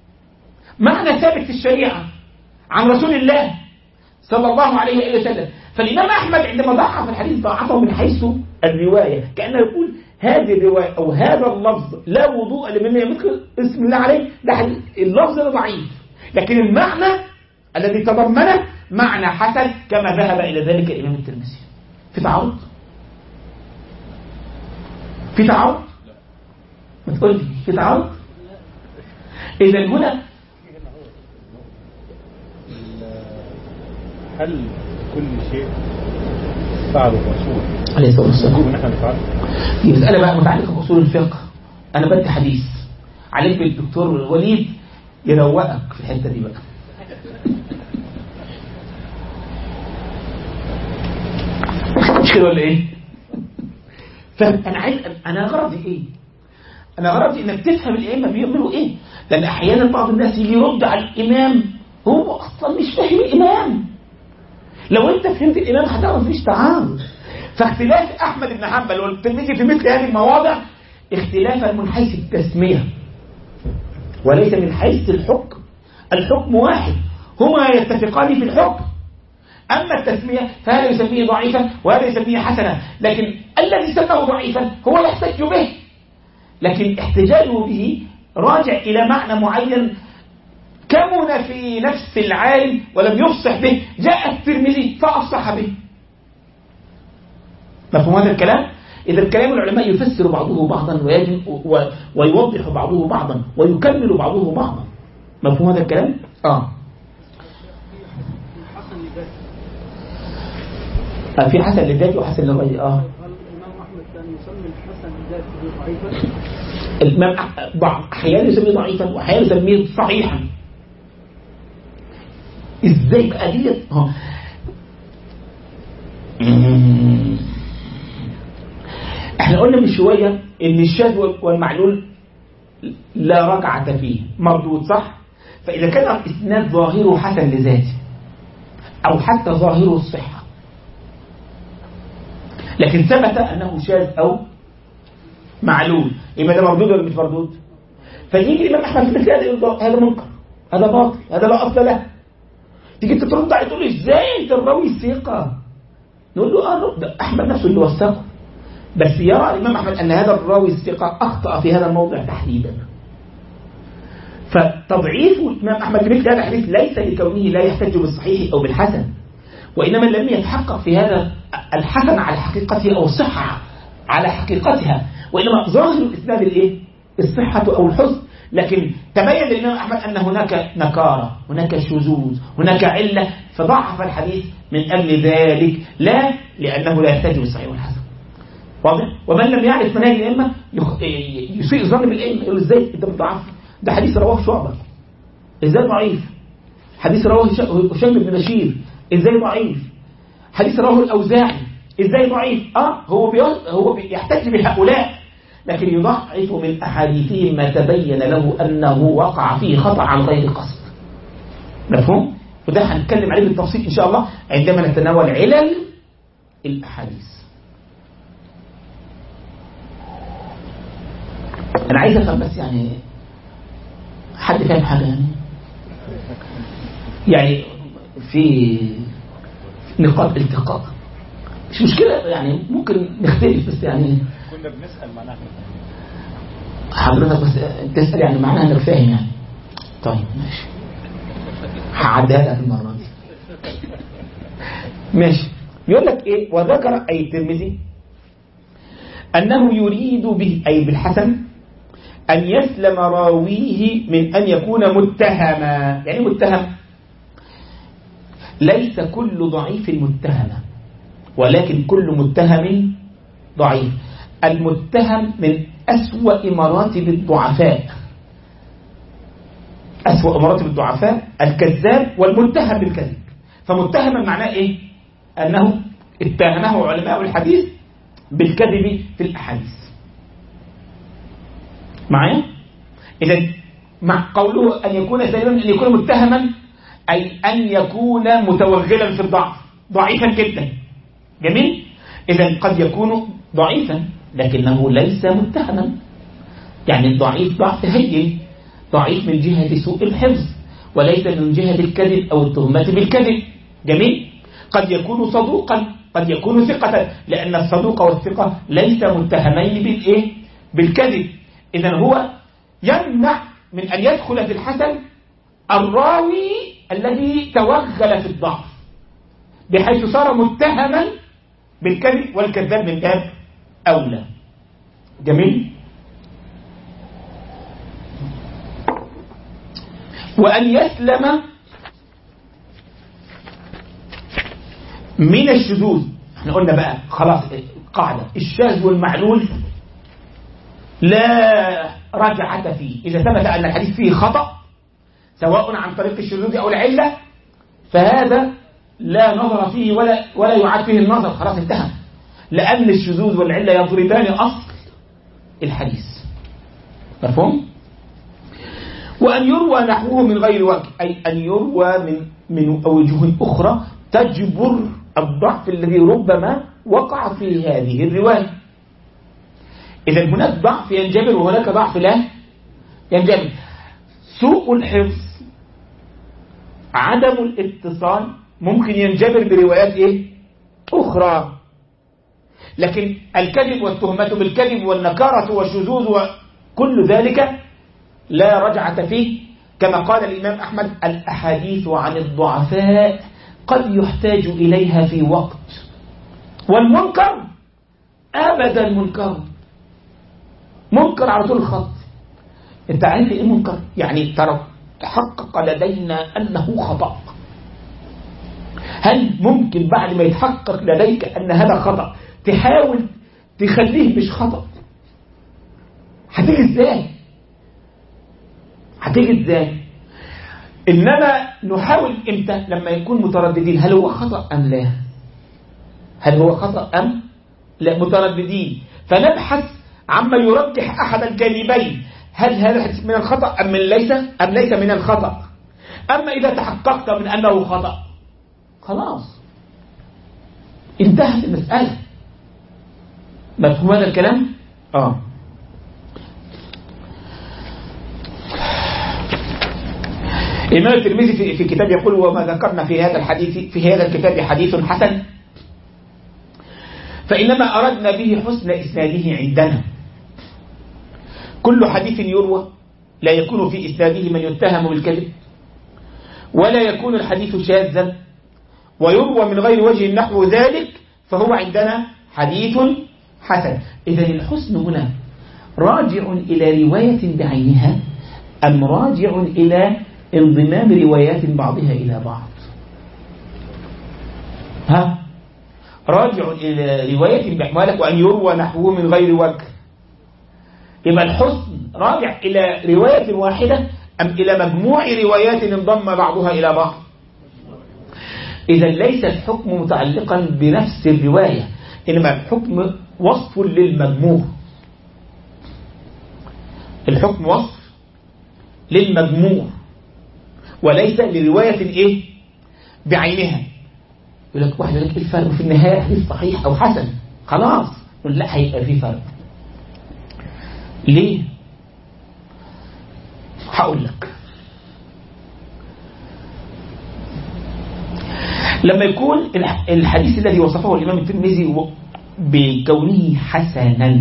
Speaker 1: معنى ثابت في الشريعة عن رسول الله صلى الله عليه وسلم. فالإمام أحمد عندما ضعف الحديث ضعفه من حيث الرواية، كأنه يقول هذه الرواية أو هذا اللفظ لا وضوء لمن يذكر اسم الله عليه، ده اللفظ ضعيف، لكن المعنى الذي تضمنه معنى حسن كما ذهب إلى ذلك الإمام الترمذي. في تعارض؟ في تعارض؟ ما تقول لي في تعارض؟ إذا هنا
Speaker 3: هل كل شيء فعله الرسول
Speaker 1: عليه الصلاة والسلام
Speaker 3: ونحن نفعله؟
Speaker 1: مسألة بقى متعلقة بأصول الفقه. أنا بدي حديث عليك بالدكتور وليد يروقك في الحتة دي بقى. مش كده ولا إيه؟ فأنا عايز أنا غرضي إيه؟ أنا غرضي إنك تفهم الأئمة بيعملوا إيه؟ لأن أحيانا بعض الناس يجي يرد على الإمام هو أصلا مش فاهم الإمام. لو أنت فهمت الإمام هتعرف مفيش تعارض. فاختلاف أحمد بن حنبل والترمذي في مثل هذه المواضع اختلافا من حيث التسمية وليس من حيث الحكم. الحكم واحد، هما يتفقان في الحكم. أما التسمية فهذا يسميه ضعيفا وهذا يسميه حسنا، لكن الذي سماه ضعيفا هو يحتج به، لكن احتجاجه به راجع إلى معنى معين كمن في نفس العالم ولم يفصح به، جاء الترمذي فأفصح به. مفهوم هذا الكلام؟ إذا الكلام العلماء يفسر بعضه بعضا ويوضح بعضه بعضا ويكمل بعضه بعضا. مفهوم هذا الكلام؟ في حسن للذات وحسن للغير.
Speaker 4: الإمام أحمد كان يسمي الحسن لذاته ضعيفا.
Speaker 1: الإمام أحيانا يسميه ضعيفا وأحيانا يسميه صحيحا. إزاي بقى ديت؟ احنا قلنا من شوية ان الشاذ والمعلول لا رجعة فيه، مردود، صح؟ فإذا كان الإسناد ظاهره حسن لذاته أو حتى ظاهره الصحة لكن ثبت أنه شاذ أو معلول، يبقى ده مردود ولا مش مردود؟ فيجي الإمام أحمد في مثل هذا منكر، هذا باطل، هذا لا أصل له. تيجي ترد عليه تقول له ازاي انت الراوي الثقة؟ نقول له ده أحمد نفسه اللي وثقه، بس يرى الإمام أحمد أن هذا الراوي الثقة أخطأ في هذا الموضع تحديدا. فتضعيف الإمام أحمد لمثل هذا الحديث ليس لكونه لا يحتج بالصحيح أو بالحسن، وإنما لم يتحقق في هذا الحسن على حقيقته أو الصحة على حقيقتها، وإنما ظاهر الإسناد الإيه؟ الصحة أو الحسن، لكن تبين للإمام أحمد أن هناك نكارة، هناك شذوذ، هناك علة، فضعف الحديث من أجل ذلك، لا لأنه لا يحتج بالصحيح والحسن. واضح؟ ومن لم يعرف منهج الأئمة يسيء الظن بالأئمة، يقول ازاي انت بتضعف؟ ده حديث رواه شعبة، ازاي ضعيف؟ حديث رواه هشام بن بشير، ازاي ضعيف؟ حديث رواه الأوزاعي، ازاي ضعيف؟ هو يحتج بهؤلاء، لكن يضعف من أحاديثهم ما تبين له أنه وقع فيه خطأ عن غير قصد. مفهوم؟ وده هنتكلم عليه بالتفصيل إن شاء الله عندما نتناول علل الأحاديث. أنا عايز أفهم بس، يعني حد فاهم حاجة؟ يعني في نقاط التقاء، مش مشكلة، يعني ممكن نختلف، بس يعني
Speaker 3: كنا بنسأل معناها
Speaker 1: حضرتك بس تسأل يعني معناها انك فاهم يعني. طيب ماشي، هعديها لك المرة دي. ماشي. يقول لك ايه؟ وذكر أي الترمذي أنه يريد به أي بالحسن أن يسلم راويه من أن يكون متهما. يعني متهم ليس كل ضعيف متهما، ولكن كل متهم ضعيف. المتهم من أسوأ مراتب الضعفاء، أسوأ مراتب الضعفاء الكذاب والمتهم بالكذب. فمتهما معناه إيه؟ أنه اتهمه علماء الحديث بالكذب في الأحاديث. معايا؟ إذا مع قوله أن يكون سليما أن يكون متهما أي أن يكون متوغلا في الضعف، ضعيفا جدا. جميل؟ إذا قد يكون ضعيفا لكنه ليس متهما، يعني الضعيف ضعف هين، ضعيف من جهة سوء الحفظ وليس من جهة الكذب أو التهمة بالكذب. جميل؟ قد يكون صدوقا قد يكون ثقة، لأن الصدوق والثقة ليس متهمين بالإيه؟ بالكذب. إذن هو يمنع من أن يدخل في الحسن الراوي الذي توغل في الضعف بحيث صار متهما بالكذب، والكذاب من باب أولى. جميل. وأن يسلم من الشذوذ. احنا قلنا بقى خلاص قاعدة الشاذ والمعلول لا رجعة فيه. إذا ثبت أن الحديث فيه خطأ سواء عن طريق الشذوذ أو العلة فهذا لا نظر فيه ولا يعاد فيه النظر، خلاص انتهى، لأن الشذوذ والعلة يضربان أصل الحديث. مفهوم؟ وأن يروى نحوه من غير وجه، أي أن يروى من وجوه أخرى تجبر الضعف الذي ربما وقع في هذه الرواية. إذا هناك ضعف ينجبر وهناك ضعف لا ينجبر. سوء الحفظ، عدم الاتصال ممكن ينجبر بروايات إيه؟ أخرى، لكن الكذب والتهمة بالكذب والنكارة والشذوذ وكل ذلك لا رجعة فيه. كما قال الإمام أحمد: الأحاديث عن الضعفاء قد يحتاج إليها في وقت، والمنكر أبدا منكر على طول الخط. انت عارف ايه منكر؟ يعني ترى تحقق لدينا أنه خطأ. هل ممكن بعد ما يتحقق لديك أن هذا خطأ تحاول تخليه مش خطأ؟ هتيجي ازاي؟ إنما نحاول إمتى؟ لما يكون مترددين هل هو خطأ أم لا، لا، مترددين، فنبحث عما يرجح أحد الجانبين، هل هذا الحديث من الخطأ أم ليس من الخطأ. أما إذا تحققت من أنه خطأ خلاص انتهت المسألة. مفهوم هذا الكلام؟ الإمام الترمذي في كتاب يقول: وما ذكرنا في هذا الكتاب حديث حسن، فإنما أردنا به حسن إسناده عندنا. كل حديث يروى لا يكون في إسناده من يتهم بالكذب، ولا يكون الحديث شاذا، ويروى من غير وجه نحو ذلك، فهو عندنا حديث حسن. إذن الحسن هنا راجع إلى رواية بعينها أم راجع إلى انضمام روايات بعضها إلى بعض؟ راجع إلى رواية بأحوالك وأن يروى نحوه من غير وجه. يبقى الحسن راجع إلى رواية واحدة أم إلى مجموع روايات انضم بعضها إلى بعض؟ إذا ليس الحكم متعلقا بنفس الرواية، إنما الحكم وصف للمجموع. الحكم وصف للمجموع وليس لرواية بعينها. يقول لك واحد يقول لك الفرق في النهاية حديث صحيح أو حسن، خلاص لا، هيبقى في فرق. ليه؟ هقول لك. لما يكون الحديث الذي وصفه الإمام الترمذي بكونه حسنا،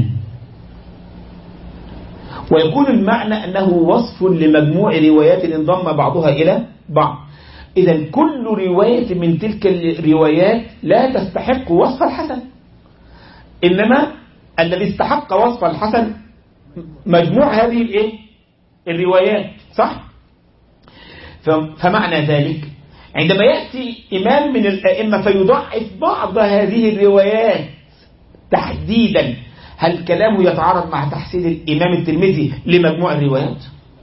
Speaker 1: ويكون المعنى أنه وصف لمجموع روايات انضم بعضها إلى بعض، إذا كل رواية من تلك الروايات لا تستحق وصف الحسن، إنما الذي استحق وصف الحسن مجموع هذه الروايات، صح؟ فمعنى ذلك عندما يأتي إمام من الأئمة فيضعف بعض هذه الروايات تحديدا، هل كلامه يتعارض مع تحسين الإمام الترمذي لمجموع الروايات؟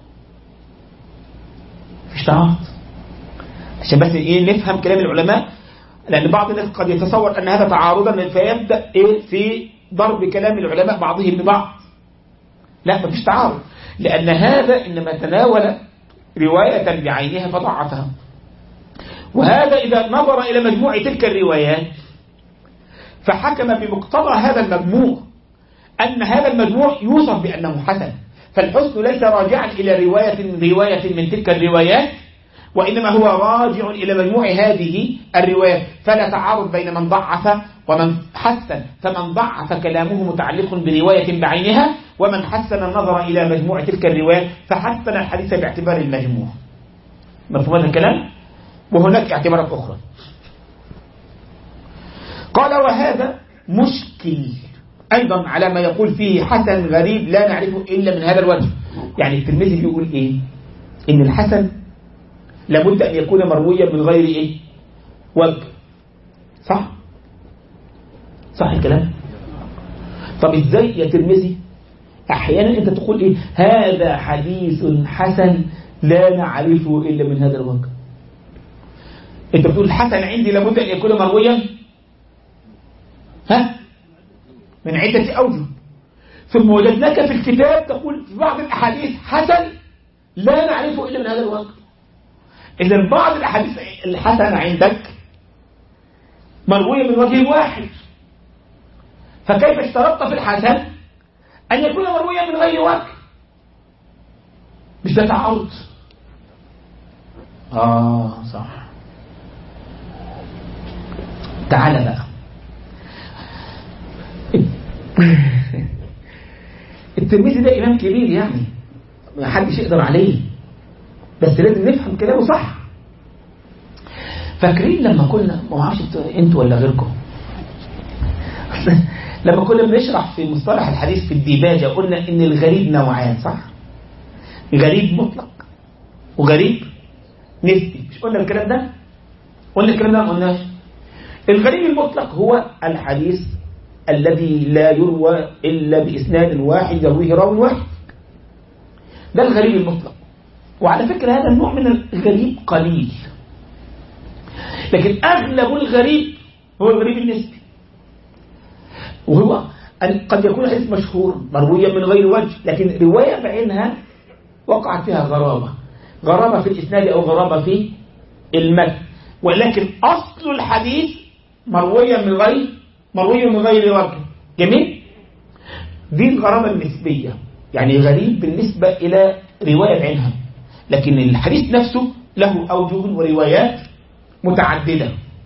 Speaker 1: مش تعارض. عشان بس نفهم كلام العلماء، لأن بعض الناس قد يتصور أن هذا تعارضا فيبدأ في ضرب كلام العلماء بعضهم ببعض. لا، مفيش تعارض، لأن هذا إنما تناول رواية بعينها فضعفها، وهذا إذا نظر إلى مجموع تلك الروايات فحكم بمقتضى هذا المجموع أن هذا المجموع يوصف بأنه حسن. فالحسن ليس راجعا إلى رواية من تلك الروايات، وإنما هو راجع إلى مجموع هذه الروايات، فلا تعارض بين من ضعف ومن حسن، فمن ضعف كلامه متعلق برواية بعينها، ومن حسن النظر إلى مجموع تلك الروايات فحسن الحديث باعتبار المجموع. مفهوم هذا الكلام؟ وهناك اعتبارات أخرى. قال وهذا مشكل أيضا على ما يقول فيه حسن غريب لا نعرفه إلا من هذا الوجه. يعني الترمذي بيقول إيه؟ إن الحسن لابد أن يكون مرويا من غير إيه؟ وجه. صح؟ صح الكلام؟ طب إزاي يا ترمذي أحيانا أنت تقول إيه؟ هذا حديث حسن لا نعرفه إلا من هذا الوجه. أنت بتقول الحسن عندي لابد أن يكون مرويا من عدة أوجه، ثم وجدناك في الكتاب تقول في بعض الأحاديث حسن لا نعرفه إلا من هذا الوجه. إذن بعض الأحاديث الحسن عندك مروية من وجه واحد، فكيف اشترطت في الحسن أن يكون مرويا من غير وجه؟ مش ده تعارض؟ صح. تعال بقى الترمذي ده إمام كبير يعني ما حدش يقدر عليه، بس لازم نفهم كلامه صح. فاكرين لما كنا ما اعرفش انتوا ولا غيركم لما كنا بنشرح في مصطلح الحديث في الديباجة قلنا ان الغريب نوعان، صح؟ غريب مطلق وغريب نسبي. مش قلنا الكلام ده؟ قلنا الكلام ده ما قلناش. الغريب المطلق هو الحديث الذي لا يروى إلا بإسناد واحد يرويه راوي واحد، ده الغريب المطلق. وعلى فكرة هذا النوع من الغريب قليل، لكن أغلب الغريب هو الغريب النسبي، وهو قد يكون حديث مشهور مرويا من غير وجه، لكن رواية بعينها وقعت فيها غرابة في الإسناد أو غرابة في المتن، ولكن أصل الحديث مرويا من غير وجه. جميل؟ دي الغرابة النسبية، يعني غريب بالنسبة إلى رواية بعينها، لكن الحديث نفسه له أوجه وروايات متعددة.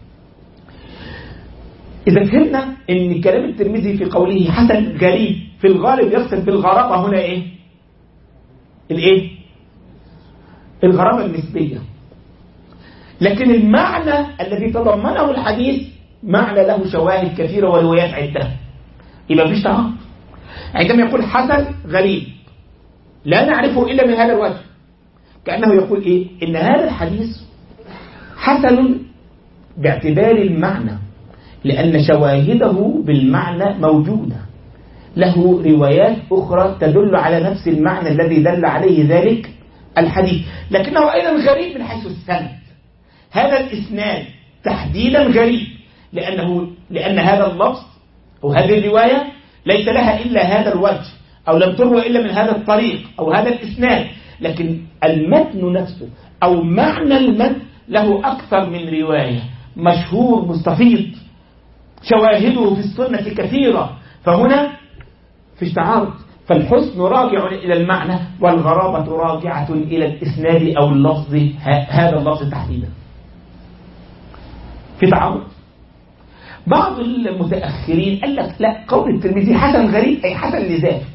Speaker 1: إذا فهمنا أن كلام الترمذي في قوله حسن غريب في الغالب يقصد بالغرابة هنا إيه؟ الغرابة النسبية، لكن المعنى الذي تضمنه الحديث معنى له شواهد كثيرة وروايات عدة، يبقى مفيش تعارض. عندما يقول حسن غريب لا نعرفه إلا من هذا الوجه، كأنه يقول إيه؟ إن هذا الحديث حسن باعتبار المعنى، لأن شواهده بالمعنى موجودة، له روايات أخرى تدل على نفس المعنى الذي دل عليه ذلك الحديث، لكنه أيضا غريب من حيث السند. هذا الإسناد تحديدا غريب لأن هذا اللفظ أو هذه الرواية ليس لها إلا هذا الوجه، أو لم تروى إلا من هذا الطريق أو هذا الإسناد، لكن المتن نفسه أو معنى المتن له أكثر من رواية، مشهور مستفيض، شواهده في السنة كثيرة، فهنا في تعارض. فالحسن راجع إلى المعنى والغرابة راجعة إلى الإسناد أو اللفظ، هذا اللفظ تحديدا في تعارض. بعض المتأخرين قال لك لا، قول الترمذي حسن غريب أي حسن لذاته.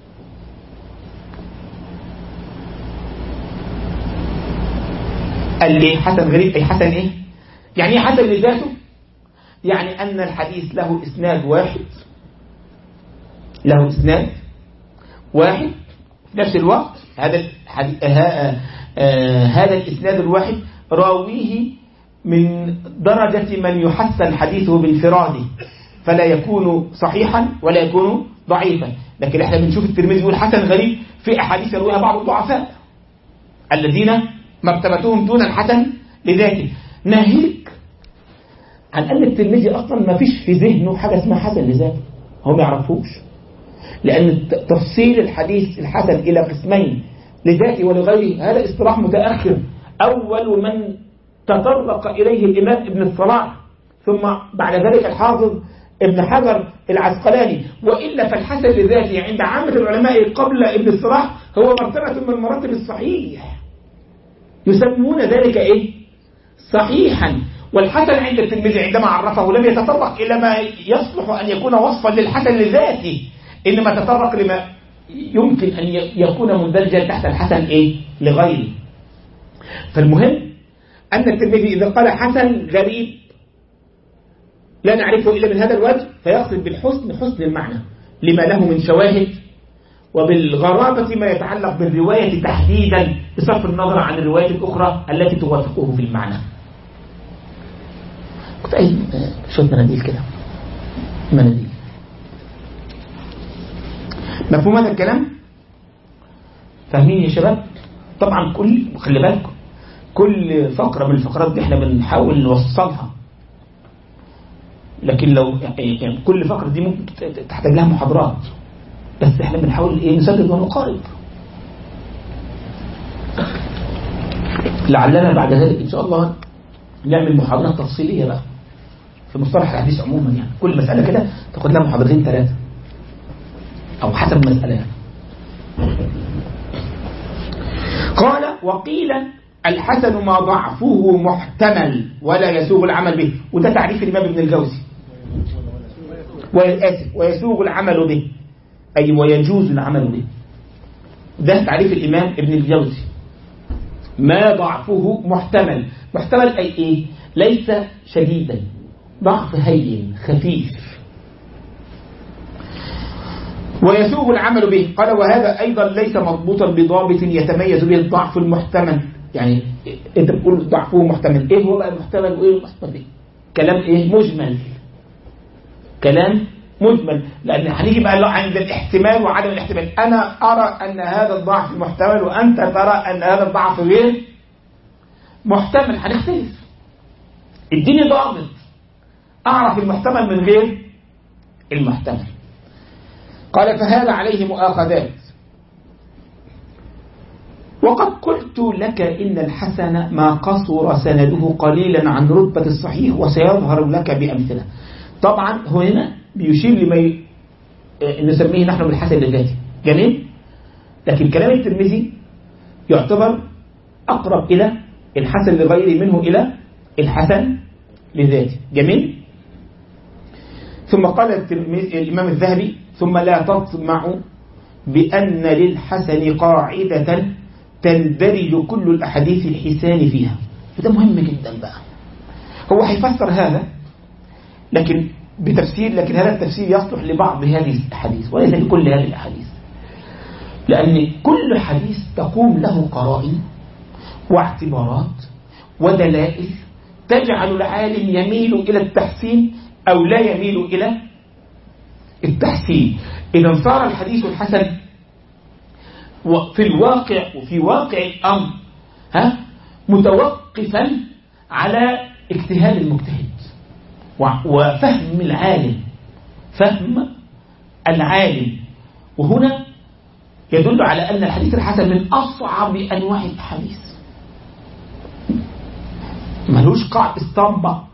Speaker 1: قال لي حسن غريب أي حسن إيه؟ يعني إيه حسن لذاته؟ يعني أن الحديث له إسناد واحد، في نفس الوقت هذا الإسناد الواحد راويه من درجة من يحسن حديثه بانفراده، فلا يكون صحيحا ولا يكون ضعيفا. لكن احنا بنشوف الترمذي يقول حسن غريب في أحاديث يرويها بعض الضعفاء الذين مرتبتهم دون الحسن لذاته، ناهيك عن أن الترمذي أصلا ما فيش في ذهنه حاجة اسمها حسن لذاته، هم يعرفوش، لأن تفصيل الحديث الحسن إلى قسمين لذاته ولغيره هذا اصطلاح متأخر. أول من تطرق إليه الإمام ابن الصلاح، ثم بعد ذلك الحافظ ابن حجر العسقلاني، وإلا فالحسن لذاته عند عامة العلماء قبل ابن الصلاح هو مرتبة من مراتب الصحيح. يسمون ذلك إيه؟ صحيحا. والحسن عند الترمذي عندما عرفه لم يتطرق إلى ما يصلح أن يكون وصفا للحسن لذاته، إنما تطرق لما يمكن أن يكون مندرجا تحت الحسن إيه؟ لغيره. فالمهم أن الترمذي إذا قال حسن غريب لا نعرفه إلا من هذا الوجه، فيقصد بالحسن حسن المعنى لما له من شواهد، وبالغرابة ما يتعلق بالرواية تحديدا بصرف النظر عن الروايات الأخرى التي توافقه في المعنى. كنت أي شوية مناديل كده، مناديل. مفهوم هذا الكلام؟ فاهمين يا شباب؟ طبعا خلي بالكم كل فقرة من الفقرات دي احنا بنحاول نوصلها، لكن لو يعني كل فقرة دي ممكن تحتاج لها محاضرات، بس احنا بنحاول نسدد ونقارب. لعلنا بعد ذلك ان شاء الله نعمل محاضرات تفصيلية بقى في مصطلح الحديث عموما، يعني كل مسألة كده تاخد لها محاضرتين 3 او حسب مسألة يعني. قال وقيل الحسن ما ضعفه محتمل ولا يسوغ العمل به، وده تعريف الإمام ابن الجوزي. ويسوغ العمل به أي ويجوز العمل به، ده تعريف الإمام ابن الجوزي. ما ضعفه محتمل، محتمل أي إيه؟ ليس شديدا، ضعف هين خفيف. ويسوغ العمل به قال وهذا أيضا ليس مضبوطا بضابط يتميز به الضعف المحتمل. يعني انت بتقول ضعفه محتمل، ايه هو بقى المحتمل وايه المحتمل؟ ايه كلام ايه؟ مجمل، كلام مجمل. لان هنيجي بقى عند الاحتمال وعدم الاحتمال، انا ارى ان هذا الضعف محتمل وانت ترى ان هذا الضعف غير محتمل، هنختلف. اديني ضابط اعرف المحتمل من غير المحتمل. قال فهذا عليه مؤاخذات. وقد قلت لك إن الحسن ما قصر سنده قليلا عن رتبة الصحيح وسيظهر لك بأمثلة. طبعا هنا بيشير لما نسميه نحن بالحسن لذاته، جميل. لكن كلام الترمذي يعتبر أقرب إلى الحسن لغيره منه إلى الحسن لذاته، جميل. ثم قال الإمام الذهبي ثم لا تطمع بأن للحسن قاعدة تندرج كل الأحاديث الحسان فيها. وده مهم جدا بقى. هو هيفسر هذا لكن بتفسير، لكن هذا التفسير يصلح لبعض هذه الأحاديث وليس لكل هذه الأحاديث، لأن كل حديث تقوم له قرائن واعتبارات ودلائل تجعل العالم يميل إلى التحسين أو لا يميل إلى التحسين. إذا صار الحديث الحسن في الواقع وفي واقع الأمر متوقفا على اجتهاد المجتهد وفهم العالم، فهم العالم. وهنا يدل على أن الحديث الحسن من أصعب أنواع الأحاديث، ملوش قاعدة اسطمبة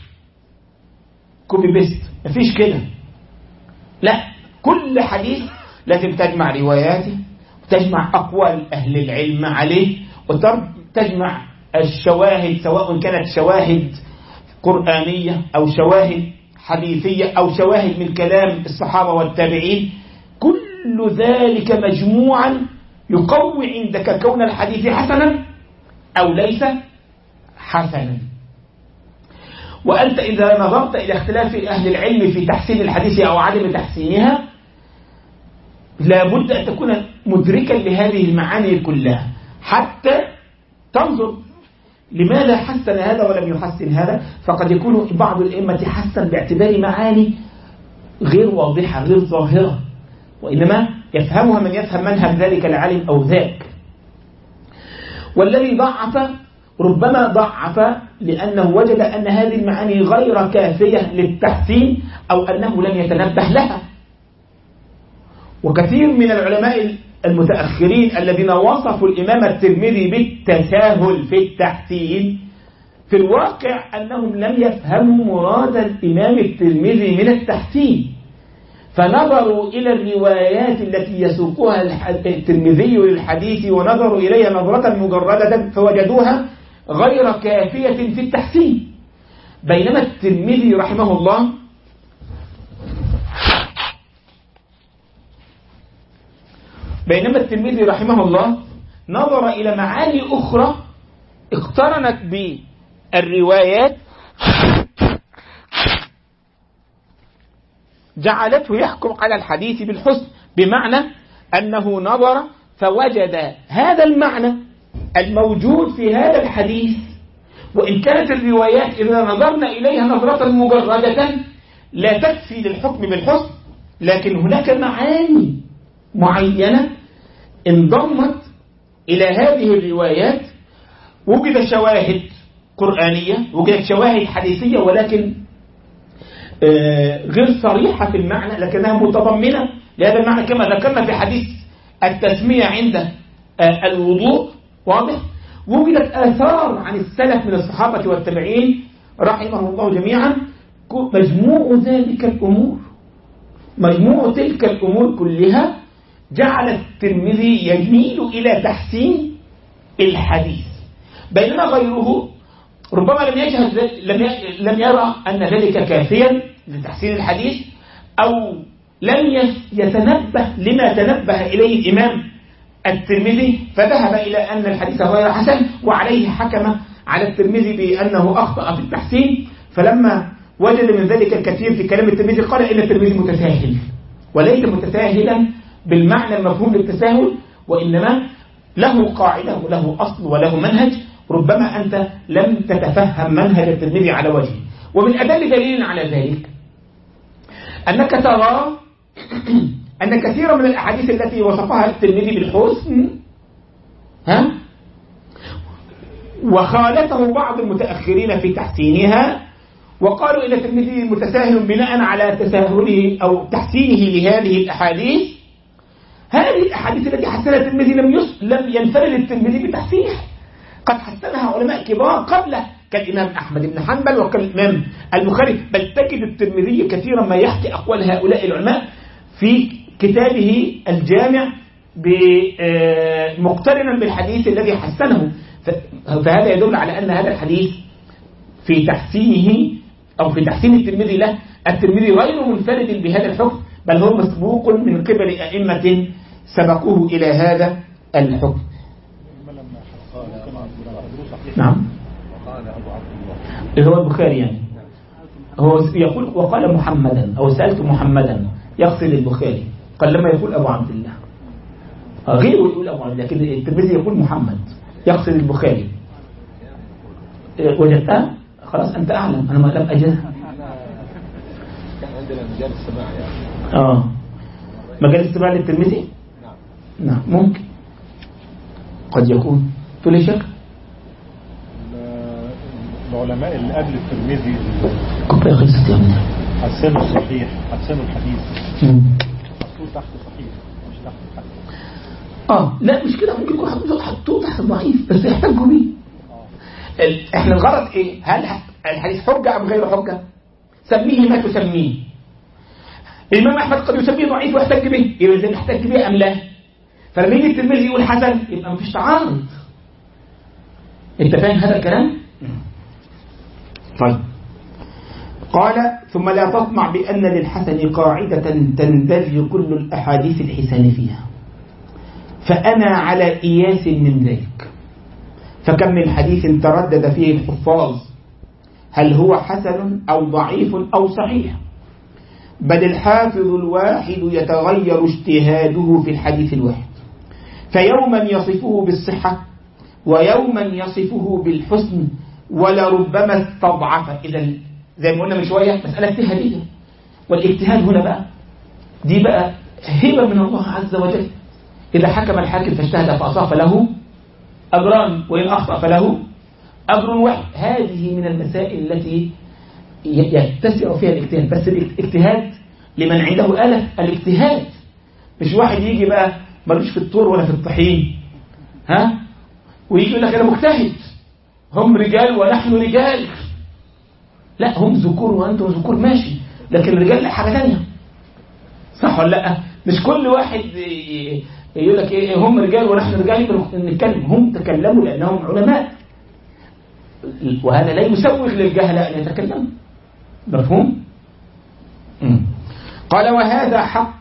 Speaker 1: كوبي بيست، مفيش كده. لا، كل حديث لازم تجمع رواياته وتجمع أقوال أهل العلم عليه وتجمع الشواهد، سواء كانت شواهد قرآنية أو شواهد حديثية أو شواهد من كلام الصحابة والتابعين. كل ذلك مجموعا يقوي عندك كون الحديث حسنا أو ليس حسنا. وأنت إذا نظرت إلى اختلاف أهل العلم في تحسين الحديث أو عدم تحسينها لابد أن تكون مدركا لهذه المعاني كلها حتى تنظر لماذا حسن هذا ولم يحسن هذا. فقد يكون بعض الأئمة حسن باعتبار معاني غير واضحة غير ظاهرة، وإنما يفهمها من يفهم منهج ذلك العالم أو ذاك. والذي ضعف ربما ضعف لأنه وجد أن هذه المعاني غير كافية للتحسين أو أنه لم يتنبه لها. وكثير من العلماء المتأخرين الذين وصفوا الإمام الترمذي بالتساهل في التحسين في الواقع أنهم لم يفهموا مراد الإمام الترمذي من التحسين، فنظروا إلى الروايات التي يسوقها الترمذي للحديث ونظروا إليها نظرة مجردة فوجدوها غير كافية في التحسين. بينما الترمذي رحمه الله نظر إلى معاني أخرى اقترنت بالروايات جعلته يحكم على الحديث بالحسن، بمعنى أنه نظر فوجد هذا المعنى الموجود في هذا الحديث، وإن كانت الروايات إذا نظرنا إليها نظرة مجردة لا تكفي للحكم بالحسن، لكن هناك معاني معينة انضمت إلى هذه الروايات، وجد شواهد قرآنية، وجد شواهد حديثية، ولكن غير صريحة في المعنى لكنها متضمنة لهذا المعنى، كما ذكرنا في حديث التسمية عند الوضوء. واضح؟ وجدت آثار عن السلف من الصحابة والتابعين رحمهم الله جميعا. مجموع تلك الأمور كلها جعل الترمذي يميل إلى تحسين الحديث، بينما غيره ربما لم يرى أن ذلك كافيا لتحسين الحديث، أو لم يتنبه لما تنبه إليه الإمام الترمذي، فذهب إلى أن الحديث غير حسن، وعليه حكم على الترمذي بأنه أخطأ في التحسين. فلما وجد من ذلك الكثير في كلام الترمذي قال إن الترمذي متساهل، وليس متساهلا بالمعنى المفهوم للتساهل، وإنما له قاعدة وله أصل وله منهج، ربما أنت لم تتفهم منهج الترمذي على وجهه. ومن أدل دليل على ذلك أنك ترى أن كثيرا من الأحاديث التي وصفها الترمذي بالحسن وخالفه بعض المتأخرين في تحسينها، وقالوا إن الترمذي متساهل بناء على تساهله أو تحسينه لهذه الأحاديث. هذه الأحاديث التي حسنها الترمذي لم ينفرد الترمذي بتحسينها، قد حسنها علماء كبار قبله كالإمام أحمد بن حنبل وكالإمام البخاري، بل تجد الترمذي كثيرا ما يحكي أقوال هؤلاء العلماء في كتابه الجامع مقترنا بالحديث الذي حسنه. فهذا يدل على أن هذا الحديث في تحسينه أو في تحسين الترمذي له، الترمذي غير منفرد بهذا الحكم، بل هو مسبوق من قبل أئمة سبقوه إلى هذا الحكم. نعم، اللي هو البخاري يعني هو يقول وقال محمدا أو سألت محمدا، يقصد البخاري، قال لما يقول أبو عبد الله، غيره يقول أبو عبد الله، لكن الترمذي يقول محمد يقصد البخاري. وجدتها؟ خلاص أنت أعلم، أنا ما لم أجدها.
Speaker 2: كان عندنا مجال السماع يعني.
Speaker 1: مجال السماع للترمذي؟ نعم ممكن، قد يكون. تقول لي شك؟
Speaker 3: العلماء اللي قبل الترمذي حسنوا الصحيح، حسنوا الحديث، حطوه تحت صحيح مش تحت الحديث.
Speaker 1: لا مش كده، ممكن يكون حطوه تحت ضعيف بس يحتاجوا بيه. احنا الغرض ايه؟ هل الحديث حجة ام غير حجة؟ سميه ما تسميه. الامام احمد قد يسميه ضعيف ويحتاج به، يبقى اذا يحتاج به ام لا؟ فلما يجي الترمذي يقول حسن يبقى مفيش تعارض. انت فاهم هذا الكلام؟ طيب، قال ثم لا تطمع بأن للحسن قاعدة تندرج كل الأحاديث الحسن فيها، فأنا على إياس من ذلك. فكم من حديث تردد فيه الحفاظ هل هو حسن أو ضعيف أو صحيح، بل الحافظ الواحد يتغير اجتهاده في الحديث الواحد، فيوما يصفه بالصحة ويوما يصفه بالحسن ولربما استضعف. إذا زي ما قلنا من شوية مسألة اجتهادية، والاجتهاد هنا بقى دي بقى هبة من الله عز وجل. إذا حكم الحاكم فاجتهد فأصاب فله أجران، وإن أخطأ فله أجر واحد. هذه من المسائل التي يتسع فيها الاجتهاد، بس الاجتهاد لمن عنده آلة الاجتهاد، مش واحد يجي بقى ملوش في الطور ولا في الطحين ويجي يقول لك أنا مجتهد، هم رجال ونحن رجال. لا، هم ذكور وأنتم ذكور، ماشي، لكن الرجال لا، حاجة ثانية. صح ولا لا؟ مش كل واحد يقول لك ايه هم رجال ونحن رجال نتكلم، هم تكلموا لانهم علماء، وهذا لا يسوغ للجهل ان يتكلموا. مفهوم؟ قال وهذا حق،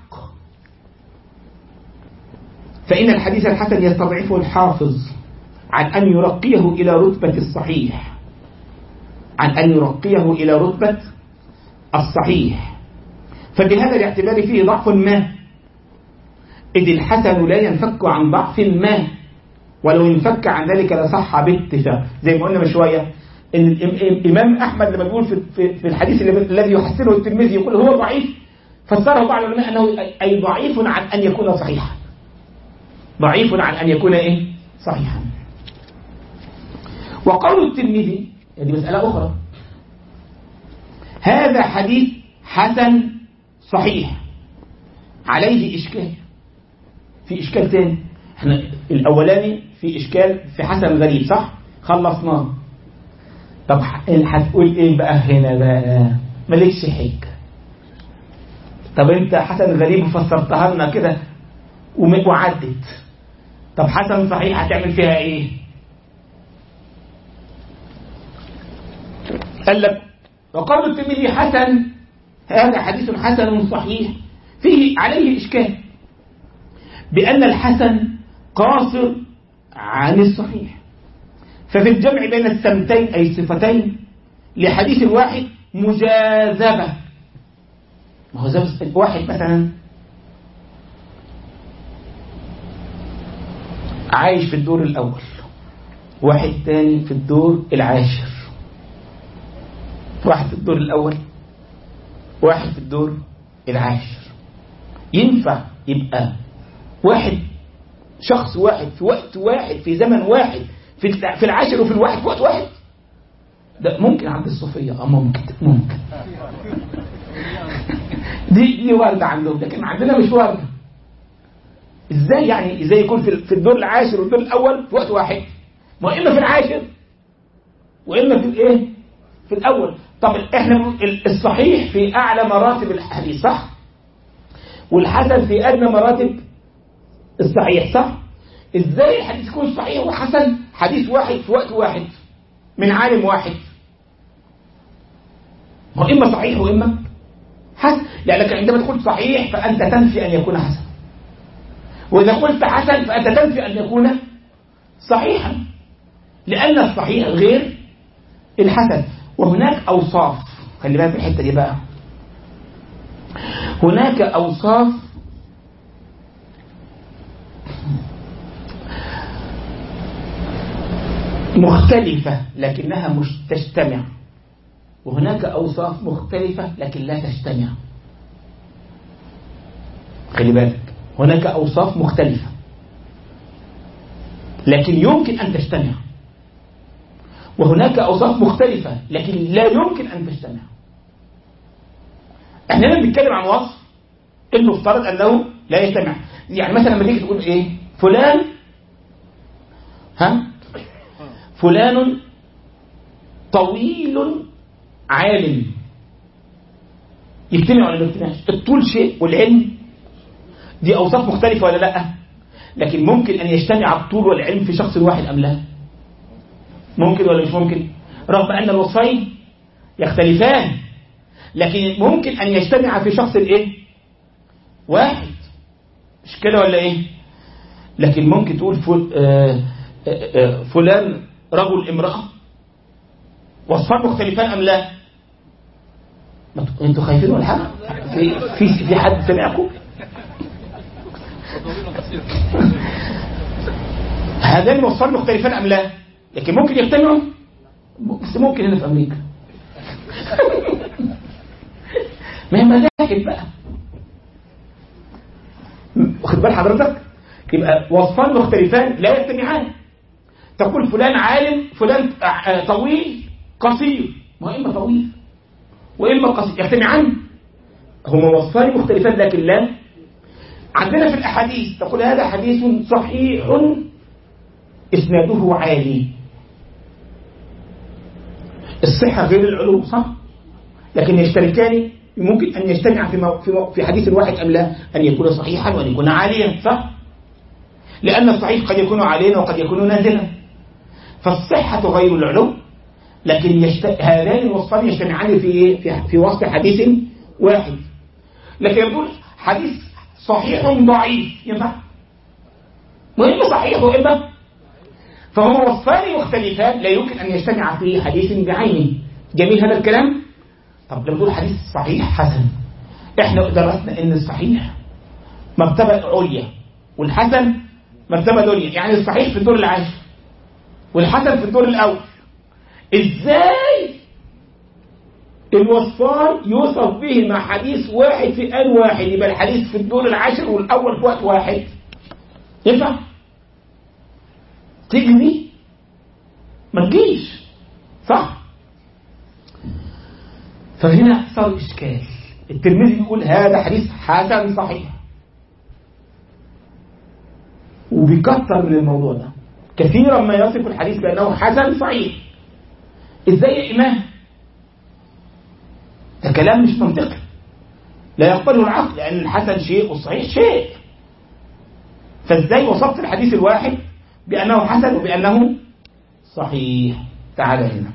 Speaker 1: فإن الحديث الحسن يستضعفه الحافظ عن أن يرقيه إلى رتبة الصحيح، عن أن يرقيه إلى رتبة الصحيح، فبهذا الاعتبار فيه ضعف ما، إذ الحسن لا ينفك عن ضعف ما، ولو ينفك عن ذلك لصح باتفاق. زي ما قلنا من شوية إن الإمام أحمد لما يقول في الحديث الذي يحسنه الترمذي يقول هو ضعيف، فسره بعض العلماء أنه أي ضعيف عن أن يكون صحيحا، ضعيف عن أن يكون إيه؟ صحيحا. وقول الترمذي هذه مسألة أخرى، هذا حديث حسن صحيح عليه إشكال، في إشكال تاني. احنا الأولاني في إشكال في حسن غريب صح؟ خلصناه. طب هتقول إيه بقى هنا بقى؟ مالكش حجة. طب أنت حسن غريب فسرتها لنا كده وعدت، طب حسن صحيح هتعمل فيها إيه؟ قال لك وقول الترمذي حسن، هذا حديث حسن صحيح فيه عليه إشكال بأن الحسن قاصر عن الصحيح، ففي الجمع بين السمتين أي الصفتين لحديث واحد مجاذبة. ما هو زي واحد مثلا عايش في الدور الأول، واحد تاني في الدور العاشر، واحد في الدور الأول واحد في الدور العاشر، ينفع يبقى واحد شخص واحد في وقت واحد في زمن واحد في العاشر وفي الواحد في وقت واحد؟ ده ممكن عند الصوفية، ممكن دي واردة عندهم، لكن عندنا مش واردة. ازاي يعني؟ ازاي يكون في الدور العاشر والدور الأول في وقت واحد؟ ما إما في العاشر وإما في الايه؟ في الأول. طب احنا الصحيح في أعلى مراتب الحديث صح؟ والحسن في أدنى مراتب الصحيح صح؟ ازاي الحديث يكون صحيح وحسن؟ حديث واحد في وقت واحد من عالم واحد، هو إما صحيح وإما حسن. لأنك عندما تقول صحيح فأنت تنفي أن يكون حسن، وإذا قلت حسن فأنت تنفي أن يكون صحيحا، لأن الصحيح غير الحسن. وهناك أوصاف، خلي بالك الحتة دي بقى، هناك أوصاف مختلفة لكنها مش تجتمع، وهناك أوصاف مختلفة لكن لا تجتمع. خلي بالك، هناك أوصاف مختلفة لكن يمكن أن تجتمع، وهناك أوصاف مختلفة لكن لا يمكن أن تجتمع. احنا هنا بنتكلم عن وصف انه افترض انه لا يجتمع. يعني مثلا لما تيجي تقول ايه فلان طويل عالم، يجتمع ولا ما يجتمعش؟ الطول شيء والعلم دي اوصاف مختلفة ولا لا؟ لكن ممكن ان يجتمع الطول والعلم في شخص واحد ام لا؟ ممكن ولا مش ممكن؟ رغم ان الوصفين يختلفان لكن ممكن ان يجتمع في شخص ايه؟ واحد، مش كده ولا ايه؟ لكن ممكن تقول فلان رجل امرأة، وصفان مختلفان ام لا؟ انتوا خايفين ولا حاجه؟ في حد سمعكم؟ هذان وصفان مختلفان ام لا؟ لكن ممكن يجتمعوا، بس ممكن هنا في امريكا. ما هي مذاهب بقى، واخد بال حضرتك؟ يبقى وصفان مختلفان لا يجتمعان. تقول فلان عالم، فلان طويل قصير، ما إما طويل وإما قصير، يجتمعان؟ هما وصفان مختلفان لكن لا. عندنا في الأحاديث تقول هذا حديث صحيح إسناده عالي، الصحة غير العلو صح؟ لكن يشتركان ممكن أن يجتمع في حديث واحد أم لا؟ أن يكون صحيحا وأن يكون عاليا، صح؟ لأن الصحيح قد يكون عاليا وقد يكون نازلا، فالصحة غير العلو، لكن هذان الوصفان يجتمعان في وصف حديث واحد. لكن يقول حديث صحيح ضعيف ينفع؟ وإما صحيح وإما، فهما وصفان مختلفان لا يمكن أن يجتمع في حديث بعينه. جميل هذا الكلام؟ طب لو نقول حديث صحيح حسن، احنا درسنا ان الصحيح مرتبة عليا والحسن مرتبة دنيا، يعني الصحيح في الدور العاشر والحسن في الدور الأول. ازاي الوصفان يوصف به مع حديث واحد في آن واحد، يبقى الحديث في الدور العاشر والأول في وقت واحد؟ ينفع؟ تجري ما تجيش، صح؟ فهنا صار إشكال. الترمذي يقول هذا حديث حسن صحيح، وبيكتر من الموضوع ده كثيرا ما يصف الحديث بأنه حسن صحيح. إزاي يا إمام؟ ده كلام مش منطقي، لا يقبله العقل، لأن الحسن شيء والصحيح شيء. فإزاي وصفت الحديث الواحد بأنه حسن وبأنه صحيح؟ تعال هنا.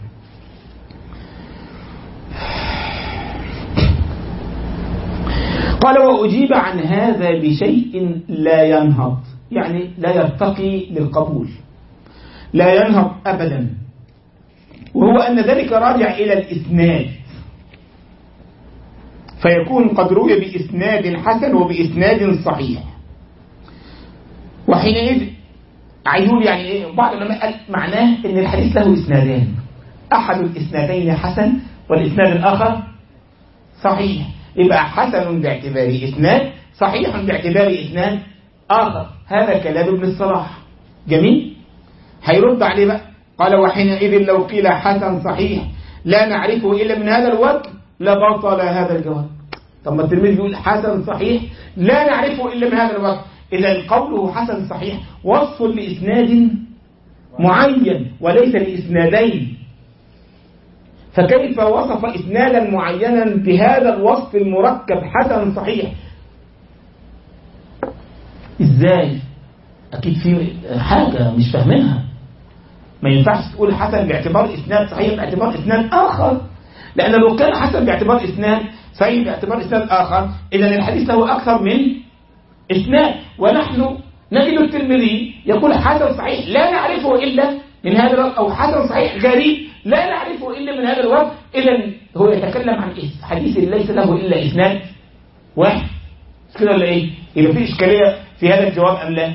Speaker 1: قال وأجيب عن هذا بشيء لا ينهض، يعني لا يرتقي للقبول، لا ينهض أبدا، وهو أن ذلك راجع إلى الإسناد، فيكون قد روي بإسناد حسن وبإسناد صحيح. وحينئذ عيول يعني إيه؟ بعض العلماء قال معناه أن الحديث له إسنادان، أحد الإسنادين حسن والإسناد الآخر صحيح، يبقى حسن باعتبار إسناد، صحيح باعتبار إسناد آخر. هذا كلام ابن الصلاح. جميل. هيرد عليه بقى، قال وحينئذ لو قيل حسن صحيح لا نعرفه إلا من هذا الوجه لبطل هذا الجواب. طب ما الترمذي يقول حسن صحيح لا نعرفه إلا من هذا الوجه، إذا قوله حسن صحيح وصف لإسناد معين وليس لإسنادين، فكيف وصف إسنادا معينا بهذا الوصف المركب حسن صحيح؟ إزاي؟ أكيد في حاجة مش فاهمينها. ما ينفعش تقول حسن باعتبار إسناد صحيح باعتبار إسناد آخر، لأن لو كان حسن باعتبار إسناد صحيح باعتبار إسناد آخر إذا الحديث له أكثر من إسناد، ونحن نجد الترمذي يقول حسن صحيح لا نعرفه إلا من هذا الوجه، أو حسن صحيح غريب لا نعرفه إلا من هذا الوجه. إذا هو يتكلم عن حديث ليس له إلا إسناد واحد، كده ولا إيه؟ يبقى في إشكالية في هذا الجواب أم لا؟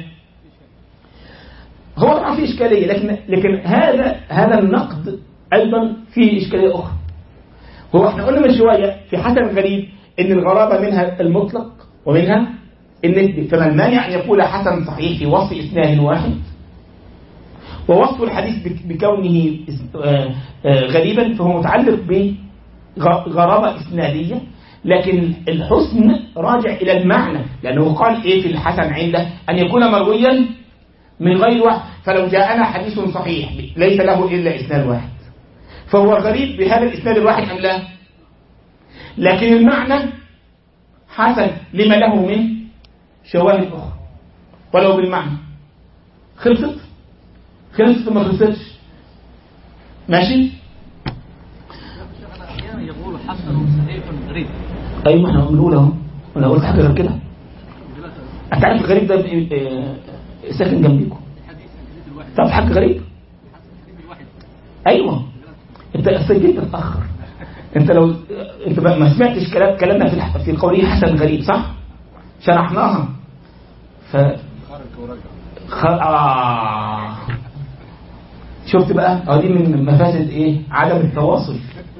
Speaker 1: هو طبعا في إشكالية، لكن هذا النقد أيضا فيه إشكالية أخرى. هو احنا قلنا من شوية في حسن غريب إن الغرابة منها المطلق ومنها النسبي، فما المانع أن يقول حسن صحيح في وصف إسناد واحد، ووصف الحديث بكونه غريبا فهو متعلق بغرابة إسنادية، لكن الحسن راجع إلى المعنى، لأنه قال إيه في الحسن عنده أن يكون مرويا من غير واحد، فلو جاءنا حديث صحيح ليس له إلا إسناد واحد فهو غريب بهذا الإسناد الواحد أم لا؟ لكن المعنى حسن لما له من شواهد أخرى، ولو بالمعنى خلصت ما خلصتش، ماشي؟
Speaker 5: يقول حسن صحيح غريب.
Speaker 1: أيوة ما احنا بنقول اهو، أنا قلت حاجة غير كده. أنت عارف الغريب ده ساكن جنبيكم. تعرف حاجة غريب؟ أيوة أنت سجلت متأخر. أنت لو أنت ما سمعتش كلامنا في قوله حسن غريب صح؟ شرحناها. شفت بقى؟ دي من مفاسد إيه؟ عدم التواصل.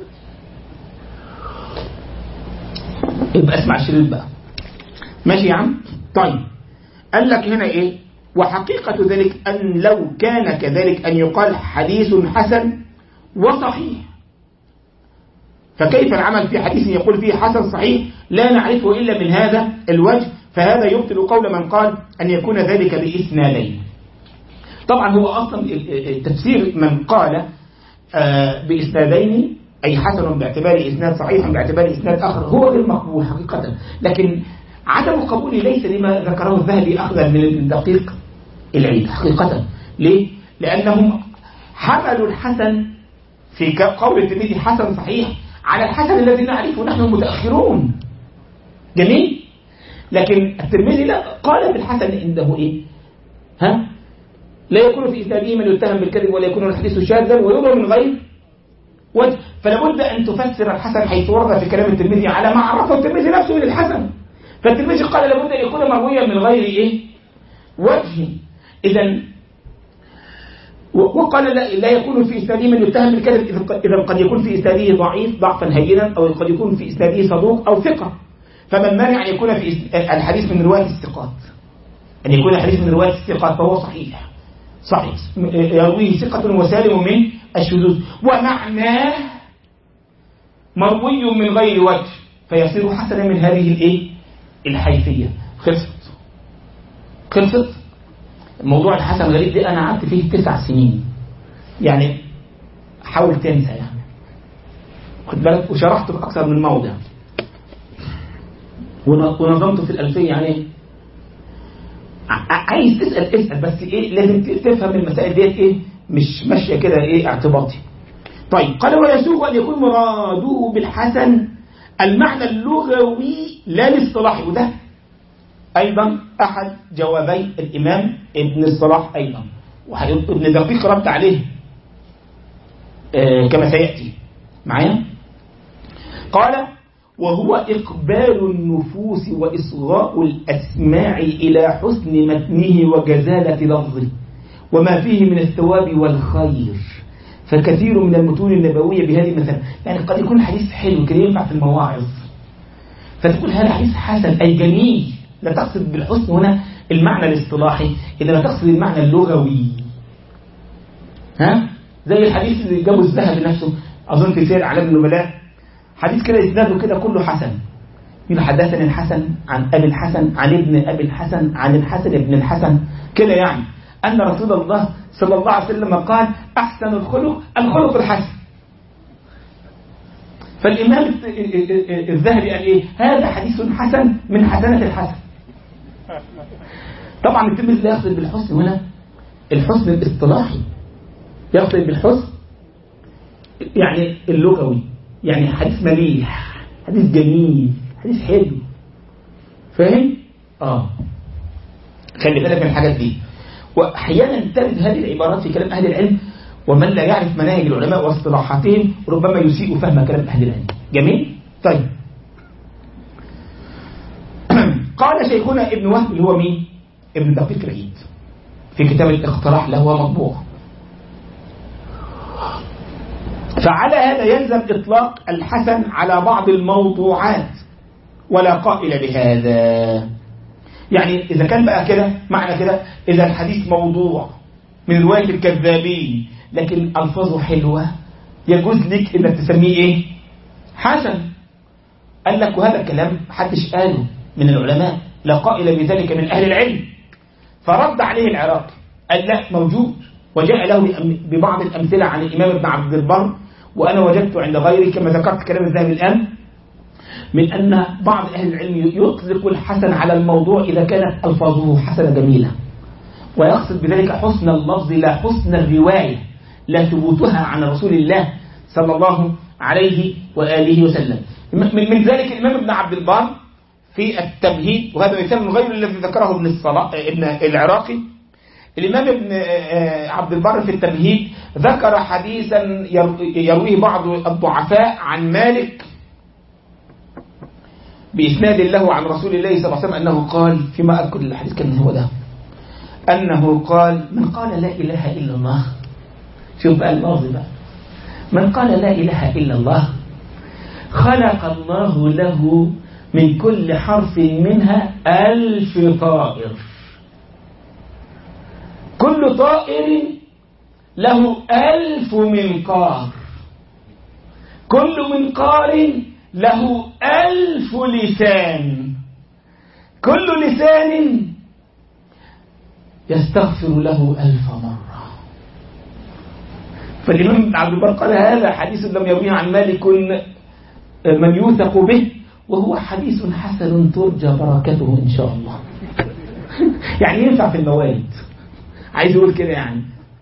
Speaker 1: يبقى اسمع الشريط بقى. ماشي يا عم؟ طيب قال لك هنا إيه؟ وحقيقة ذلك أن لو كان كذلك أن يقال حديث حسن وصحيح، فكيف العمل في حديث يقول فيه حسن صحيح لا نعرفه إلا من هذا الوجه؟ فهذا يبطل قول من قال أن يكون ذلك بإسنادين. طبعا هو أصلا التفسير من قال بإسنادين أي حسن باعتبار إسناد، صحيح باعتبار إسناد آخر، هو غير مقبول حقيقة. لكن عدم قبوله ليس لما ذكره الذهبي أخذا من الدقيق العيد حقيقة. ليه؟ لأنهم حملوا الحسن في قول الترمذي حسن صحيح على الحسن الذي نعرفه نحن المتأخرون. جميل. لكن الترمذي لا، قال بالحسن عنده إيه؟ لا يكون في إسناده من يتهم بالكذب ولا يكون الحديث شاذا ويروى من غير وجه. فلا بد أن تفسر الحسن حيث ورد في كلام الترمذي على ما عرفه الترمذي نفسه من الحسن. فالترمذي قال لابد أن يكون مرويا من غير إيه؟ وجه. إذا وقال لا يكون في إسناده من يتهم بالكذب، إذا قد يكون في إسناده ضعيف ضعفا هينا، أو قد يكون في إسناده صدوق أو ثقة. فمن مانع أن يكون في الحديث من رواية الثقات، أن يكون الحديث من رواية الثقات فهو صحيح يرويه ثقة وسالم من الشذوذ، ومعناه مروي من غير وجه فيصير حسنا من هذه الايه الحيثية. خلصت. موضوع الحسن غريب دي أنا قعدت فيه 9 سنين، يعني حاول تنسى يعني، خد بالك، وشرحته في أكثر من موضع ونظمته في الألفية. يعني عايز اسأل بس ايه لازم تفهم المسائل ديت ايه، مش ماشيه كده ايه اعتباطي. طيب قال ويسوغ ان يكون مراده بالحسن المعنى اللغوي لا الاصطلاحي، وده ايضا احد جوابي الامام ابن الصلاح ايضا، وابن دقيق رد عليه كما سياتي معايا. قال وهو إقبال النفوس وإصغاء الأسماع إلى حسن متنه وجزالة لفظه وما فيه من الثواب والخير، فكثير من المتون النبوية بهذه المثل. يعني قد يكون حديث حلو كده ينفع في المواعظ، فتقول هذا حديث حسن أي جميل، لا تقصد بالحسن هنا المعنى الاصطلاحي، إنما تقصد المعنى اللغوي. زي الحديث اللي جابه الذهبي نفسه أظن في سير أعلام النبلاء، حديث كده إسناده كده كله حسن، يبقى حدثني الحسن عن أبي الحسن عن ابن أبي الحسن عن الحسن ابن الحسن كده، يعني أن رسول الله صلى الله عليه وسلم قال أحسن الخلق الحسن. فالإمام الذهبي قال إيه؟ هذا حديث حسن من حسنة الحسن. طبعا الترمذي لا يقصد بالحسن هنا الحسن الاصطلاحي، يقصد بالحسن يعني اللغوي، يعني حديث مليح، حديث جميل، حديث حلو. فاهم؟ خلي بالك من الحاجات دي. واحيانا ترد هذه العبارات في كلام اهل العلم، ومن لا يعرف مناهج العلماء واصطلاحاتهم ربما يسيء فهم كلام اهل العلم. جميل؟ طيب. قال شيخنا ابن وهب اللي هو مين؟ ابن دقيق العيد في كتاب الاقتراح له مطبوع. فعلى هذا يلزم إطلاق الحسن على بعض الموضوعات ولا قائل بهذا. يعني إذا كان بقى كده معنى كده إذا الحديث موضوع من رواية الكذابين لكن ألفاظه حلوة يجوز لك إنك تسميه إيه؟ حسن. قال لك وهذا الكلام محدش قاله من العلماء، لا قائل بذلك من أهل العلم. فرد عليه العراقي قال لا موجود، وجاء له ببعض الأمثلة عن الإمام ابن عبد البر، وأنا وجدت عند غيري كما ذكرت كلام الذهبي الآن من أن بعض أهل العلم يطلق الحسن على الموضوع إذا كانت ألفاظه حسنة جميلة، ويقصد بذلك حسن اللفظ لا حسن الرواية، لا ثبوتها عن رسول الله صلى الله عليه وآله وسلم. من ذلك الإمام ابن عبد البر في التمهيد، وهذا مثال من غير الذي ذكره ابن العراقي. الإمام ابن عبد البر في التمهيد ذكر حديثا يرويه بعض الضعفاء عن مالك بإسناد له عن رسول الله صلى الله عليه وسلم أنه قال، فيما أذكر الحديث كان هو ده، أنه قال من قال لا إله إلا الله، شوف بقى الماضي بقى، من قال لا إله إلا الله خلق الله له من كل حرف منها 1000 طائر، كل طائر له 1000 منقار، كل منقار له 1000 لسان، كل لسان يستغفر له 1000 مرة، فالإمام ابن عبد البر قال هذا حديث لم يرويه عن مالك من يوثق به، وهو حديث حسن ترجى بركته إن شاء الله. يعني ينفع في الموارد، عايز يقول كده يعني.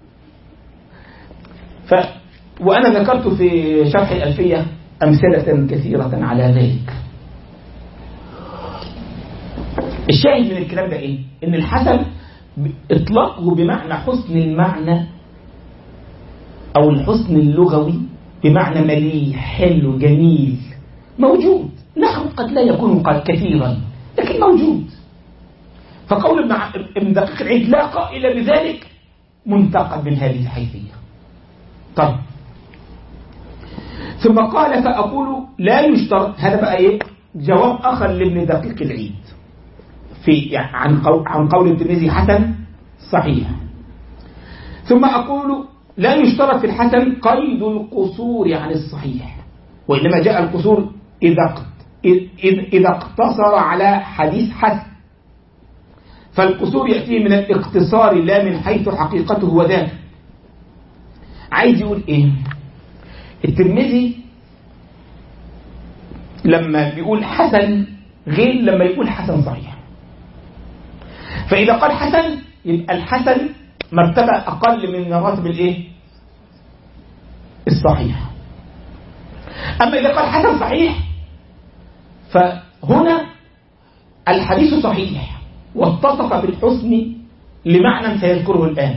Speaker 1: وأنا ذكرت في شرح الألفية أمثلة كثيرة على ذلك. الشاهد من الكلام ده إيه؟ إن الحسن إطلاقه بمعنى حسن المعنى أو الحسن اللغوي بمعنى مليح حلو جميل موجود، نعم قد لا يكون كثيرا لكن موجود. فقول ابن دقيق العيد لا قائل بذلك منتقد من هذه الحيثية. طيب ثم قال فأقول لا يشترط، هذا بقى إيه؟ جواب آخر لابن دقيق العيد في عن قول الترمذي حسن صحيح. ثم أقول لا يشترط في الحسن قيد القصور عن الصحيح، وإنما جاء القصور إذا اقتصر على حديث حسن، فالقصور يأتيه من الاقتصار لا من حيث حقيقته وذاته. عايز يقول إيه؟ الترمذي لما بيقول حسن غير لما يقول حسن صحيح. فإذا قال حسن يبقى الحسن مرتبة أقل من مراتب الإيه؟ الصحيح. أما إذا قال حسن صحيح فهنا الحديث صحيح واتصف بالحسن لمعنى سيذكره الآن.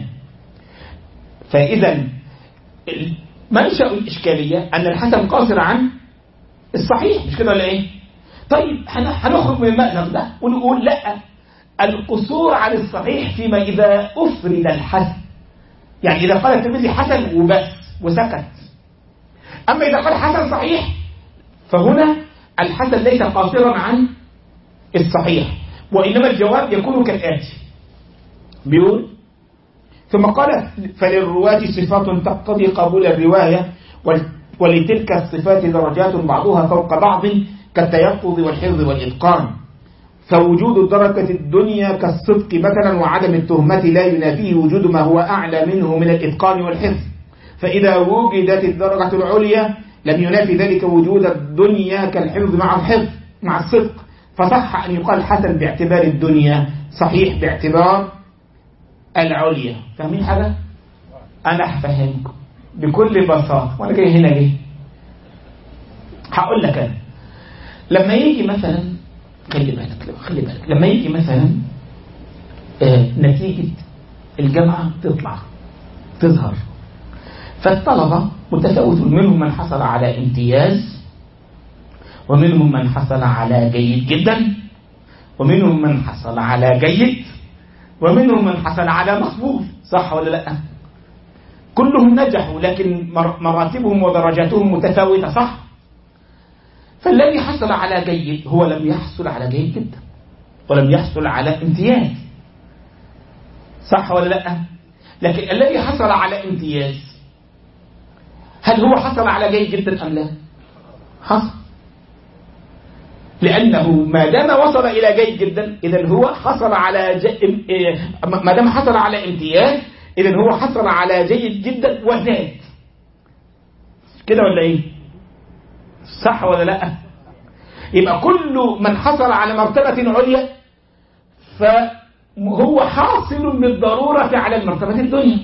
Speaker 1: فإذا منشأ الإشكالية أن الحسن قاصر عن الصحيح، مش كده ولا إيه؟ طيب هنخرج من المأزق ده ونقول لا، القصور عن الصحيح فيما إذا أفرد الحسن، يعني إذا قال الترمذي حسن وبس وسكت. أما إذا قال حسن صحيح فهنا الحسن ليس قاصرا عن الصحيح، وإنما الجواب يكون كالآتي. بيقول ثم قال فللرواة صفات تقتضي قبول الرواية، ولتلك الصفات درجات بعضها فوق بعض كالتيقظ والحفظ والإتقان، فوجود الدرجة الدنيا كالصدق مثلا وعدم التهمة لا ينافيه وجود ما هو أعلى منه من الإتقان والحفظ، فإذا وجدت الدرجة العليا لم ينافي ذلك وجود الدنيا كالحفظ مع الحفظ مع الصدق، فصح أن يقال حسن باعتبار الدنيا صحيح باعتبار العليا. فاهمين حاجة؟ أنا هفهمكم بكل بساطة، وأنا جاي هنا ليه؟ هقول لك أنا لما يجي مثلا خلي بالك لما يجي مثلا نتيجة الجامعة تظهر، فالطلبة متفاوتون، منهم من حصل على امتياز، ومنهم من حصل على جيد جدا، ومنهم من حصل على جيد، ومنهم من حصل على مقبول، صح ولا لا؟ كلهم نجحوا لكن مراتبهم ودرجاتهم متفاوتة، صح؟ فالذي حصل على جيد هو لم يحصل على جيد جدا ولم يحصل على امتياز، صح ولا لا؟ لكن الذي حصل على امتياز هل هو حصل على جيد جدا أم لا؟ حصل، لأنه ما دام وصل إلى جيد جدا إذن هو حصل على ما دام حصل على امتياز إذن هو حصل على جيد جدا وزاد، كده ولا إيه؟ صح ولا لا؟ يبقى كل من حصل على مرتبة عليا فهو حاصل بالضرورة على المرتبة الدنيا،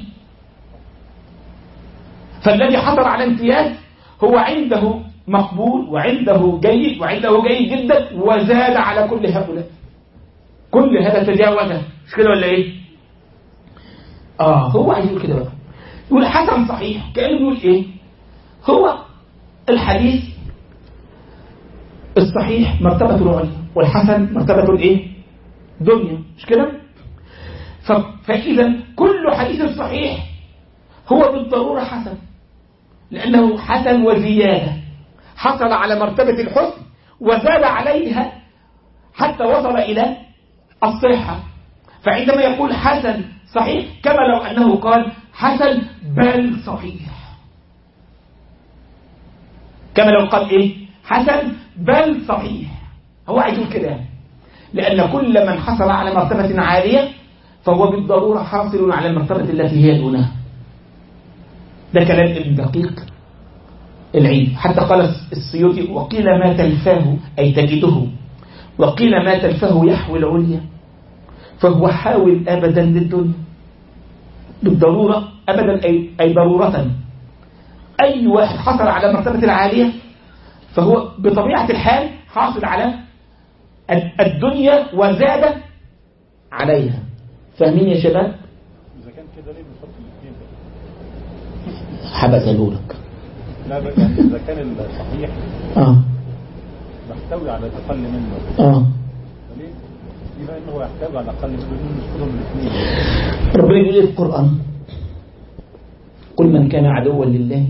Speaker 1: فالذي حصل على امتياز هو عنده مقبول وعنده جيد وعنده جيد جدا وزاد على كل هؤلاء، كل هذا تجاوزه، مش كده ولا ايه؟ هو عايز يقول كده بقى، يقول حسن صحيح، كأنه يقول ايه؟ هو الحديث الصحيح مرتبة العليا والحسن مرتبة الايه؟ دنيا، مش كده؟ فإذا كل حديث صحيح هو بالضرورة حسن، لأنه حسن وزيادة، حصل على مرتبة الحسن وزاد عليها حتى وصل إلى الصحة. فعندما يقول حسن صحيح كما لو أنه قال حسن بل صحيح، كما لو قال إيه؟ حسن بل صحيح. هو عايز يقول كده، لأن كل من حصل على مرتبة عالية فهو بالضرورة حاصل على المرتبة التي هي دونها. ده كلام ابن دقيق العيد. حتى قال السيوطي وقيل ما تلفاه أي تجده، وقيل ما تلفاه يحوي العليا، فهو حاول أبدا للدنيا بالضرورة أبدا أي ضرورة. أي واحد حصل على مرتبة العالية فهو بطبيعة الحال حاصل على الدنيا وزاد عليها. فاهمين يا شباب؟
Speaker 3: إذا كان كده ليه بنحط الاثنين بقى؟
Speaker 1: حبذلوا لك.
Speaker 3: لا بقى يعني إذا كان الصحيح محتوي على الأقل منه ليه؟ يبقى إنه يحتوي على الأقل منه نذكرهم الاثنين.
Speaker 1: ربنا يقول في القرآن قل من كان عدوا لله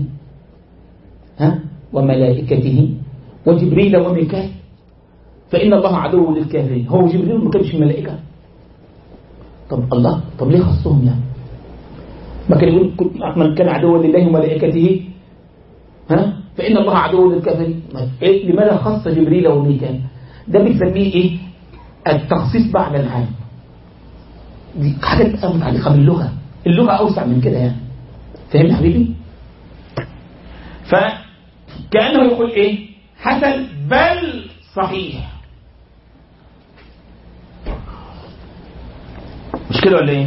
Speaker 1: وملائكته وجبريل وميكائيل فإن الله عدو للكافرين. هو جبريل ما كانش ملائكة؟ طب الله، طب ليه خصهم يعني؟ ما كان يقول من كان عدوا لله وملائكته فإن الله عدو للكافرين. لماذا خص جبريل وميكائيل؟ ده بنسميه ايه؟ التخصيص بعد العام. دي حاجة بقى متعلقة باللغة، اللغة أوسع من كده يعني. فهمت حبيبي؟ فكأنه يقول ايه؟ حسن بل صحيح. مش كده ولا ايه؟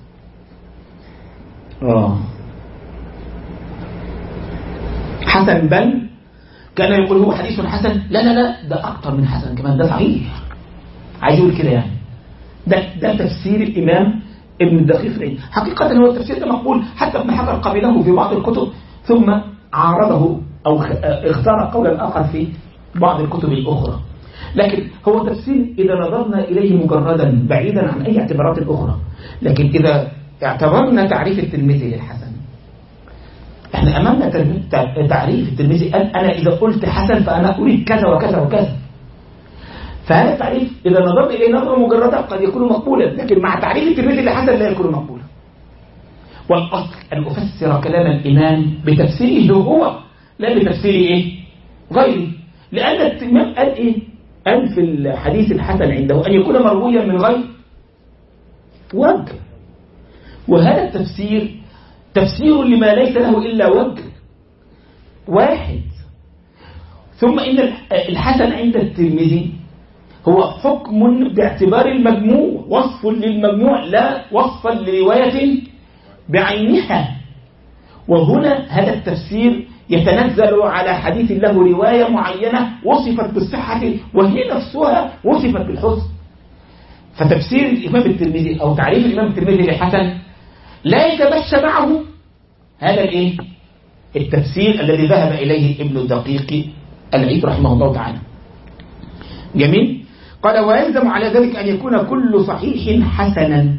Speaker 1: حسن بل كان يقول هو حديث حسن. لا ده أكتر من حسن كمان، ده صحيح. عايز يقول كده يعني. ده تفسير الإمام ابن الدقيق العيد. حقيقة هو التفسير ده مقبول، حتى ابن حجر قبله في بعض الكتب ثم عارضه أو اختار قولا آخر في بعض الكتب الأخرى. لكن هو تفسير إذا نظرنا إليه مجردا بعيدا عن أي اعتبارات أخرى. لكن إذا اعتبرنا تعريف الترمذي للحسن، احنا أمامنا تعريف الترمذي. أنا إذا قلت حسن فأنا أريد كذا وكذا وكذا. فهذا التعريف إذا نظرنا إليه نظرة مجردة قد يكون مقبولا، لكن مع تعريف الترمذي للحسن لا يكون مقبولا. والأصل أن أفسر كلام الإمام بتفسيره هو لا بتفسير غيره. لأن الإمام قال قال في الحديث الحسن عنده أن يكون مرويا من غير وجه، وهذا التفسير تفسير لما ليس له إلا وجه واحد. ثم إن الحسن عند الترمذي هو حكم باعتبار المجموع، وصف للمجموع لا وصفا لرواية بعينها. وهنا هذا التفسير يتنزل على حديث له رواية معينة وصفت بالصحة وهي نفسها وصفت بالحسن. فتفسير الإمام الترمذي أو تعريف الإمام الترمذي للحسن لا يتمشى معه هذا التفسير الذي ذهب إليه ابن الدقيق العيد رحمه الله تعالى. جميل. قال ويلزم على ذلك أن يكون كل صحيح حسنا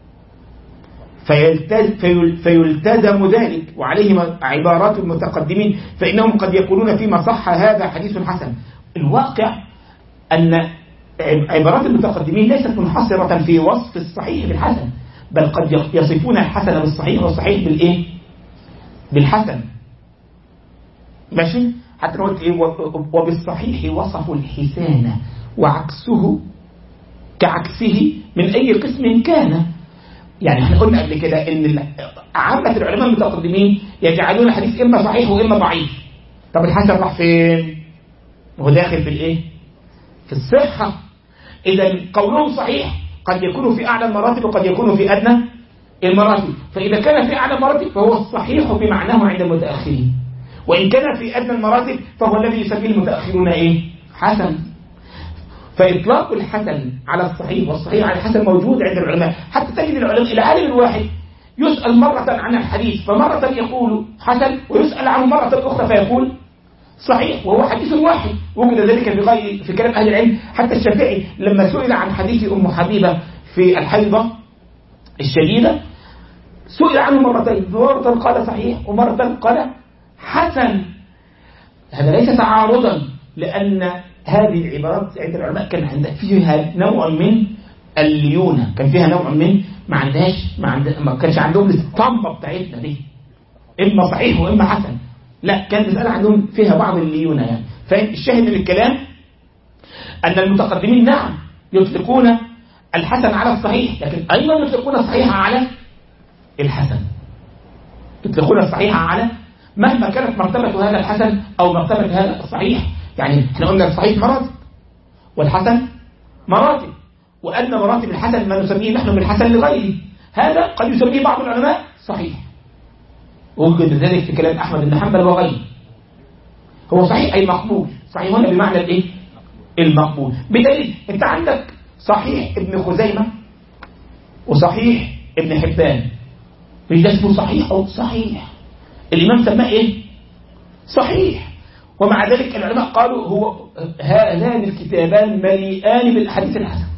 Speaker 1: فيلتزم ذلك، وعليه عبارات المتقدمين فإنهم قد يقولون فيما صح هذا حديث حسن. الواقع أن عبارات المتقدمين ليست منحصرة في وصف الصحيح بالحسن، بل قد يصفون الحسن بالصحيح والصحيح بالحسن. ماشي؟ حتى قلت وبالصحيح وصفوا الحسان وعكسه كعكسه من أي قسم كان. يعني احنا قلنا قبل كده ان عامة العلماء المتقدمين يجعلون الحديث اما صحيح واما ضعيف. طب الحسن راح فين؟ وهو داخل في في الصحة. اذا قولهم صحيح قد يكون في اعلى المراتب وقد يكون في ادنى المراتب. فاذا كان في اعلى المراتب فهو الصحيح بمعناه عند المتاخرين، وان كان في ادنى المراتب فهو الذي يسميه المتاخرون حسن. فإطلاق الحسن على الصحيح والصحيح على الحسن موجود عند العلماء. حتى تجد العلماء العالم الواحد يسأل مرة عن الحديث فمرة يقول حسن، ويسأل عنه مرة أخرى فيقول صحيح، وهو حديث واحد. وجد ذلك في كلام أهل العلم. حتى الشافعي لما سئل عن حديث أم حبيبة في الحيضة الشديدة سئل عنه مرتين، مرة قال صحيح ومرة قال حسن. هذا ليس تعارضا، لأن هذه العبارات عند العلماء كان فيها نوع من الليونة، كان فيها نوع من ما كانش عندهم الاسطمبة بتاعتنا دي إما صحيح وإما حسن. لا، كان المسألة عندهم فيها بعض الليونة يعني. فالشاهد من الكلام أن المتقدمين نعم يطلقون الحسن على الصحيح، لكن أيضا يطلقون الصحيح على الحسن. يطلقون الصحيح على مهما كانت مرتبة هذا الحسن أو مرتبة هذا الصحيح. يعني احنا قلنا الصحيح مراتب والحسن مراتب، وأن مراتب الحسن ما نسميه نحن بالحسن لغيره، هذا قد يسميه بعض العلماء صحيح، ووجد ذلك في كلام أحمد بن حنبل وغيره. هو صحيح أي مقبول، صحيح هنا بمعنى الإيه؟ المقبول. بدليل أنت عندك صحيح ابن خزيمة وصحيح ابن حبان، مش ده اسمه صحيح أو صحيح، الإمام سماه إيه؟ صحيح. ومع ذلك العلماء قالوا هو هذان الكتابان مليئان بالحديث الحسن.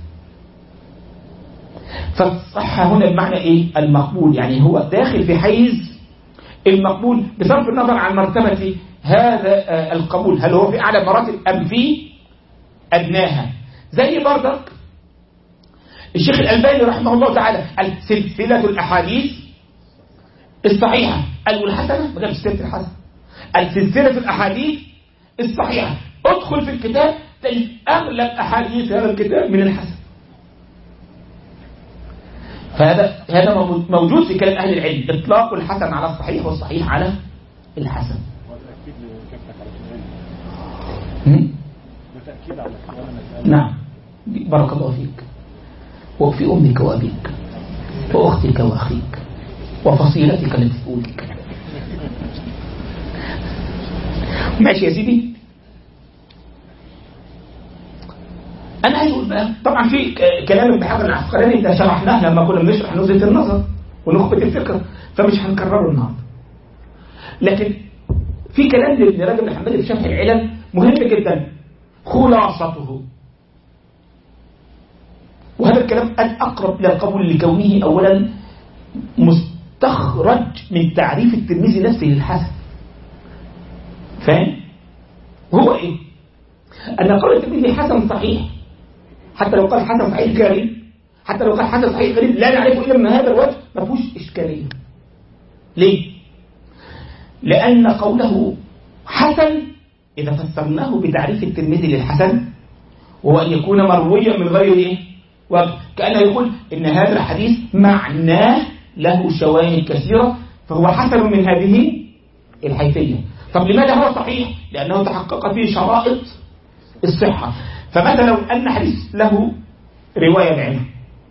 Speaker 1: فالصحة هنا بمعنى إيه؟ المقبول، يعني هو داخل في حيز المقبول بصرف النظر عن مرتبة هذا القبول، هل هو في أعلى مراتب أم في أدناها. زي برضك الشيخ الألباني رحمه الله تعالى سلسلة الأحاديث الصحيحة والحسنة، ما جابش سلسلة الحسنة، السلسلة الأحاديث الصحيحة. ادخل في الكتاب تجد أغلب أحاديث هذا الكتاب من الحسن. فهذا موجود في كلام أهل العلم، إطلاق الحسن على الصحيح والصحيح على الحسن. نعم، بارك الله فيك، وفي أمك وأبيك وأختك وأخيك وفصيلتك التي تقولك. ماشي يا سيدي. أنا عايز أقول بقى، طبعا في كلام ابن حجر العسقلاني ده شرحناه لما كنا بنشرح نزهة النظر ونخبة الفكر، فمش هنكرره النهارده. لكن في كلام لابن رجب الحنبلي في شرح العلل مهم جدا، خلاصته، وهذا الكلام الأقرب إلى القبول لكونه أولا مستخرج من تعريف الترمذي نفسه للحسن. فاهم؟ هو إيه؟ أن قول الترمذي حسن صحيح، حتى لو قال حسن صحيح غريب، حتى لو قال حسن صحيح غريب لا نعرفه إلا من هذا الوجه، ما فيهوش إشكالية. ليه؟ لأن قوله حسن إذا فسرناه بتعريف الترمذي للحسن وهو أن يكون مرويا من غير إيه؟ وكأنه يقول إن هذا الحديث معناه له شواهد كثيرة فهو حسن من هذه الحيثية. طب لماذا هو صحيح؟ لأنه تحقق فيه شرائط الصحة. فمثلا لو أن حديث له رواية بعينها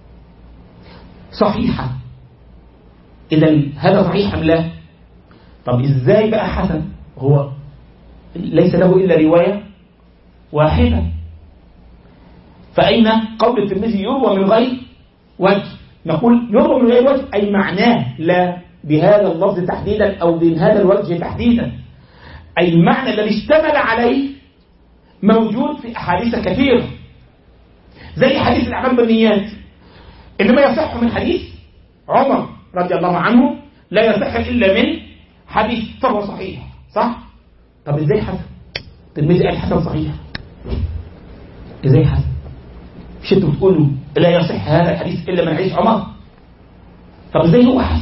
Speaker 1: صحيحة، إذن هذا صحيح أم لا؟ طب إزاي بقى حسن؟ هو ليس له إلا رواية واحدة، فأين قول الترمذي يروى من غير وجه؟ نقول يروى من غير وجه أي معناه لا بهذا اللفظ تحديدا أو بهذا الوجه تحديدا، أي المعنى الذي اشتمل عليه موجود في أحاديث كثيرة، زي حديث الأعمال بالنيات، إنما يصح من حديث عمر رضي الله عنه، لا يصح إلا من حديث، فهو صحيح صح؟ طب إزاي حسن؟ الترمذي قال حسن صحيح، إزاي حسن؟ مش انتوا بتقولوا لا يصح هذا الحديث إلا من حديث عمر؟ طب إزاي هو حسن؟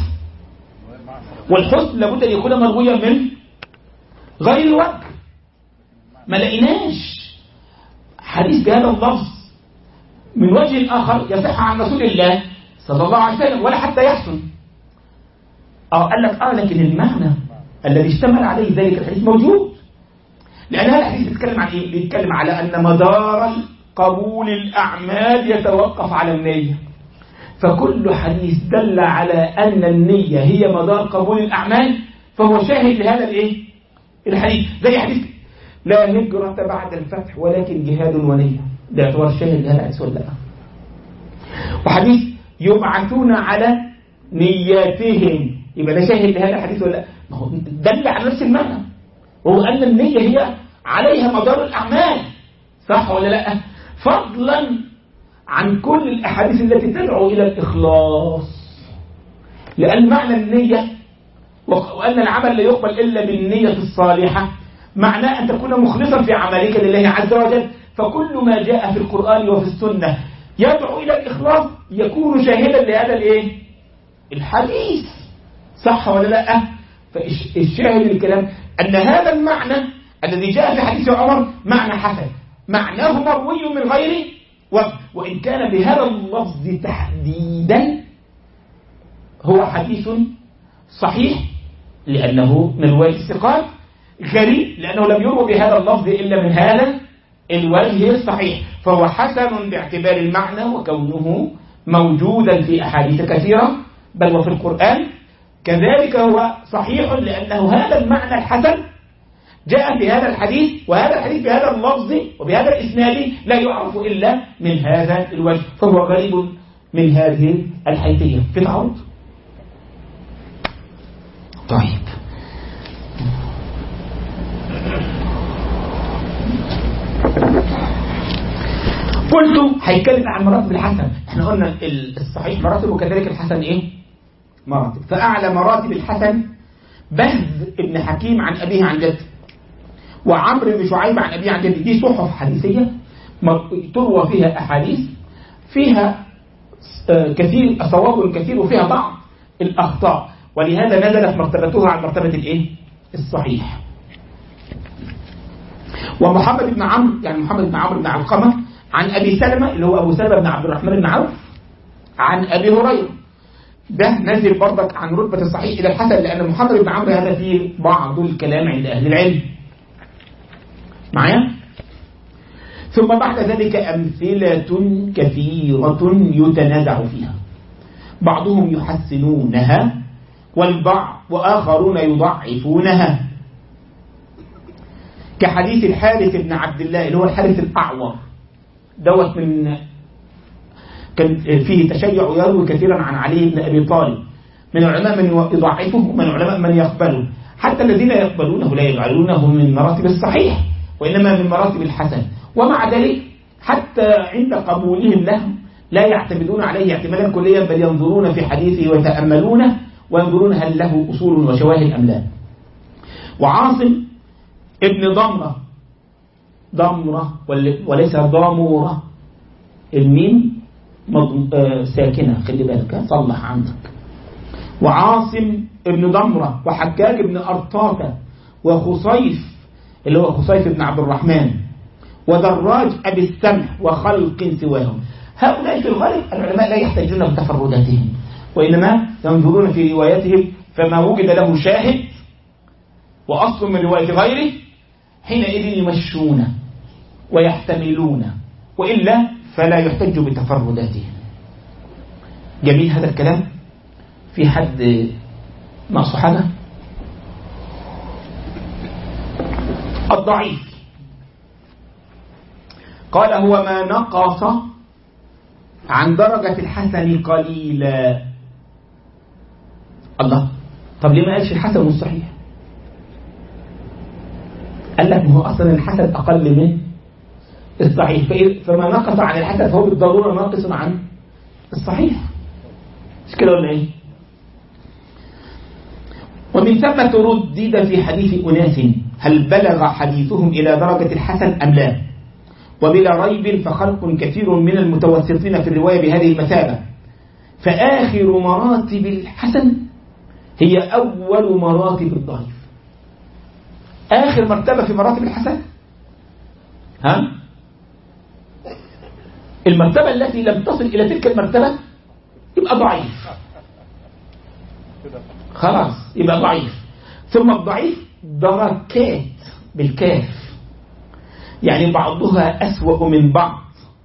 Speaker 1: والحسن لابد أن يكون مرويا من غير الوجه. ما لقيناش حديث بهذا اللفظ من وجه آخر يصح عن رسول الله صلى الله عليه وسلم ولا حتى يحسن. قال لك لكن المعنى الذي اشتمل عليه ذلك الحديث موجود، لأن هذا الحديث بيتكلم عن إيه؟ بيتكلم على أن مدار قبول الأعمال يتوقف على النية، فكل حديث دل على أن النية هي مدار قبول الأعمال فهو شاهد لهذا الإيه؟ الحديث. زي حديث لا هجرة بعد الفتح ولكن جهاد ونية، ده يعتبر شاهد لهذا الحديث ولا لا؟ وحديث يبعثون على نياتهم، يبقى ده شاهد لهذا الحديث ولا لا؟ ما هو دل على نفس المعنى، وهو أن النية هي عليها مدار الأعمال، صح ولا لا؟ فضلا عن كل الأحاديث التي تدعو إلى الإخلاص، لأن معنى النية وأن العمل لا يقبل إلا بالنية الصالحة معناه أن تكون مخلصا في عملك لله عز وجل. فكل ما جاء في القرآن وفي السنة يدعو إلى الإخلاص يكون شاهدا لهذا الإيه؟ الحديث، صح ولا لا؟ فالشاهد للكلام أن هذا المعنى الذي جاء في حديث عمر معنى حسن، معناه مروي من غير وإن كان بهذا اللفظ تحديدا هو حديث صحيح لأنه من رواية الثقات، غريب لأنه لم يروى بهذا اللفظ إلا من هذا الوجه الصحيح، فهو حسن باعتبار المعنى وكونه موجودا في أحاديث كثيرة بل وفي القرآن. كذلك هو صحيح لأنه هذا المعنى الحسن جاء في هذا الحديث، وهذا الحديث بهذا اللفظ وبهذا الإسناد لا يعرف إلا من هذا الوجه، فهو غريب من هذه الحيثية. في تعرض؟ طيب، قلت هيتكلم عن مراتب الحسن. احنا قلنا الصحيح مراتب وكذلك الحسن ايه؟ مراتب. فأعلى مراتب الحسن بهز ابن حكيم عن أبيه عن جده، وعمرو بن شعيب عن أبيه عن جده. دي صحف حديثية تروى فيها أحاديث فيها كثير الصواب الكثير وفيها بعض الأخطاء، ولهذا نزلت مرتبتها عن مرتبة الايه؟ الصحيح. ومحمد بن عمرو، يعني محمد بن عمرو بن علقمة عن أبي سلمة اللي هو أبو سلمة بن عبد الرحمن بن عوف عن أبي هريرة، ده نزل برضك عن رتبة الصحيح إلى الحسن، لأن محمد بن عمرو هذا فيه بعض الكلام عند أهل العلم معايا. ثم بعد ذلك أمثلة كثيرة يتنازع فيها، بعضهم يحسنونها والبعض وآخرون يضعفونها، كحديث الحارث بن عبد الله اللي هو الحارث الأعور دوت، من كان فيه تشيع يروي كثيرا عن علي بن أبي طالب. من العلماء من يضعفه ومن العلماء من يقبله، حتى الذين يقبلونه لا يجعلونه من مراتب الصحيح وإنما من مراتب الحسن. ومع ذلك حتى عند قبولهم له لا يعتمدون عليه اعتمادا كليا، بل ينظرون في حديثه ويتأملونه وينظرون هل له أصول وشواهد أم لا. وعاصم ابن ضمرة وليس ضامورة، الميم ساكنة، خلي بالك صلح عندك. وعاصم ابن ضمرة وحجاج ابن أرطاة وخصيف اللي هو خصيف ابن عبد الرحمن ودراج أبي السمح وخلق سواهم. هؤلاء في الغالب العلماء لا يحتاجون بتفرداتهم، وإنما ينظرون في روايتهم، فما وجد له شاهد وأصل من رواية غيره حينئذ يمشون ويحتملون، وإلا فلا يحتج بتفرداتهم. جميل هذا الكلام. في حد ناقصه حاجة؟ الضعيف قال هو ما نقص عن درجة الحسن قليلا. الله، طب ليه ما قالش الحسن والصحيح؟ قال لك هو أصلا الحسن أقل من الصحيح، فما نقص عن الحسن فهو بالضرورة ناقص عن الصحيح، مش كده ولا ايه؟ ومن ثم تردد في حديث أناس هل بلغ حديثهم إلى درجة الحسن أم لا، وبلا ريب فخلق كثير من المتوسطين في الرواية بهذه المثابة، فآخر مراتب الحسن هي أول مراتب الضعيف. آخر مرتبة في مراتب الحسن المرتبة التي لم تصل إلى تلك المرتبة يبقى ضعيف، خلاص يبقى ضعيف. ثم الضعيف دركات بالكاف، يعني بعضها أسوأ من بعض.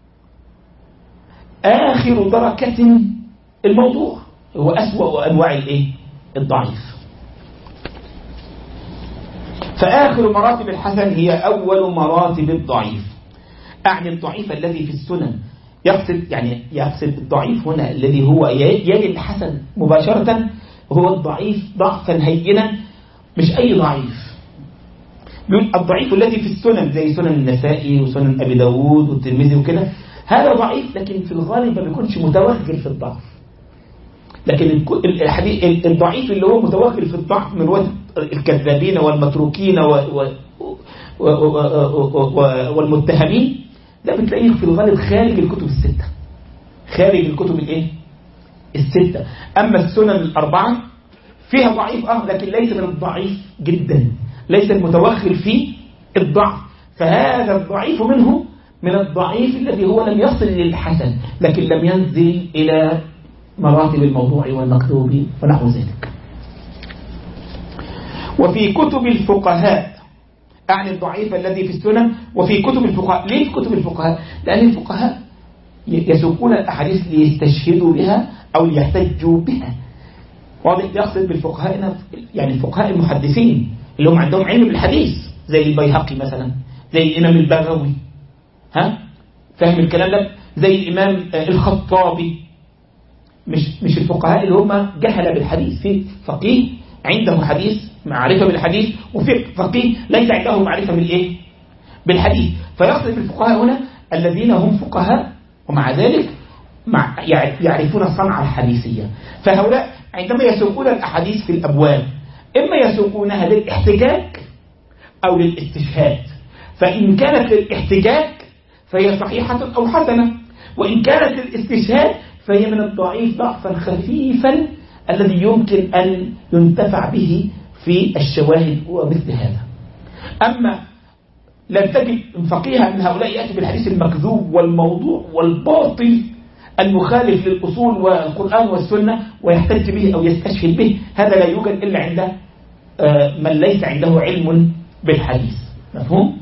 Speaker 1: آخر دركة الموضوع هو أسوأ أنواع الضعيف. فآخر مراتب الحسن هي أول مراتب الضعيف. أعني الضعيف الذي في السنن، يقصد الضعيف هنا الذي هو يلي الحسن مباشرة، وهو الضعيف ضعفا هينا، مش أي ضعيف. الضعيف الذي في السنن زي سنن النسائي وسنن أبي داود والترمذي وكده، هذا ضعيف لكن في الغالب ما بيكونش متوغل في الضعف. لكن الضعيف اللي هو متوغل في الضعف من رواية الكذابين والمتروكين والمتهمين، ده بتلاقيه في الغالب خارج الكتب الستة، خارج الكتب الستة. أما السنن الأربعة فيها ضعيف لكن ليس من الضعيف جدا، ليس المتوغل في الضعف، فهذا الضعيف منه من الضعيف الذي هو لم يصل للحسن لكن لم ينزل إلى مراتب الموضوع والمكتوب ونحو ذلك. وفي كتب الفقهاء، أعني الضعيف الذي في السنن وفي كتب الفقهاء. ليه في كتب الفقهاء؟ لأن الفقهاء يسوقون الأحاديث ليستشهدوا بها أو ليحتجوا بها. واضح؟ يقصد بالفقهاء هنا يعني الفقهاء المحدثين اللي هم عندهم علم بالحديث، زي البيهقي مثلا، زي الإمام البغوي، فاهم الكلام ده؟ زي الإمام الخطابي. مش الفقهاء اللي هم جهل بالحديث. في فقيه عنده حديث معرفة بالحديث، وفي فقيه ليس عنده معرفة بالإيه؟ بالحديث. فيقصد بالفقهاء هنا الذين هم فقهاء ومع ذلك يعرفون الصنعة الحديثية. فهؤلاء عندما يسوقون الأحاديث في الأبواب إما يسوقونها للاحتجاج أو للاستشهاد. فإن كانت للاحتجاج فهي صحيحة أو حسنة، وإن كانت للاستشهاد فهي من الضعيف ضعفا خفيفا الذي يمكن أن ينتفع به في الشواهد ومثل هذا. أما لن تجد فقيها من هؤلاء يأتي بالحديث المكذوب والموضوع والباطل المخالف للأصول والقرآن والسنة ويحتج به أو يستشهد به. هذا لا يوجد إلا عند من ليس عنده علم بالحديث. مفهوم؟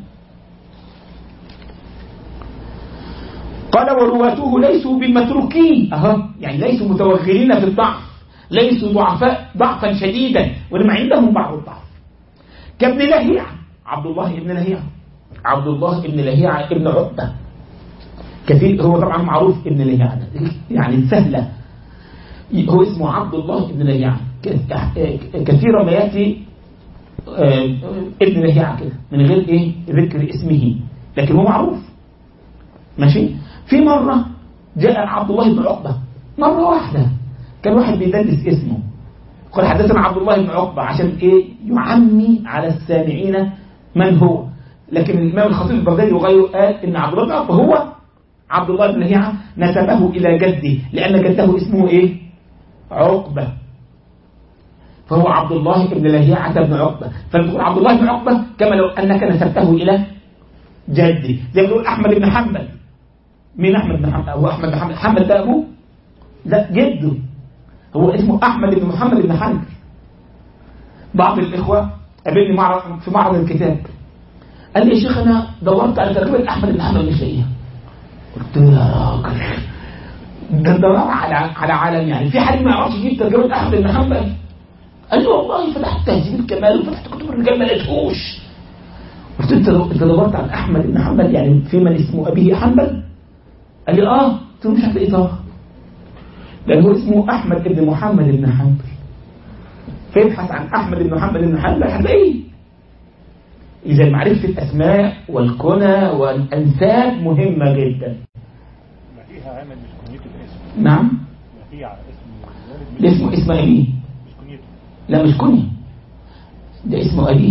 Speaker 1: قال ورواته ليسوا بمتروكين، يعني ليسوا متوغلين في الضعف، ليسوا ضعفاء ضعفا شديدا، وإنما عندهم بعض الضعف. كابن لهيعة، عبد الله بن لهيعة، عبد الله بن لهيعة ابن عقبة كثير، هو طبعا معروف ابن لهيعة يعني سهلة، هو اسمه عبد الله بن لهيعة. كثيرا ما يأتي ابن لهيعة كده من غير ذكر اسمه، لكن هو معروف. ماشي. في مرة جاء عبد الله بن عقبة مرة واحدة، كان واحد بيدلس اسمه، قال حدثنا عبد الله بن عقبة عشان يعمي على السامعين من هو. لكن الإمام الخطيب البغدادي وغيره قال إن عبد الله بن عقبة هو عبد الله بن لهيعة، نسبه إلى جده لأن جده اسمه عقبة، فهو عبد الله بن لهيعة بن عقبة. فنقول عبد الله بن عقبة كما لو أنك نسبته إلى جدي. زي ما نقول أحمد بن حنبل. مين أحمد بن حنبل؟ هو أحمد بن حنبل. حنبل ده أبوه؟ لا، جده، هو اسمه أحمد بن محمد بن حنبل. بعض الإخوة قابلني في معرض الكتاب، قال لي يا شيخ أنا دورت على ترجمة أحمد بن حنبل مش لاقيها. قلت له يا راجل ده دور على عالم، يعني في حد ما يعرفش يجيب ترجمة أحمد بن حنبل؟ قال لي والله فتحت تهذيب الكمال وفتحت كتب الرجال ما لقيتهوش. قلت له انت دورت على أحمد بن حنبل يعني في من اسمه أبيه حنبل؟ قال لي قلت له مش هتلاقيه طبعا، لأن هو اسمه أحمد بن محمد بن حنبل. فيبحث عن أحمد بن محمد بن حنبل هتلاقيه. إذا معرفة الأسماء والكنى والأنساب مهمة جدا.
Speaker 3: لهيعة عامل مش كنيته الاسم.
Speaker 1: نعم.
Speaker 3: لهيعة اسم
Speaker 1: أبيه.
Speaker 3: مش كنيته.
Speaker 1: لا مش كنية، ده اسمه أبيه.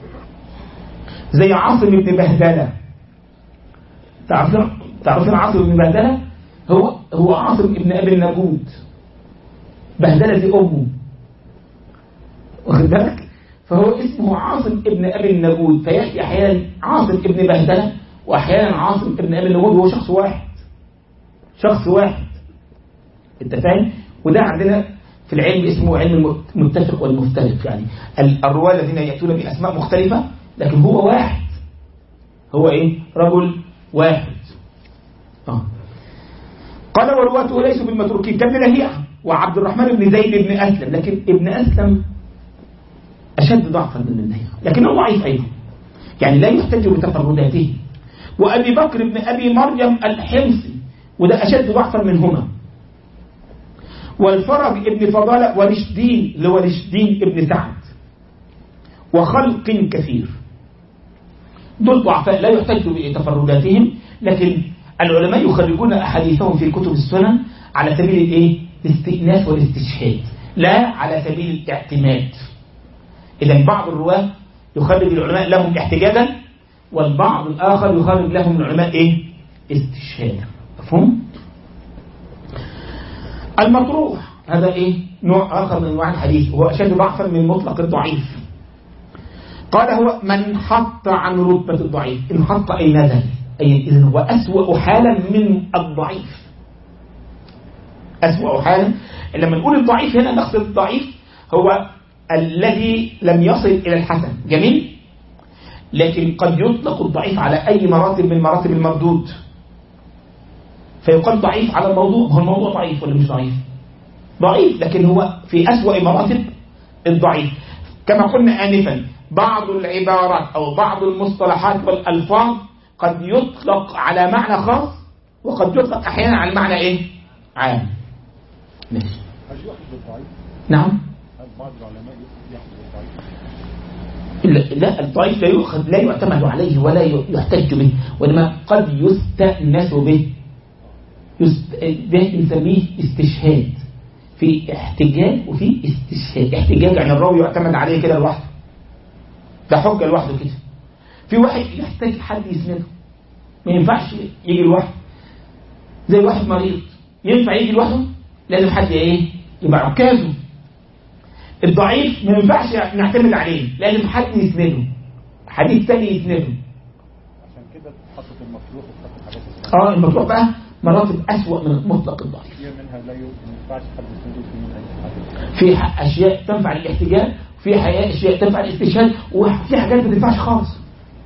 Speaker 1: زي عاصم بن بهدلة. تعرفين عاصم بن بهدلة؟ هو عاصم ابن أبي النجود. بهدلة دي أمه، واخد بالك؟ فهو اسمه عاصم ابن أبي النجود، فيأتي أحيانا عاصم ابن بهدلة وأحيانا عاصم ابن أبي النجود، وهو شخص واحد. أنت فاهم؟ وده عندنا في العلم اسمه علم المتفق والمفترق، يعني الرواة الذين يأتون بأسماء مختلفة لكن هو واحد، هو رجل واحد. قال ورواته ليسوا بالمتروكين كابن لهيعة وعبد الرحمن بن زيد بن أسلم، لكن ابن أسلم أشد ضعفا من لهيعة، لكنه ضعيف أيضا، يعني لا يحتج بتفرداته. وأبي بكر بن أبي مريم الحمصي، وده أشد ضعفا منهما. والفرج ابن فضالة ورشدين اللي هو رشدين ابن سعد وخلق كثير، دول ضعفاء لا يحتج بتفرداتهم، لكن العلماء يخرجون أحاديثهم في كتب السنن على سبيل الاستئناس والاستشهاد، لا على سبيل الاعتماد. إذن بعض الرواة يخرج العلماء لهم احتجاجا، والبعض الآخر يخرج لهم العلماء استشهادا. مفهوم؟ المطروح هذا نوع آخر من أنواع الحديث، وهو أشد ضعفا من مطلق الضعيف. قال هو من حط عن رتبة الضعيف، إن حط أي نزل، أي إذن هو أسوأ حالا من الضعيف. أسوأ حالا، لما نقول الضعيف هنا نقصد الضعيف هو الذي لم يصل إلى الحسن. جميل. لكن قد يطلق الضعيف على أي مراتب من مراتب المردود، فيقال ضعيف على الموضوع. هو الموضوع ضعيف ولا مش ضعيف؟ ضعيف، لكن هو في أسوأ مراتب الضعيف. كما قلنا آنفا، بعض العبارات أو بعض المصطلحات والألفاظ قد يطلق على معنى خاص، وقد يطلق أحيانا على معنى إيه؟ عام. ماشي.
Speaker 3: هل يؤخذ بالضعيف؟
Speaker 1: نعم.
Speaker 3: هل بعض العلماء يأخذ
Speaker 1: لا،
Speaker 3: بالضعيف؟
Speaker 1: الضعيف لا يؤخذ، لا يعتمد عليه ولا يحتج به، وإنما قد يستأنس به. ده نسميه استشهاد. في احتجاج وفي استشهاد. احتجاج يعني الراوي يعتمد عليه كده لوحده، ده حجة لوحده كده. في واحد يحتاج حد يسنده، ما ينفعش يجي لوحده. زي واحد مريض ينفع يجي لوحده، لازم حد ايه يبقى عكازه. الضعيف ما ينفعش نعتمد عليه، لازم حد يسنده، حديث تاني يسنده.
Speaker 3: عشان كده حطت المطروح وحطت حاجات
Speaker 1: المطروح بقى مراتب أسوأ من مطلق الضعيف.
Speaker 3: هي منها لا ينفعش حد يسنده، في منها
Speaker 1: في أشياء تنفع للاحتجاج، وفي أشياء تنفع للاستشهاد، وفي حاجات ما تنفعش خالص.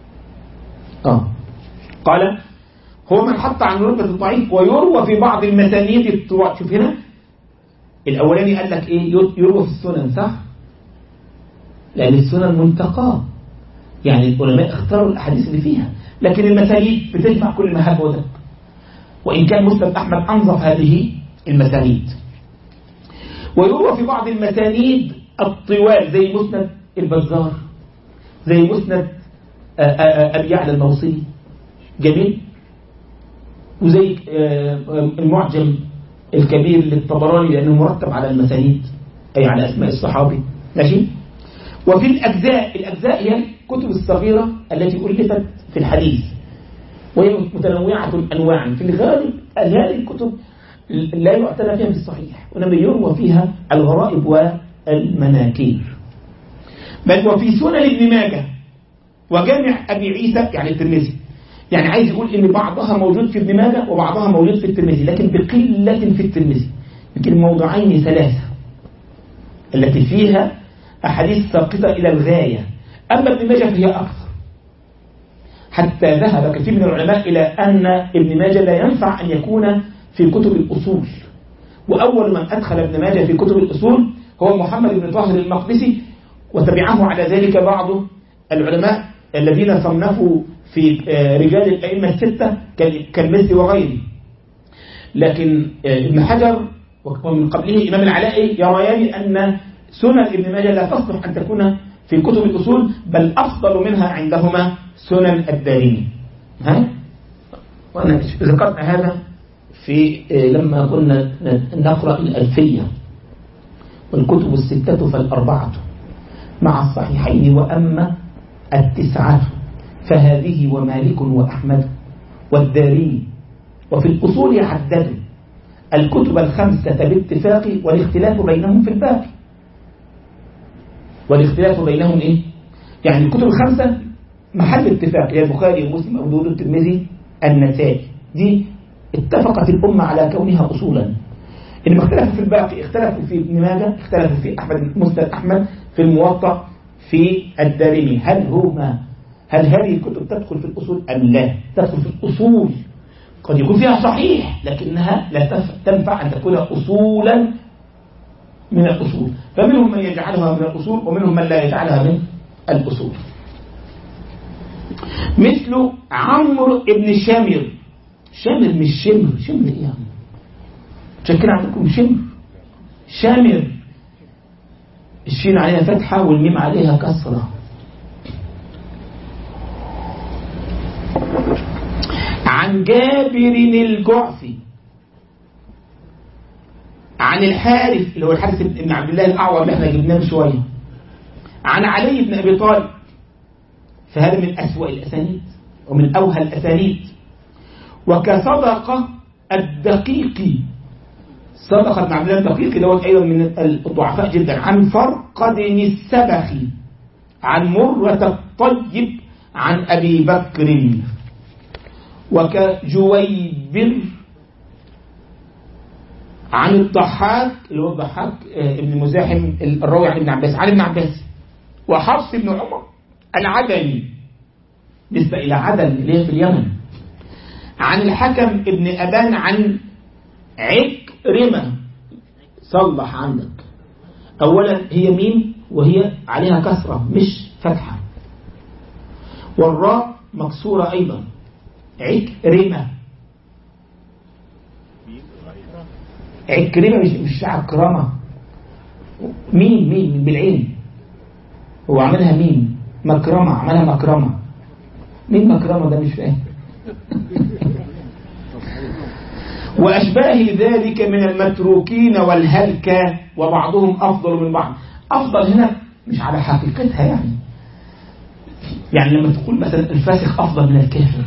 Speaker 1: قال هو من حط عن رتبة الضعيف ويروى في بعض المسانيد الطوال. شوف هنا الأولاني قال لك إيه؟ يروى في السنن، صح؟ لأن السنن منتقاه، يعني العلماء اختاروا الأحاديث اللي فيها، لكن المسانيد بتجمع كل ما هب ودب، وإن كان مسند أحمد أنظف هذه المسانيد. ويروى في بعض المسانيد الطوال زي مسند البزار، زي مسند أبي يعلى الموصلي. جميل. وزي المعجم الكبير للطبراني لأنه مرتب على المسانيد، أي على أسماء الصحابي. ماشي. وفي الأجزاء هي الكتب الصغيرة التي ألفت في الحديث، وهي متنوعة أنواعا. في الغالب هذه الكتب لا يعتنى فيها في الصحيح، وإنما يروى فيها الغرائب والمناكير. بل وفي سنن ابن ماجه وجامع أبي عيسى يعني الترمذي. يعني عايز يقول إن بعضها موجود في ابن ماجه وبعضها موجود في الترمذي، لكن بقلة في الترمذي، يمكن موضوعين ثلاثة التي فيها أحاديث ساقطة إلى الغاية. أما ابن ماجه فهي أكثر، حتى ذهب كثير من العلماء إلى أن ابن ماجه لا ينفع أن يكون في كتب الأصول. وأول من أدخل ابن ماجه في كتب الأصول هو محمد بن طاهر المقدسي، وتبعه على ذلك بعض العلماء الذين صنفوا في رجال الأئمة الستة كالمزي وغيره. لكن ابن حجر ومن قبله إمام العلائي يريان أن سنن ابن ماجه لا تصلح أن تكون في كتب الأصول، بل أفضل منها عندهما سنن الدارمي. وأنا ذكرنا هذا في لما كنا نقرأ الألفية. والكتب الستة فالأربعة مع الصحيحين، وأما التسعة فهذه ومالك وأحمد والدارمي. وفي الأصول يحددوا الكتب الخمسة باتفاق، والاختلاف بينهم في الباقي. والاختلاف بينهم إيه؟ يعني الكتب الخمسة محل اتفاق، يا البخاري ومسلم أبو داود الترمذي النسائي، دي اتفقت الأمة على كونها أصولا. إنما اختلفوا في الباقي، اختلفوا في ابن ماجه، اختلفوا في أحمد مسند أحمد، في الموطأ، في الدارمي. هل هذه الكتب تدخل في الأصول أم لا؟ تدخل في الأصول. قد يكون فيها صحيح، لكنها لا تنفع أن تكون أصولا من الأصول. فمنهم من يجعلها من الأصول، ومنهم من لا يجعلها من الأصول. مثل عمرو بن شامر. شامر مش شمر. شمر إيه يعني؟ شكل عندكم شامر. الشين عليها فتحة والميم عليها كسرة. عن جابر الجعفي عن الحارث اللي هو الحارث بن عبد الله الأعور اللي احنا جبناه شوية، عن علي بن أبي طالب. فهذا من أسوأ الأسانيد ومن أوهى الأسانيد. وكصدقة الدقيقي، صدقة بن عبد الله الدقيقي دوت أيضا من الضعفاء جدا. عن فرقد السبخي عن مرة الطيب عن أبي بكر. عن الضحاك اللي هو الضحاك ابن مزاحم الراوي عن ابن عباس، عن ابن عباس، وحفص بن عمر العدني نسبة إلى عدن اللي هي في اليمن، عن الحكم ابن أبان عن عكرمة. صلح عندك أولا هي ميم وهي عليها كسرة مش فتحة، والراء مكسورة أيضا، عكرمة. عكرمة مش عكرمة، ميم بالعين، هو عملها ميم، مكرمة عملها مكرمة. مين مكرمة ده مش فاهم. وأشباه ذلك من المتروكين والهلكة، وبعضهم أفضل من بعض. أفضل هنا مش على حقيقتها، يعني لما تقول مثلا الفاسق أفضل من الكافر،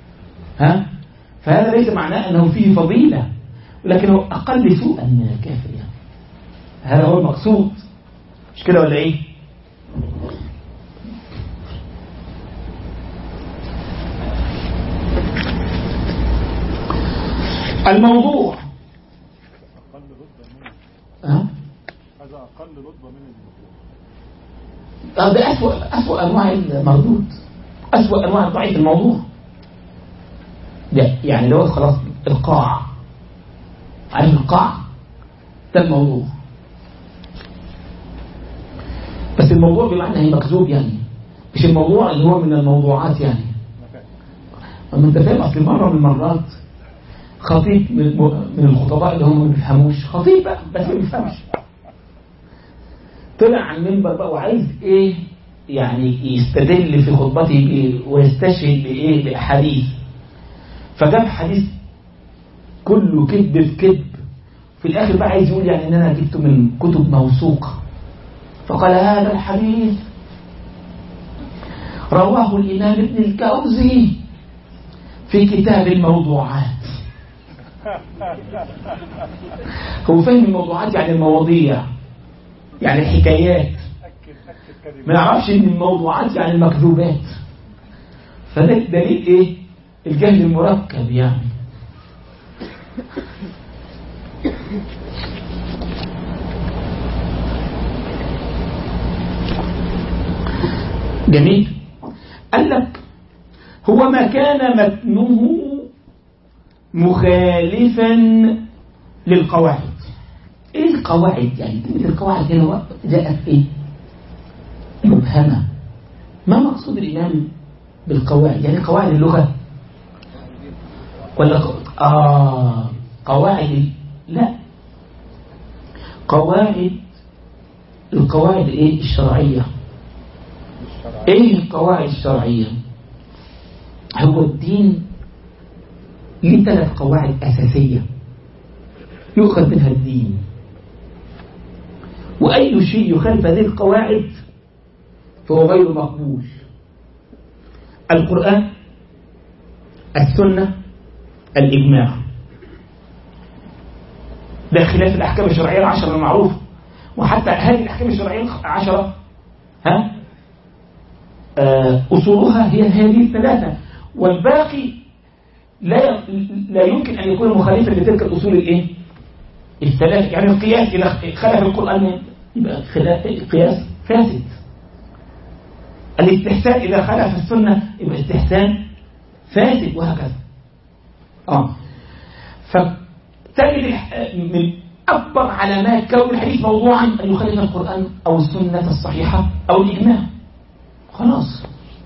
Speaker 1: فهذا ليس معناه أنه فيه فضيلة، ولكنه أقل سوءا من الكافر، يعني هذا هو المقصود، مش كده ولا إيه؟ الموضوع
Speaker 3: هذا أقل رتبة من
Speaker 1: الموضوع، ده أسوأ أنواع المردود، أسوأ أنواع ضعيف الموضوع ده، يعني لو خلاص القاع، عارف القاع ده الموضوع، بس الموضوع بمعنى هي مكذوب، يعني مش الموضوع اللي هو من الموضوعات، يعني أما أنت فاهم. أصل مرة من المرات خطيب من الخطباء اللي هم ما بيفهموش، خطيب بقى بس ما بيفهمش، طلع على المنبر بقى وعايز ايه، يعني يستدل في خطبته بايه ويستشهد بايه، باحاديث، فجاب حديث كله كذب في كذب، في الاخر بقى عايز يقول يعني ان انا جبته من كتب موثوقه، فقال هذا الحديث رواه الامام ابن الجوزي في كتاب الموضوعات. هو فهم الموضوعات يعني المواضيع، يعني الحكايات، ما يعرفش ان الموضوعات يعني المكذوبات. فده دليل ايه؟ الجهل المركب يعني. جميل. قال لك هو ما كان متنه مخالفا للقواعد. ايه القواعد؟ يعني القواعد هنا جاءت ايه؟ مبهمة. ما مقصود الإمام بالقواعد؟ يعني قواعد اللغة ولا قواعد؟ لا، القواعد ايه؟ الشرعية. ايه القواعد الشرعية؟ هو الدين ليه 3 قواعد أساسية يؤخذ منها الدين، وأي شيء يخالف هذه القواعد فهو غير مقبول. القرآن، السنة، الإجماع. ده خلاف الأحكام الشرعية 10 المعروفة، وحتى هذه الأحكام الشرعية 10 أصولها هي هذه 3، والباقي لا يمكن أن يكون مخالفا لتلك الأصول الإيه؟ 3. يعني القياس إذا خالف القرآن يبقى القياس فاسد. الاستحسان إذا خالف السنة يبقى استحسان فاسد، وهكذا. فتجد من أكبر علامات كون الحديث موضوعا أن يخالف القرآن أو السنة الصحيحة أو الإجماع. خلاص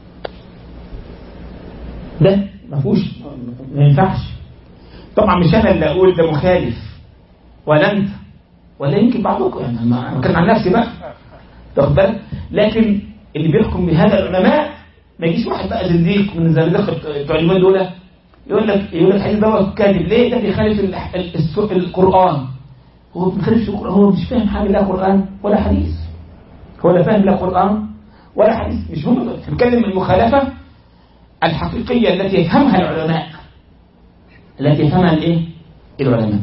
Speaker 1: ده ما ينفعش. طبعا مش أنا اللي أقول ده مخالف ولا أنت ولا يمكن بعضكم، يعني ما أتكلم عن نفسي بقى، تاخد بالك. لكن اللي بيحكم بهذا العلماء، ما يجيش واحد بقى زنديق من الزنادقه بتوع اليومين دول يقول لك الحديث ده كاذب. ليه؟ ده بيخالف القرآن. هو ما بيخالفش القرآن، هو مش فاهم حاجه، لا قرآن ولا حديث، هو لا فاهم لا قرآن ولا حديث. مش هم بنتكلم المخالفه الحقيقيه التي يفهمها العلماء، التي يفهمها الايه؟ العلماء.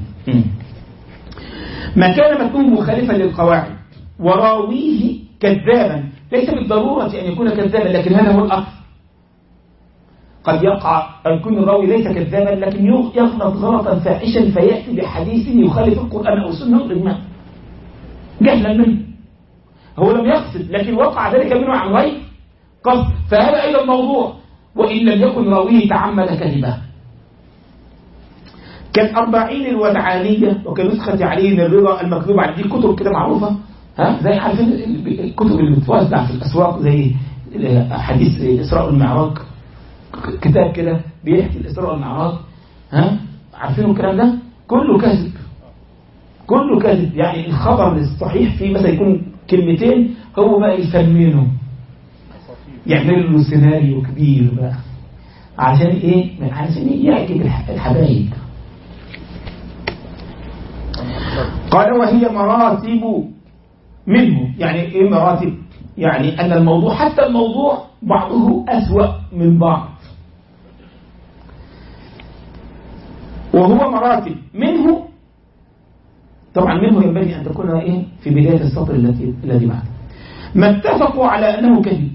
Speaker 1: ما كان متنه مخالفا للقواعد وراويه كذابا، ليس بالضرورة أن يكون كذابا، لكن هذا هو الأصل. قد يقع يكون الراوي ليس كذابا لكن يغلط غلطا فاحشا فيأتي بحديث يخالف القرآن أو السنة والإجماع جهلا منه. هو لم يقصد لكن وقع ذلك منه عن غير قصد، فهذا أيضا موضوع وإن لم يكن راويه تعمد كذبه. كالأربعين الودعانية وكنسخة علي بن الرضا المكذوب عليه، دي كتب كده معروفة، زي عارفين الكتب اللي بتوزع في الأسواق زي حديث الإسراء والمعراج، كتاب كده بيحكي الإسراء والمعراج، عارفين الكلام ده كله كذب، كله كذب. يعني الخبر الصحيح فيه مثلا يكون كلمتين، هو بقى يسمينه يعمل له سيناريو كبير بقى عشان ايه؟ عشان يعجب الحبايب. قال وهي مراتب منه. يعني ايه مراتب؟ يعني ان الموضوع حتى الموضوع بعضه أسوأ من بعض، وهو مراتب منه. طبعا منه ينبغي أن تكون إيه في بداية السطر الذي بعده. ما اتفقوا على أنه كذب،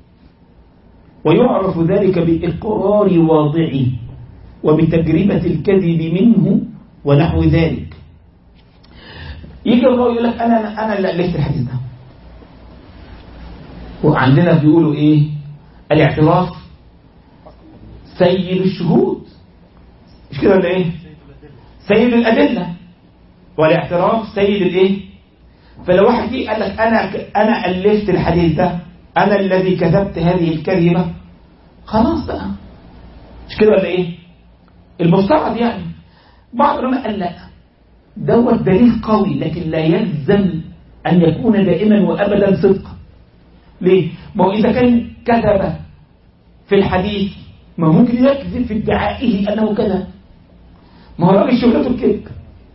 Speaker 1: ويعرف ذلك بإقرار واضعه وبتجربة الكذب منه ونحو ذلك. يجي الراوي يقول لك أنا اللي ألفت الحديث ده، وعندنا بيقولوا إيه؟ الاعتراف سيد الشهود، مش كده ولا إيه؟ سيد الأدلة، والاعتراف سيد الإيه؟ فلو واحد جه قال لك أنا ألفت الحديث ده، أنا الذي كتبت هذه الكلمة، خلاص بقى، مش كده ولا إيه؟ المفترض يعني. بعض العلماء قال لا، دوت دليل قوي لكن لا يلزم أن يكون دائما وأبدا صدقا. ليه؟ ما هو إذا كان كذب في الحديث ما ممكن يكذب في ادعائه أنه كذب. ما هو راجل شغلته الكذب،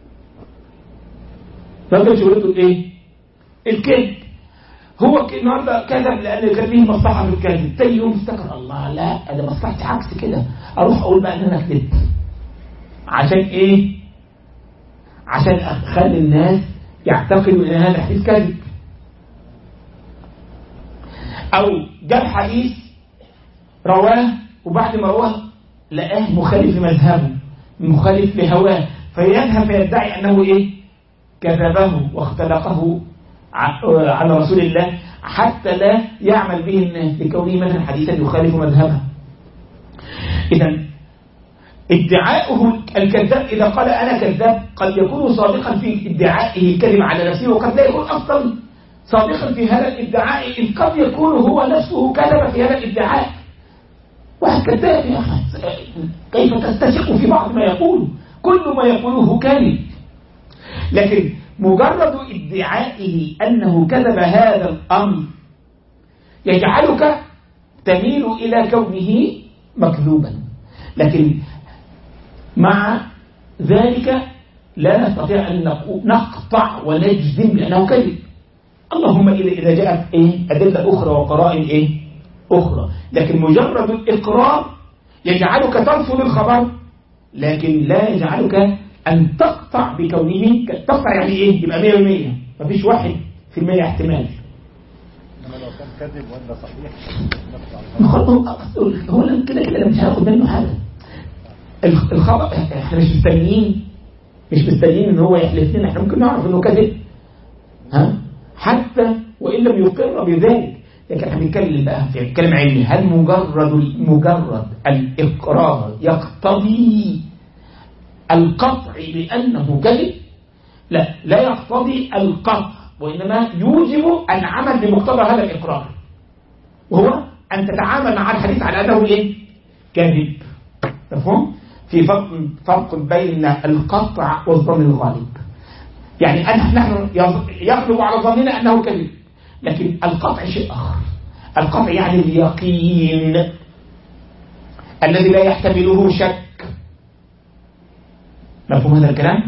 Speaker 1: راجل شغلته إيه؟ الكذب. هو النهارده كذب لأن كان ليه مصلحة في الكذب، تاني يوم افتكر الله لا أنا مصلحتي عكس كده، أروح أقول بقى إن أنا كذبت. عشان إيه؟ عشان أخلي الناس يعتقدوا إن هذا حديث كذب. أو جاب حديث رواه وبعد ما رواه لقاه مخالف لمذهبه، مخالف لهواه، فيذهب فيدعي أنه إيه؟ كذبه واختلقه على رسول الله حتى لا يعمل به الناس لكونه مثلا حديثا يخالف مذهبه. إذن ادعاؤه الكذاب إذا قال أنا كذاب قد يكون صادقا في ادعائه الكلمة على نفسه، وقد لا يكون أصلا صادقا في هذا الادعاء، إذ قد يكون هو نفسه كذب في هذا الادعاء. واحد كذاب يا أخي، كيف تستشق في بعض ما يقول؟ كل ما يقوله كاذب. لكن مجرد ادعائه أنه كذب هذا الأمر يجعلك تميل إلى كونه مكذوبا، لكن مع ذلك لا نستطيع أن نقطع ونجزم بأنه كذب، اللهم إذا جاءت أدلة أخرى وقرائن أخرى. لكن مجرد الإقرار يجعلك ترفض الخبر، لكن لا يجعلك أن تقطع بكونه. تقطع يعني يبقى 100%، مفيش 1% احتمال.
Speaker 3: إنما لو كان كذب ولا صحيح
Speaker 1: هو كده مش هاخد منه حاجة. الخبر احنا مش مستنيين ان هو يحلف لنا، احنا ممكن نعرف انه كذب حتى وان لم يقر بذلك. لكن احنا بنتكلم بقى في كلام علمي، هل مجرد الاقرار يقتضي القطع بانه كذب؟ لا يقتضي القطع، وانما يوجب العمل بمقتضى هذا الاقرار، وهو ان تتعامل مع الحديث على انه كذب. مفهوم؟ في فرق بين القطع والظن الغالب. يعني نحن يغلب على ظننا أنه كذب، لكن القطع شيء آخر. القطع يعني اليقين الذي لا يحتمله شك. مفهوم هذا الكلام؟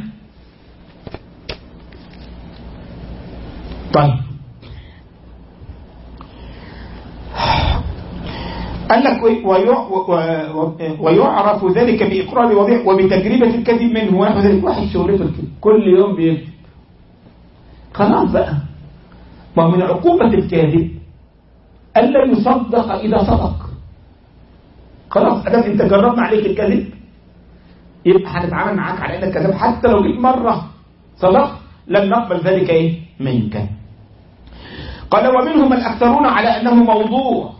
Speaker 1: طيب، قال لك ويعرف ذلك بإقرار وضيح وبتجربة الكذب منه ونحو ذلك. واحد شغلته الكذب كل يوم بيكذب، خلاص بقى. ومن عقوبة الكاذب ألا يصدق إذا صدق. خلاص أدام أنت جربنا عليك الكذب يبقى هنتعامل معاك على أنك كذب، حتى لو جيت مرة صدق لن نقبل ذلك منك. قال ومنهم الأكثرون على أنه موضوع،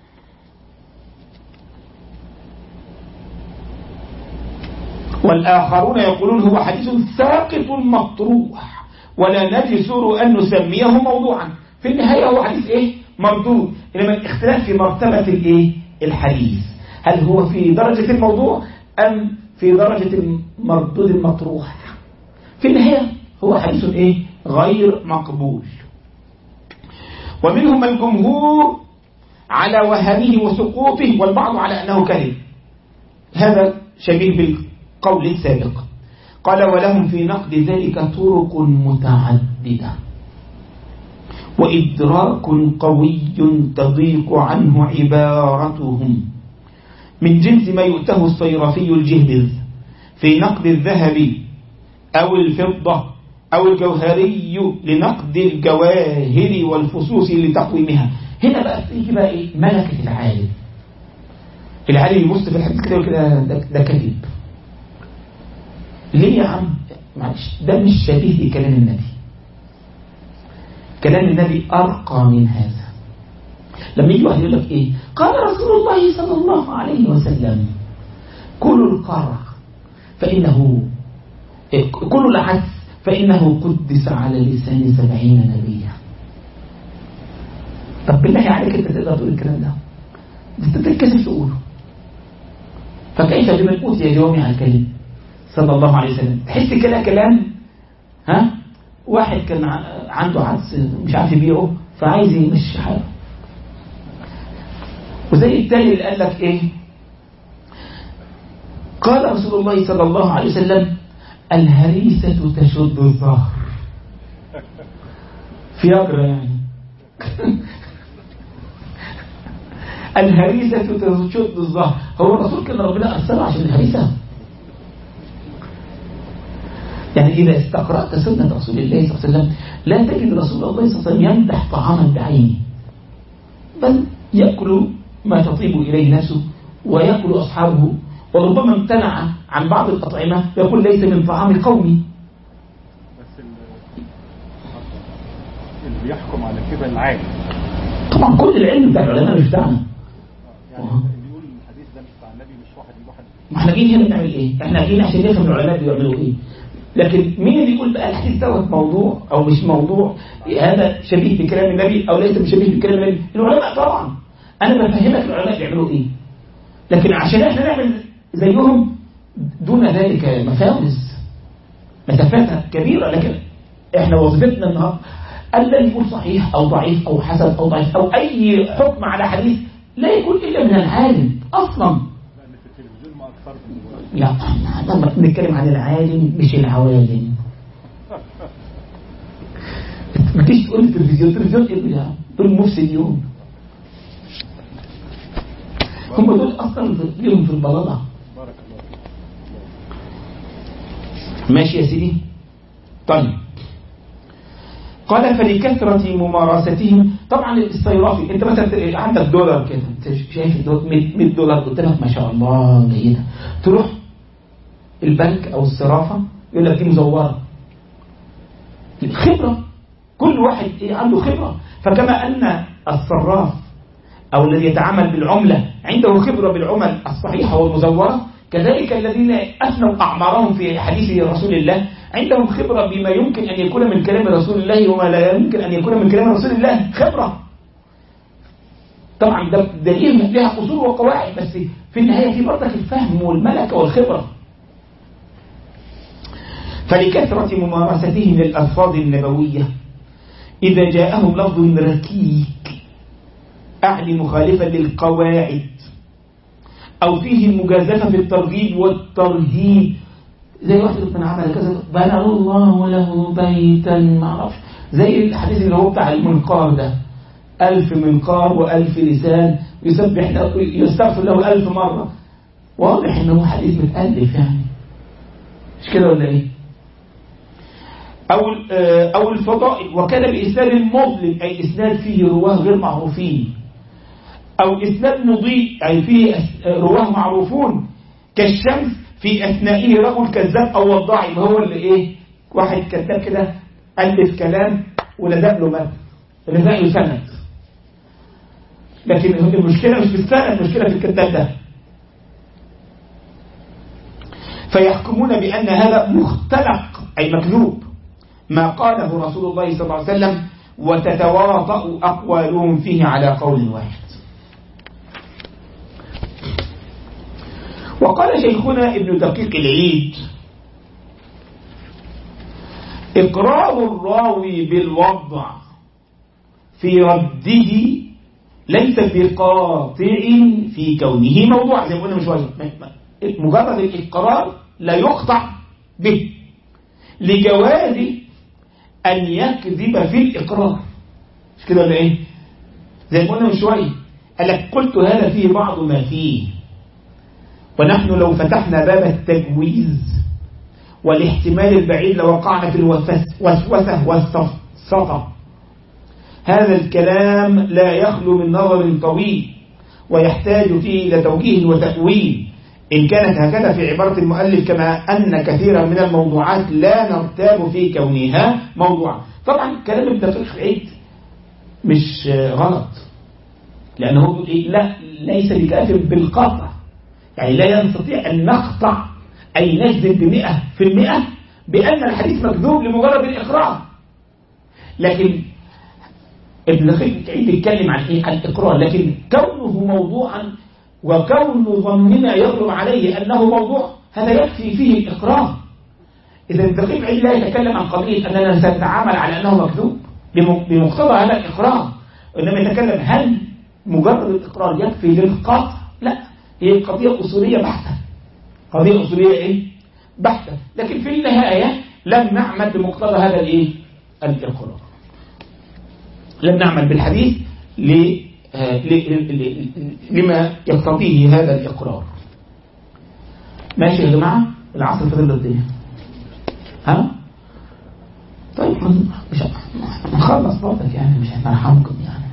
Speaker 1: والآخرون يقولون هو حديث ساقط مطروح ولا نجسر أن نسميه موضوعا. في النهاية هو حديث مردود، إنما الاختلاف في مرتبة الحديث، هل هو في درجة الموضوع أم في درجة المردود المطروح. في النهاية هو حديث غير مقبول. ومنهم الجمهور على وهمه وسقوطه، والبعض على أنه كذب. هذا شبيه بالقول السابق. قال ولهم في نقد ذلك طرق متعددة وإدراك قوي تضيق عنه عبارتهم، من جنس ما يؤته الصيرفي الجهبذ في نقد الذهب أو الفضة أو الجوهري لنقد الجواهر والفصوص لتقويمها. هنا بقى تيجي بقى ملكة العالم. العالم يبص في الحديث كده وكده ده كذب. ليه يا عم؟ معلش ده مش شبيه بكلام النبي. كلام النبي أرقى من هذا. لما يجي واحد يقول لك قال رسول الله صلى الله عليه وسلم كل القرع فإنه كل العدس فإنه قدس على لسان 70 نبيا. طب بالله عليك انت تقدر تقول الكلام ده؟ انت تتكسف تقوله. فكيف بمن أوتي جوامع الكلم صلى الله عليه وسلم؟ تحس كده كلام واحد كان عنده عدس مش عارف يبيعه فعايز يمشي حاله. وزي التالي اللي قال لك قال رسول الله صلى الله عليه وسلم الهريسة تشد الظهر. فياجرا يعني. الهريسة تشد الظهر. هو الرسول كان ربنا أرسله عشان الهريسة؟ يعني إذا استقرأت سنة رسول الله صلى الله عليه وسلم لا تجد رسول الله صلى الله عليه وسلم يمدح طعاما بعينه، بل يأكل ما تطيب إليه نفسه ويأكل أصحابه، وربما امتنع عن بعض الأطعمة يقول ليس من طعام قومي.
Speaker 3: بس اللي بيحكم على كده العالم.
Speaker 1: طبعا كل العلم بتاع العلماء مش بتاعنا.
Speaker 3: يعني اللي يقول الحديث ده مش بتاع النبي مش واحد.
Speaker 1: ما احنا جايين هنا نعمل احنا جايين عشان نفهم العلماء بيعملوا لكن مين اللي يقول بقى الحديث دوت موضوع او مش موضوع؟ هذا شبيه بكلام النبي او ليس بشبيه بكلام النبي؟ العلماء طبعا انا بفهمك العلماء بيعملوا لكن عشان احنا نعمل زيهم دون ذلك مفاوز مسافات كبيرة. لكن احنا وظيفتنا النهارده الا يكون صحيح او ضعيف او حسن او ضعيف او اي حكم على حديث لا يكون الا من العالم اصلا. لا احنا بنتكلم عن العالم مش العوالم. ما تيجي تقول التلفزيون دول مفسدين، هم دول اصلا ليهم في البلاطه. ماشي يا سيدي. طيب قال فلكثرة ممارستهم. طبعا الصيرافي انت مثلا عندك دولار كده، انت شايف $100 قدامك ما شاء الله جيدة، تروح البنك او الصرافة يقول لك دي مزورة. خبرة، كل واحد عنده خبرة. فكما ان الصراف او الذي يتعامل بالعملة عنده خبرة بالعمل الصحيحة والمزورة، كذلك الذين أثنوا أعمارهم في حديث رسول الله عندهم خبرة بما يمكن أن يكون من كلام رسول الله وما لا يمكن أن يكون من كلام رسول الله. خبرة طبعا ده دليل لها أصول وقواعد، بس في النهاية في برضك الفهم والملكة والخبرة. فلكثرة ممارستهم للألفاظ النبوية إذا جاءهم لفظ ركيك أعني مخالفا للقواعد أو فيه المجازفة في الترغيب والترهيب، زي واحد من عمل كذا بنى الله له بيتا معرفش، زي الحديث اللي هو بتاع المنقار ده 1000 منقار و1000 لسان يستغفر له 1000 مرة. واضح انه حديث متألف يعني، مش كده ولا أو الفضائل. وكان بإسناد مظلم أي إسناد فيه رواه غير معروفين أو إسناد مضيء يعني فيه رواه معروفون كالشمس في أثنائه رجل كذاب أو وضاع، ما هو اللي إيه واحد كذاب كده ألف كلام ولزق له مد لزق له سند، لكن المشكلة مش في السند، المشكلة في الكذاب ده. فيحكمون بأن هذا مختلق أي مكذوب ما قاله رسول الله صلى الله عليه وسلم، وتتواطأ أقوالهم فيه على قول واحد. وقال شيخنا ابن دقيق العيد: إقرار الراوي بالوضع في رده ليس بقاطع في كونه موضوع، زي ما قلنا من شوية، مجرد الإقرار لا يقطع به لجواز أن يكذب في الإقرار، مش كده ولا إيه؟ زي ما قلنا من شوية، قال لك قلت هذا فيه بعض ما فيه، ونحن لو فتحنا باب التجويز والاحتمال البعيد لوقعنا في الوسوسة والسفسطة. هذا الكلام لا يخلو من نظر طويل ويحتاج فيه إلى توجيه وتأويل، إن كانت هكذا في عبارة المؤلف، كما أن كثيرا من الموضوعات لا نرتاب في كونها موضوعا. طبعا كلام ابن دقيق العيد مش غلط، لأنه لا ليس بكاف بالقطع، يعني لا يستطيع أن نقطع أي نجزم ب100% بأن الحديث مكذوب لمجرد الإقرار. لكن ابن دقيق العيد يتكلم عن إيه؟ عن الإقرار، لكن كونه موضوعا وكون ظننا يغلب عليه أنه موضوع هذا يكفي فيه الإقرار. إذا ابن دقيق العيد لا يتكلم عن قضية أننا سنتعامل على أنه مكذوب بمقتضى هذا الإقرار، إنما يتكلم هل مجرد الإقرار يكفي للقطع؟ لا، هي قضية أصولية بحتة، قضية أصولية إيه؟ بحتة. لكن في النهاية لم نعمل بمقتضى هذا الإيه؟ الإقرار، لم نعمل بالحديث لما يقتضيه هذا الإقرار. ماشي يا جماعة؟ العصر فضل الدنيا، ها؟ طيب مش هنخلص برضك يعني، مش هنرحمكم يعني.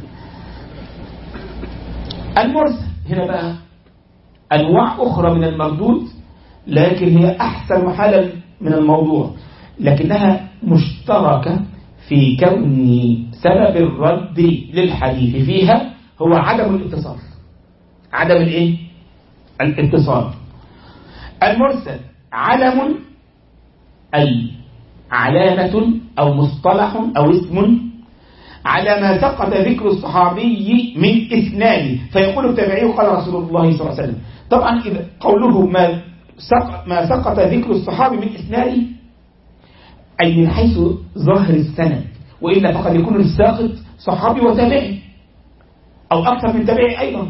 Speaker 1: المرسل هنا بقى أنواع أخرى من المردود، لكن هي أحسن حالا من الموضوع، لكنها مشتركة في كون سبب الرد للحديث فيها هو عدم الاتصال. عدم الايه؟ الاتصال. المرسل علم أي علامة أو مصطلح أو اسم على ما سقط ذكر الصحابي من إسناده، فيقول التابعي قال رسول الله صلى الله عليه وسلم. طبعا إذا قوله ما سقط ذكر الصحابي من إسناده أي من حيث ظهر السند، وإلا فقد يكون الساقط صحابي وتابعي أو أكثر من تابعي أيضا.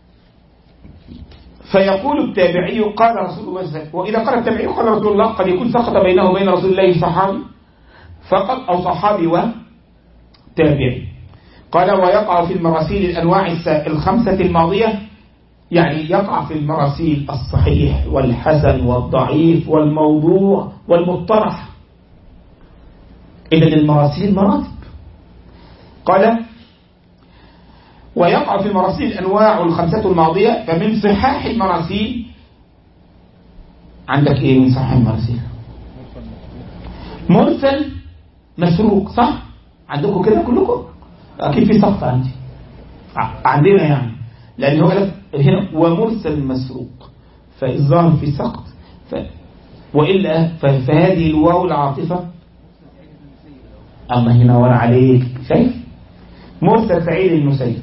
Speaker 1: فيقول التابعي قال رسول الله صلى الله عليه وسلم، وإذا قال التابعي قال رسول الله قد يكون سقط بينه وبين رسول الله صحابي فقط أو صحابي وتابعي. قال ويقع في المراسيل الأنواع الخمسة الماضية، يعني يقع في المراسيل الصحيح والحسن والضعيف والموضوع والمطرح. إذن المراسيل مراتب. قال ويقع في المراسيل الأنواع الخمسة الماضية، فمن صحاح المراسيل عندك إيه من صحاح المراسيل؟ مرسل مسروق، صح؟ عندكم كده كلكم؟ أكيد في سقط عندنا يعني، لأنه قال هنا ومرسل مسروق، فالظاهر في سقط، وإلا فهذه الواو العاطفة. الله ينور عليك، شايف؟ مرسل سعيد المسيب.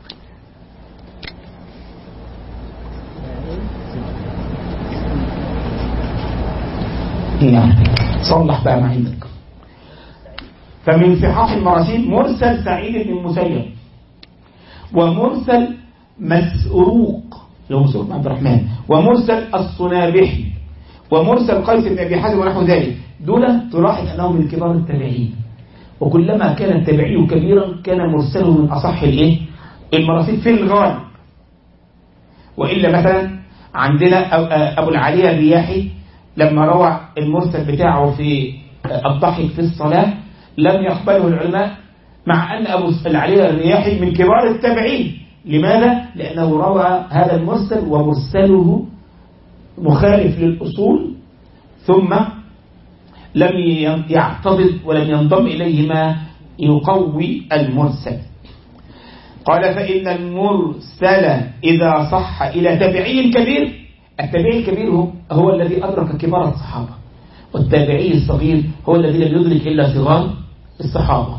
Speaker 1: يعني صلح بقى ما عندك. فمن صحاح المراسيل مرسل سعيد بن المسيب، ومرسل مسروق لو مسروق بن عبد الرحمن، ومرسل الصنابحي، ومرسل قيس بن أبي حازم ونحو ذلك. دول تلاحظ أنهم من كبار التابعين، وكلما كان التابعي كبيرا كان مرسله من أصح المراسيل في الغالب. وإلا مثلا عندنا أبو العالية الرياحي لما روى المرسل بتاعه في الضحك في الصلاة لم يقبله العلماء، مع أن أبو العالية الرياحي من كبار التابعين، لماذا؟ لأنه روى هذا المرسل ومرسله مخالف للأصول، ثم لم يعتضد ولم ينضم إليه ما يقوي المرسل. قال فإن المرسل إذا صح إلى تابعي كبير، التابعي الكبير هو الذي أدرك كبار الصحابة، والتابعي الصغير هو الذي لم يدرك إلا صغار الصحابة.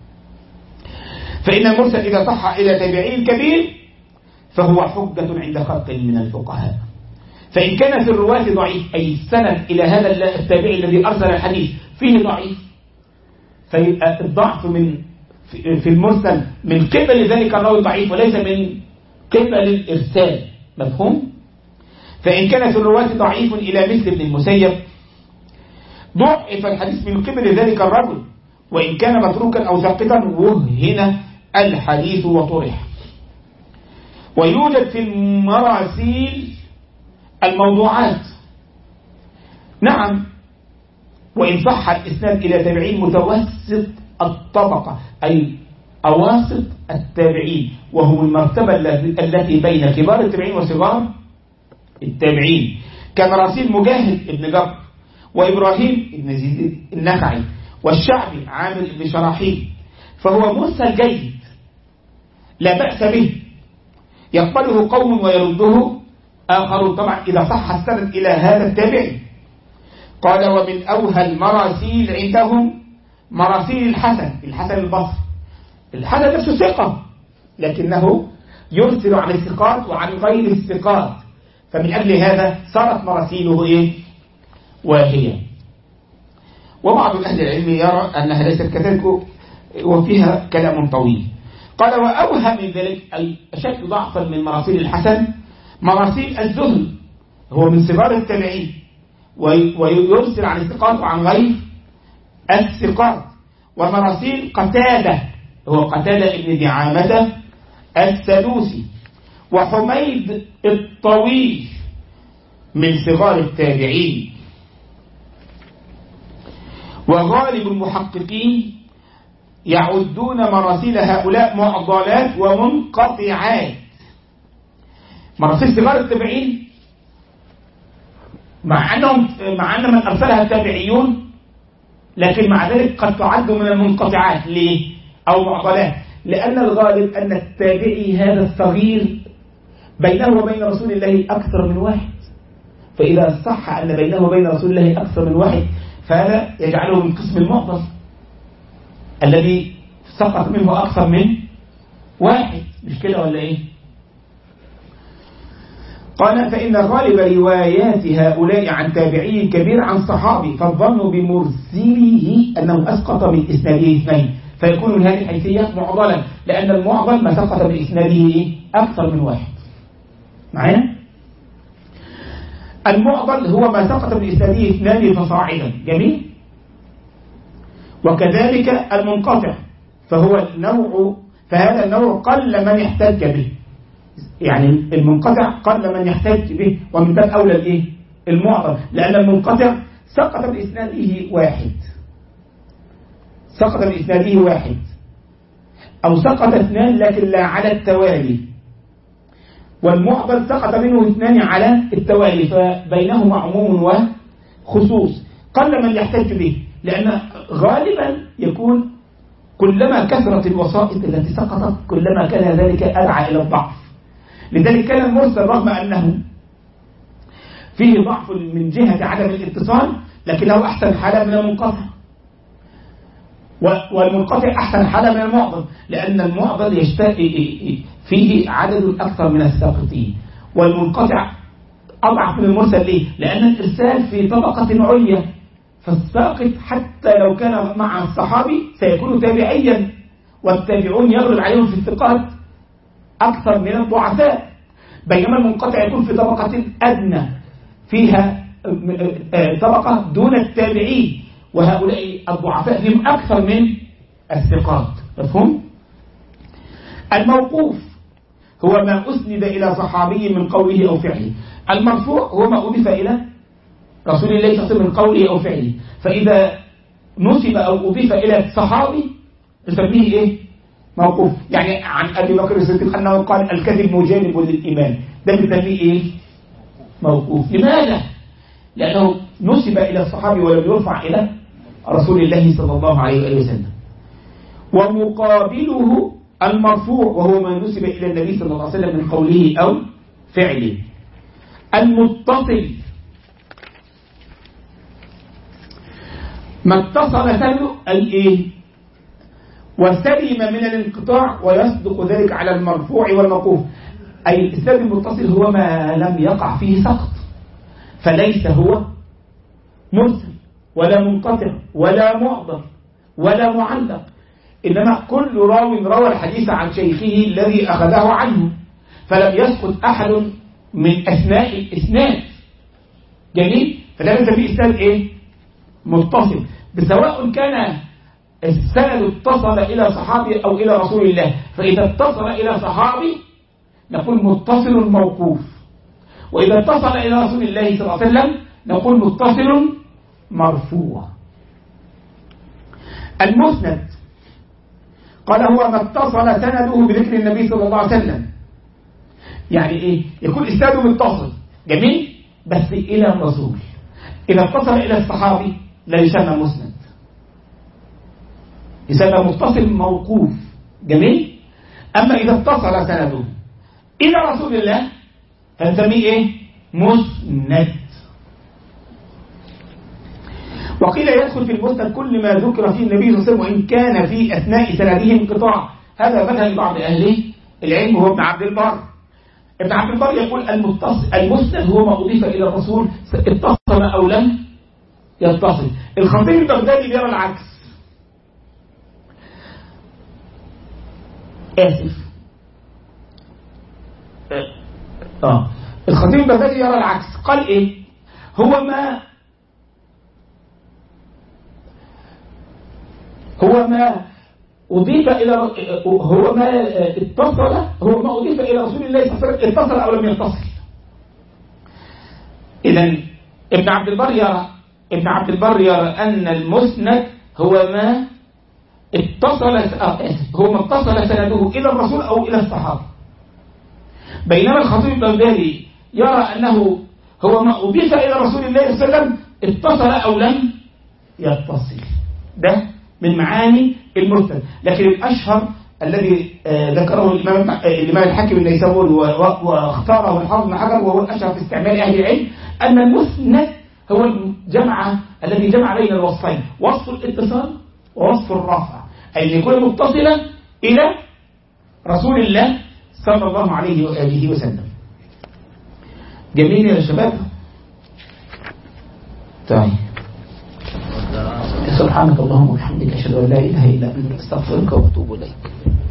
Speaker 1: فإن المرسل إذا صح إلى تابعي كبير فهو حجة عند خلق من الفقهاء. فإن كان في الرواة ضعيف، أي السند إلى هذا التابعي الذي أرسل الحديث فيه ضعيف، فيبقى الضعف في المرسل من قبل ذلك الراوي ضعيف وليس من قبل الإرسال. مفهوم؟ فإن كان في الرواة ضعيف إلى مثل ابن المسيب ضعف الحديث من قبل ذلك الرجل، وإن كان متروكا أو ساقطا وهن الحديث وطرح. ويوجد في المراسيل الموضوعات، نعم، وإن صح الإسناد إلى تابعين متوسط الطبقة، أي أواسط التابعين، وهم المرتبة التي بين كبار التابعين وصغار التابعين، كمراسيل مجاهد ابن جبر وإبراهيم ابن زيد النخعي والشعبي عامر ابن شراحيل، فهو مرسل جيد لا بأس به، يقبله قوم ويرده آخرون، طبعا إذا صح السند إلى هذا التابعي. قال ومن أوهى المراسيل عندهم مراسيل الحسن البصري. الحسن نفسه ثقة لكنه يرسل عن الثقات وعن غير الثقات، فمن أجل هذا صارت مراسيله إيه؟ واهية. وبعض أهل العلم يرى أنها ليست كذلك وفيها كلام طويل. قال وأوهى من ذلك أي أشد ضعفا من مراسيل الحسن مراسيل الزهري، هو من صغار التابعين ويرسل عن الثقات وعن غير الثقات. ومراسيل قتادة، هو قتادة ابن دعامة السدوسي. وحميد الطويل من صغار التابعين. وغالب المحققين يعدون مراسيل هؤلاء معضلات ومنقطعات. مراسيل صغار التابعين مع أن من أرسلها التابعيون، لكن مع ذلك قد تعد من المنقطعات. ليه؟ أو معضلات، لأن الغالب أن التابعي هذا الصغير بينه وبين رسول الله أكثر من واحد، فإذا صح أن بينه وبين رسول الله أكثر من واحد فهذا يجعله من قسم المعضل الذي سقط منه أكثر من واحد. مش كده ولا إيه؟ قال فإن غالب روايات هؤلاء عن تابعي كبير عن صحابي، فالظن بمرسله أنه أسقط من إسناده اثنين، فيكون من هذه الحيثية معضلا، لأن المعضل ما سقط من إسناده أكثر من واحد. معايا؟ المعضل هو ما سقط من إسناده اثنان فصاعدا. جميل؟ وكذلك المنقطع فهذا النوع قل من يحتج به، يعني المنقطع قل من يحتج به، ومن باب أولى الإيه؟ المعضل، لأن المنقطع سقط بإسناده واحد، أو سقط اثنان لكن لا على التوالي، والمعضل سقط منه اثنان على التوالي، فبينهما عموم وخصوص، قل من يحتج به، لأن غالبا يكون كلما كثرت الوسائط التي سقطت كلما كان ذلك أدعى إلى الضعف. لذلك كان المرسل رغم أنه فيه ضعف من جهة عدم الاتصال لكنه أحسن حالة من المنقطع، والمنقطع أحسن حالة من المعضل، لأن المعضل فيه عدد أكثر من الساقطين، والمنقطع أضعف من المرسل. ليه؟ لأن الإرسال في طبقة عليا، فالساقط حتى لو كان مع الصحابي سيكون تابعيا، والتابعون يغلب عليهم في الثقات أكثر من الضعفاء، بينما المنقطع يكون في طبقة أدنى فيها طبقة دون التابعين، وهؤلاء الضعفاء هم أكثر من الثقات. مفهوم؟ الموقوف هو ما أسند إلى صحابي من قوله أو فعله. المرفوع هو ما أضيف إلى رسول الله صلى الله عليه وسلم من قوله أو فعله، فإذا نسب أو أضيف إلى صحابي نسميه إيه؟ موقوف. يعني عن أبي بكر الصديق أنه قال الكذب مجانب للإيمان، ده بنسميه إيه؟ موقوف. لماذا؟ لأنه نسب إلى الصحابي ولم يرفع إلى رسول الله صلى الله عليه وسلم. ومقابله المرفوع وهو ما نسب إلى النبي صلى الله عليه وسلم من قوله أو فعله. المتصل ما اتصل سنده الإيه؟ وسلم من الانقطاع، ويصدق ذلك على المرفوع والموقوف. أي الإسناد المتصل هو ما لم يقع فيه سقط، فليس هو مرسل ولا منقطع ولا معضل ولا معلق، إنما كل راو روى الحديث عن شيخه الذي أخذه عنه، فلم يسقط أحد من أثناء الإسناد. جميل؟ فده نسميه إسناد إيه؟ متصل، بسواء كان السند اتصل إلى صحابي أو إلى رسول الله. فإذا اتصل إلى صحابي نقول متصل موقوف، وإذا اتصل إلى رسول الله صلى الله عليه وسلم نقول متصل مرفوع. المسند قال هو ما اتصل سنده بذكر النبي صلى الله عليه وسلم. يعني إيه؟ يكون إسناده متصل، جميل، بس إلى الرسول. إذا اتصل إلى الصحابي لا يسمى مسند، يسمى متصل موقوف. جميل. أما إذا اتصل سنده إلى رسول الله فنسميه إيه؟ مسند. وقيل يدخل في المسند كل ما ذكر فيه النبي صلى الله عليه وسلم وإن كان في أثناء سنده انقطاع. هذا مذهب بعض أهل العلم وهو ابن عبد البر. ابن عبد البر يقول المسند هو ما أضيف إلى الرسول اتصل أو لم يتصل. الخطيب البغدادي بيرى العكس. الخطيب البغدادي يرى العكس. قال إيه؟ هو ما أضيف إلى هو ما أضيف إلى رسول الله صلى الله عليه وسلم اتصل أو لم يتصل. إذن ابن عبد البر يرى أن المسند هو ما اتصل سنده إلى الرسول أو إلى الصحابة. بينما الخطيب البغدادي يرى أنه هو ما أضيف إلى رسول الله صلى الله عليه وسلم اتصل أو لم يتصل. ده من معاني المسند. لكن الأشهر الذي ذكره الإمام الحاكم النيسابوري واختاره الحافظ بن حجر وهو الأشهر في استعمال أهل العلم أن المسند هو الجمع الذي جمع بين الوصفين، وصف الاتصال ووصف الرفع، أي يكون متصلا إلى رسول الله صلى الله عليه وآله وسلم. جميل يا شباب؟ طيب، سبحانك اللهم وبحمدك أشهد أن لا إله إلا أنت أستغفرك وأتوب إليك.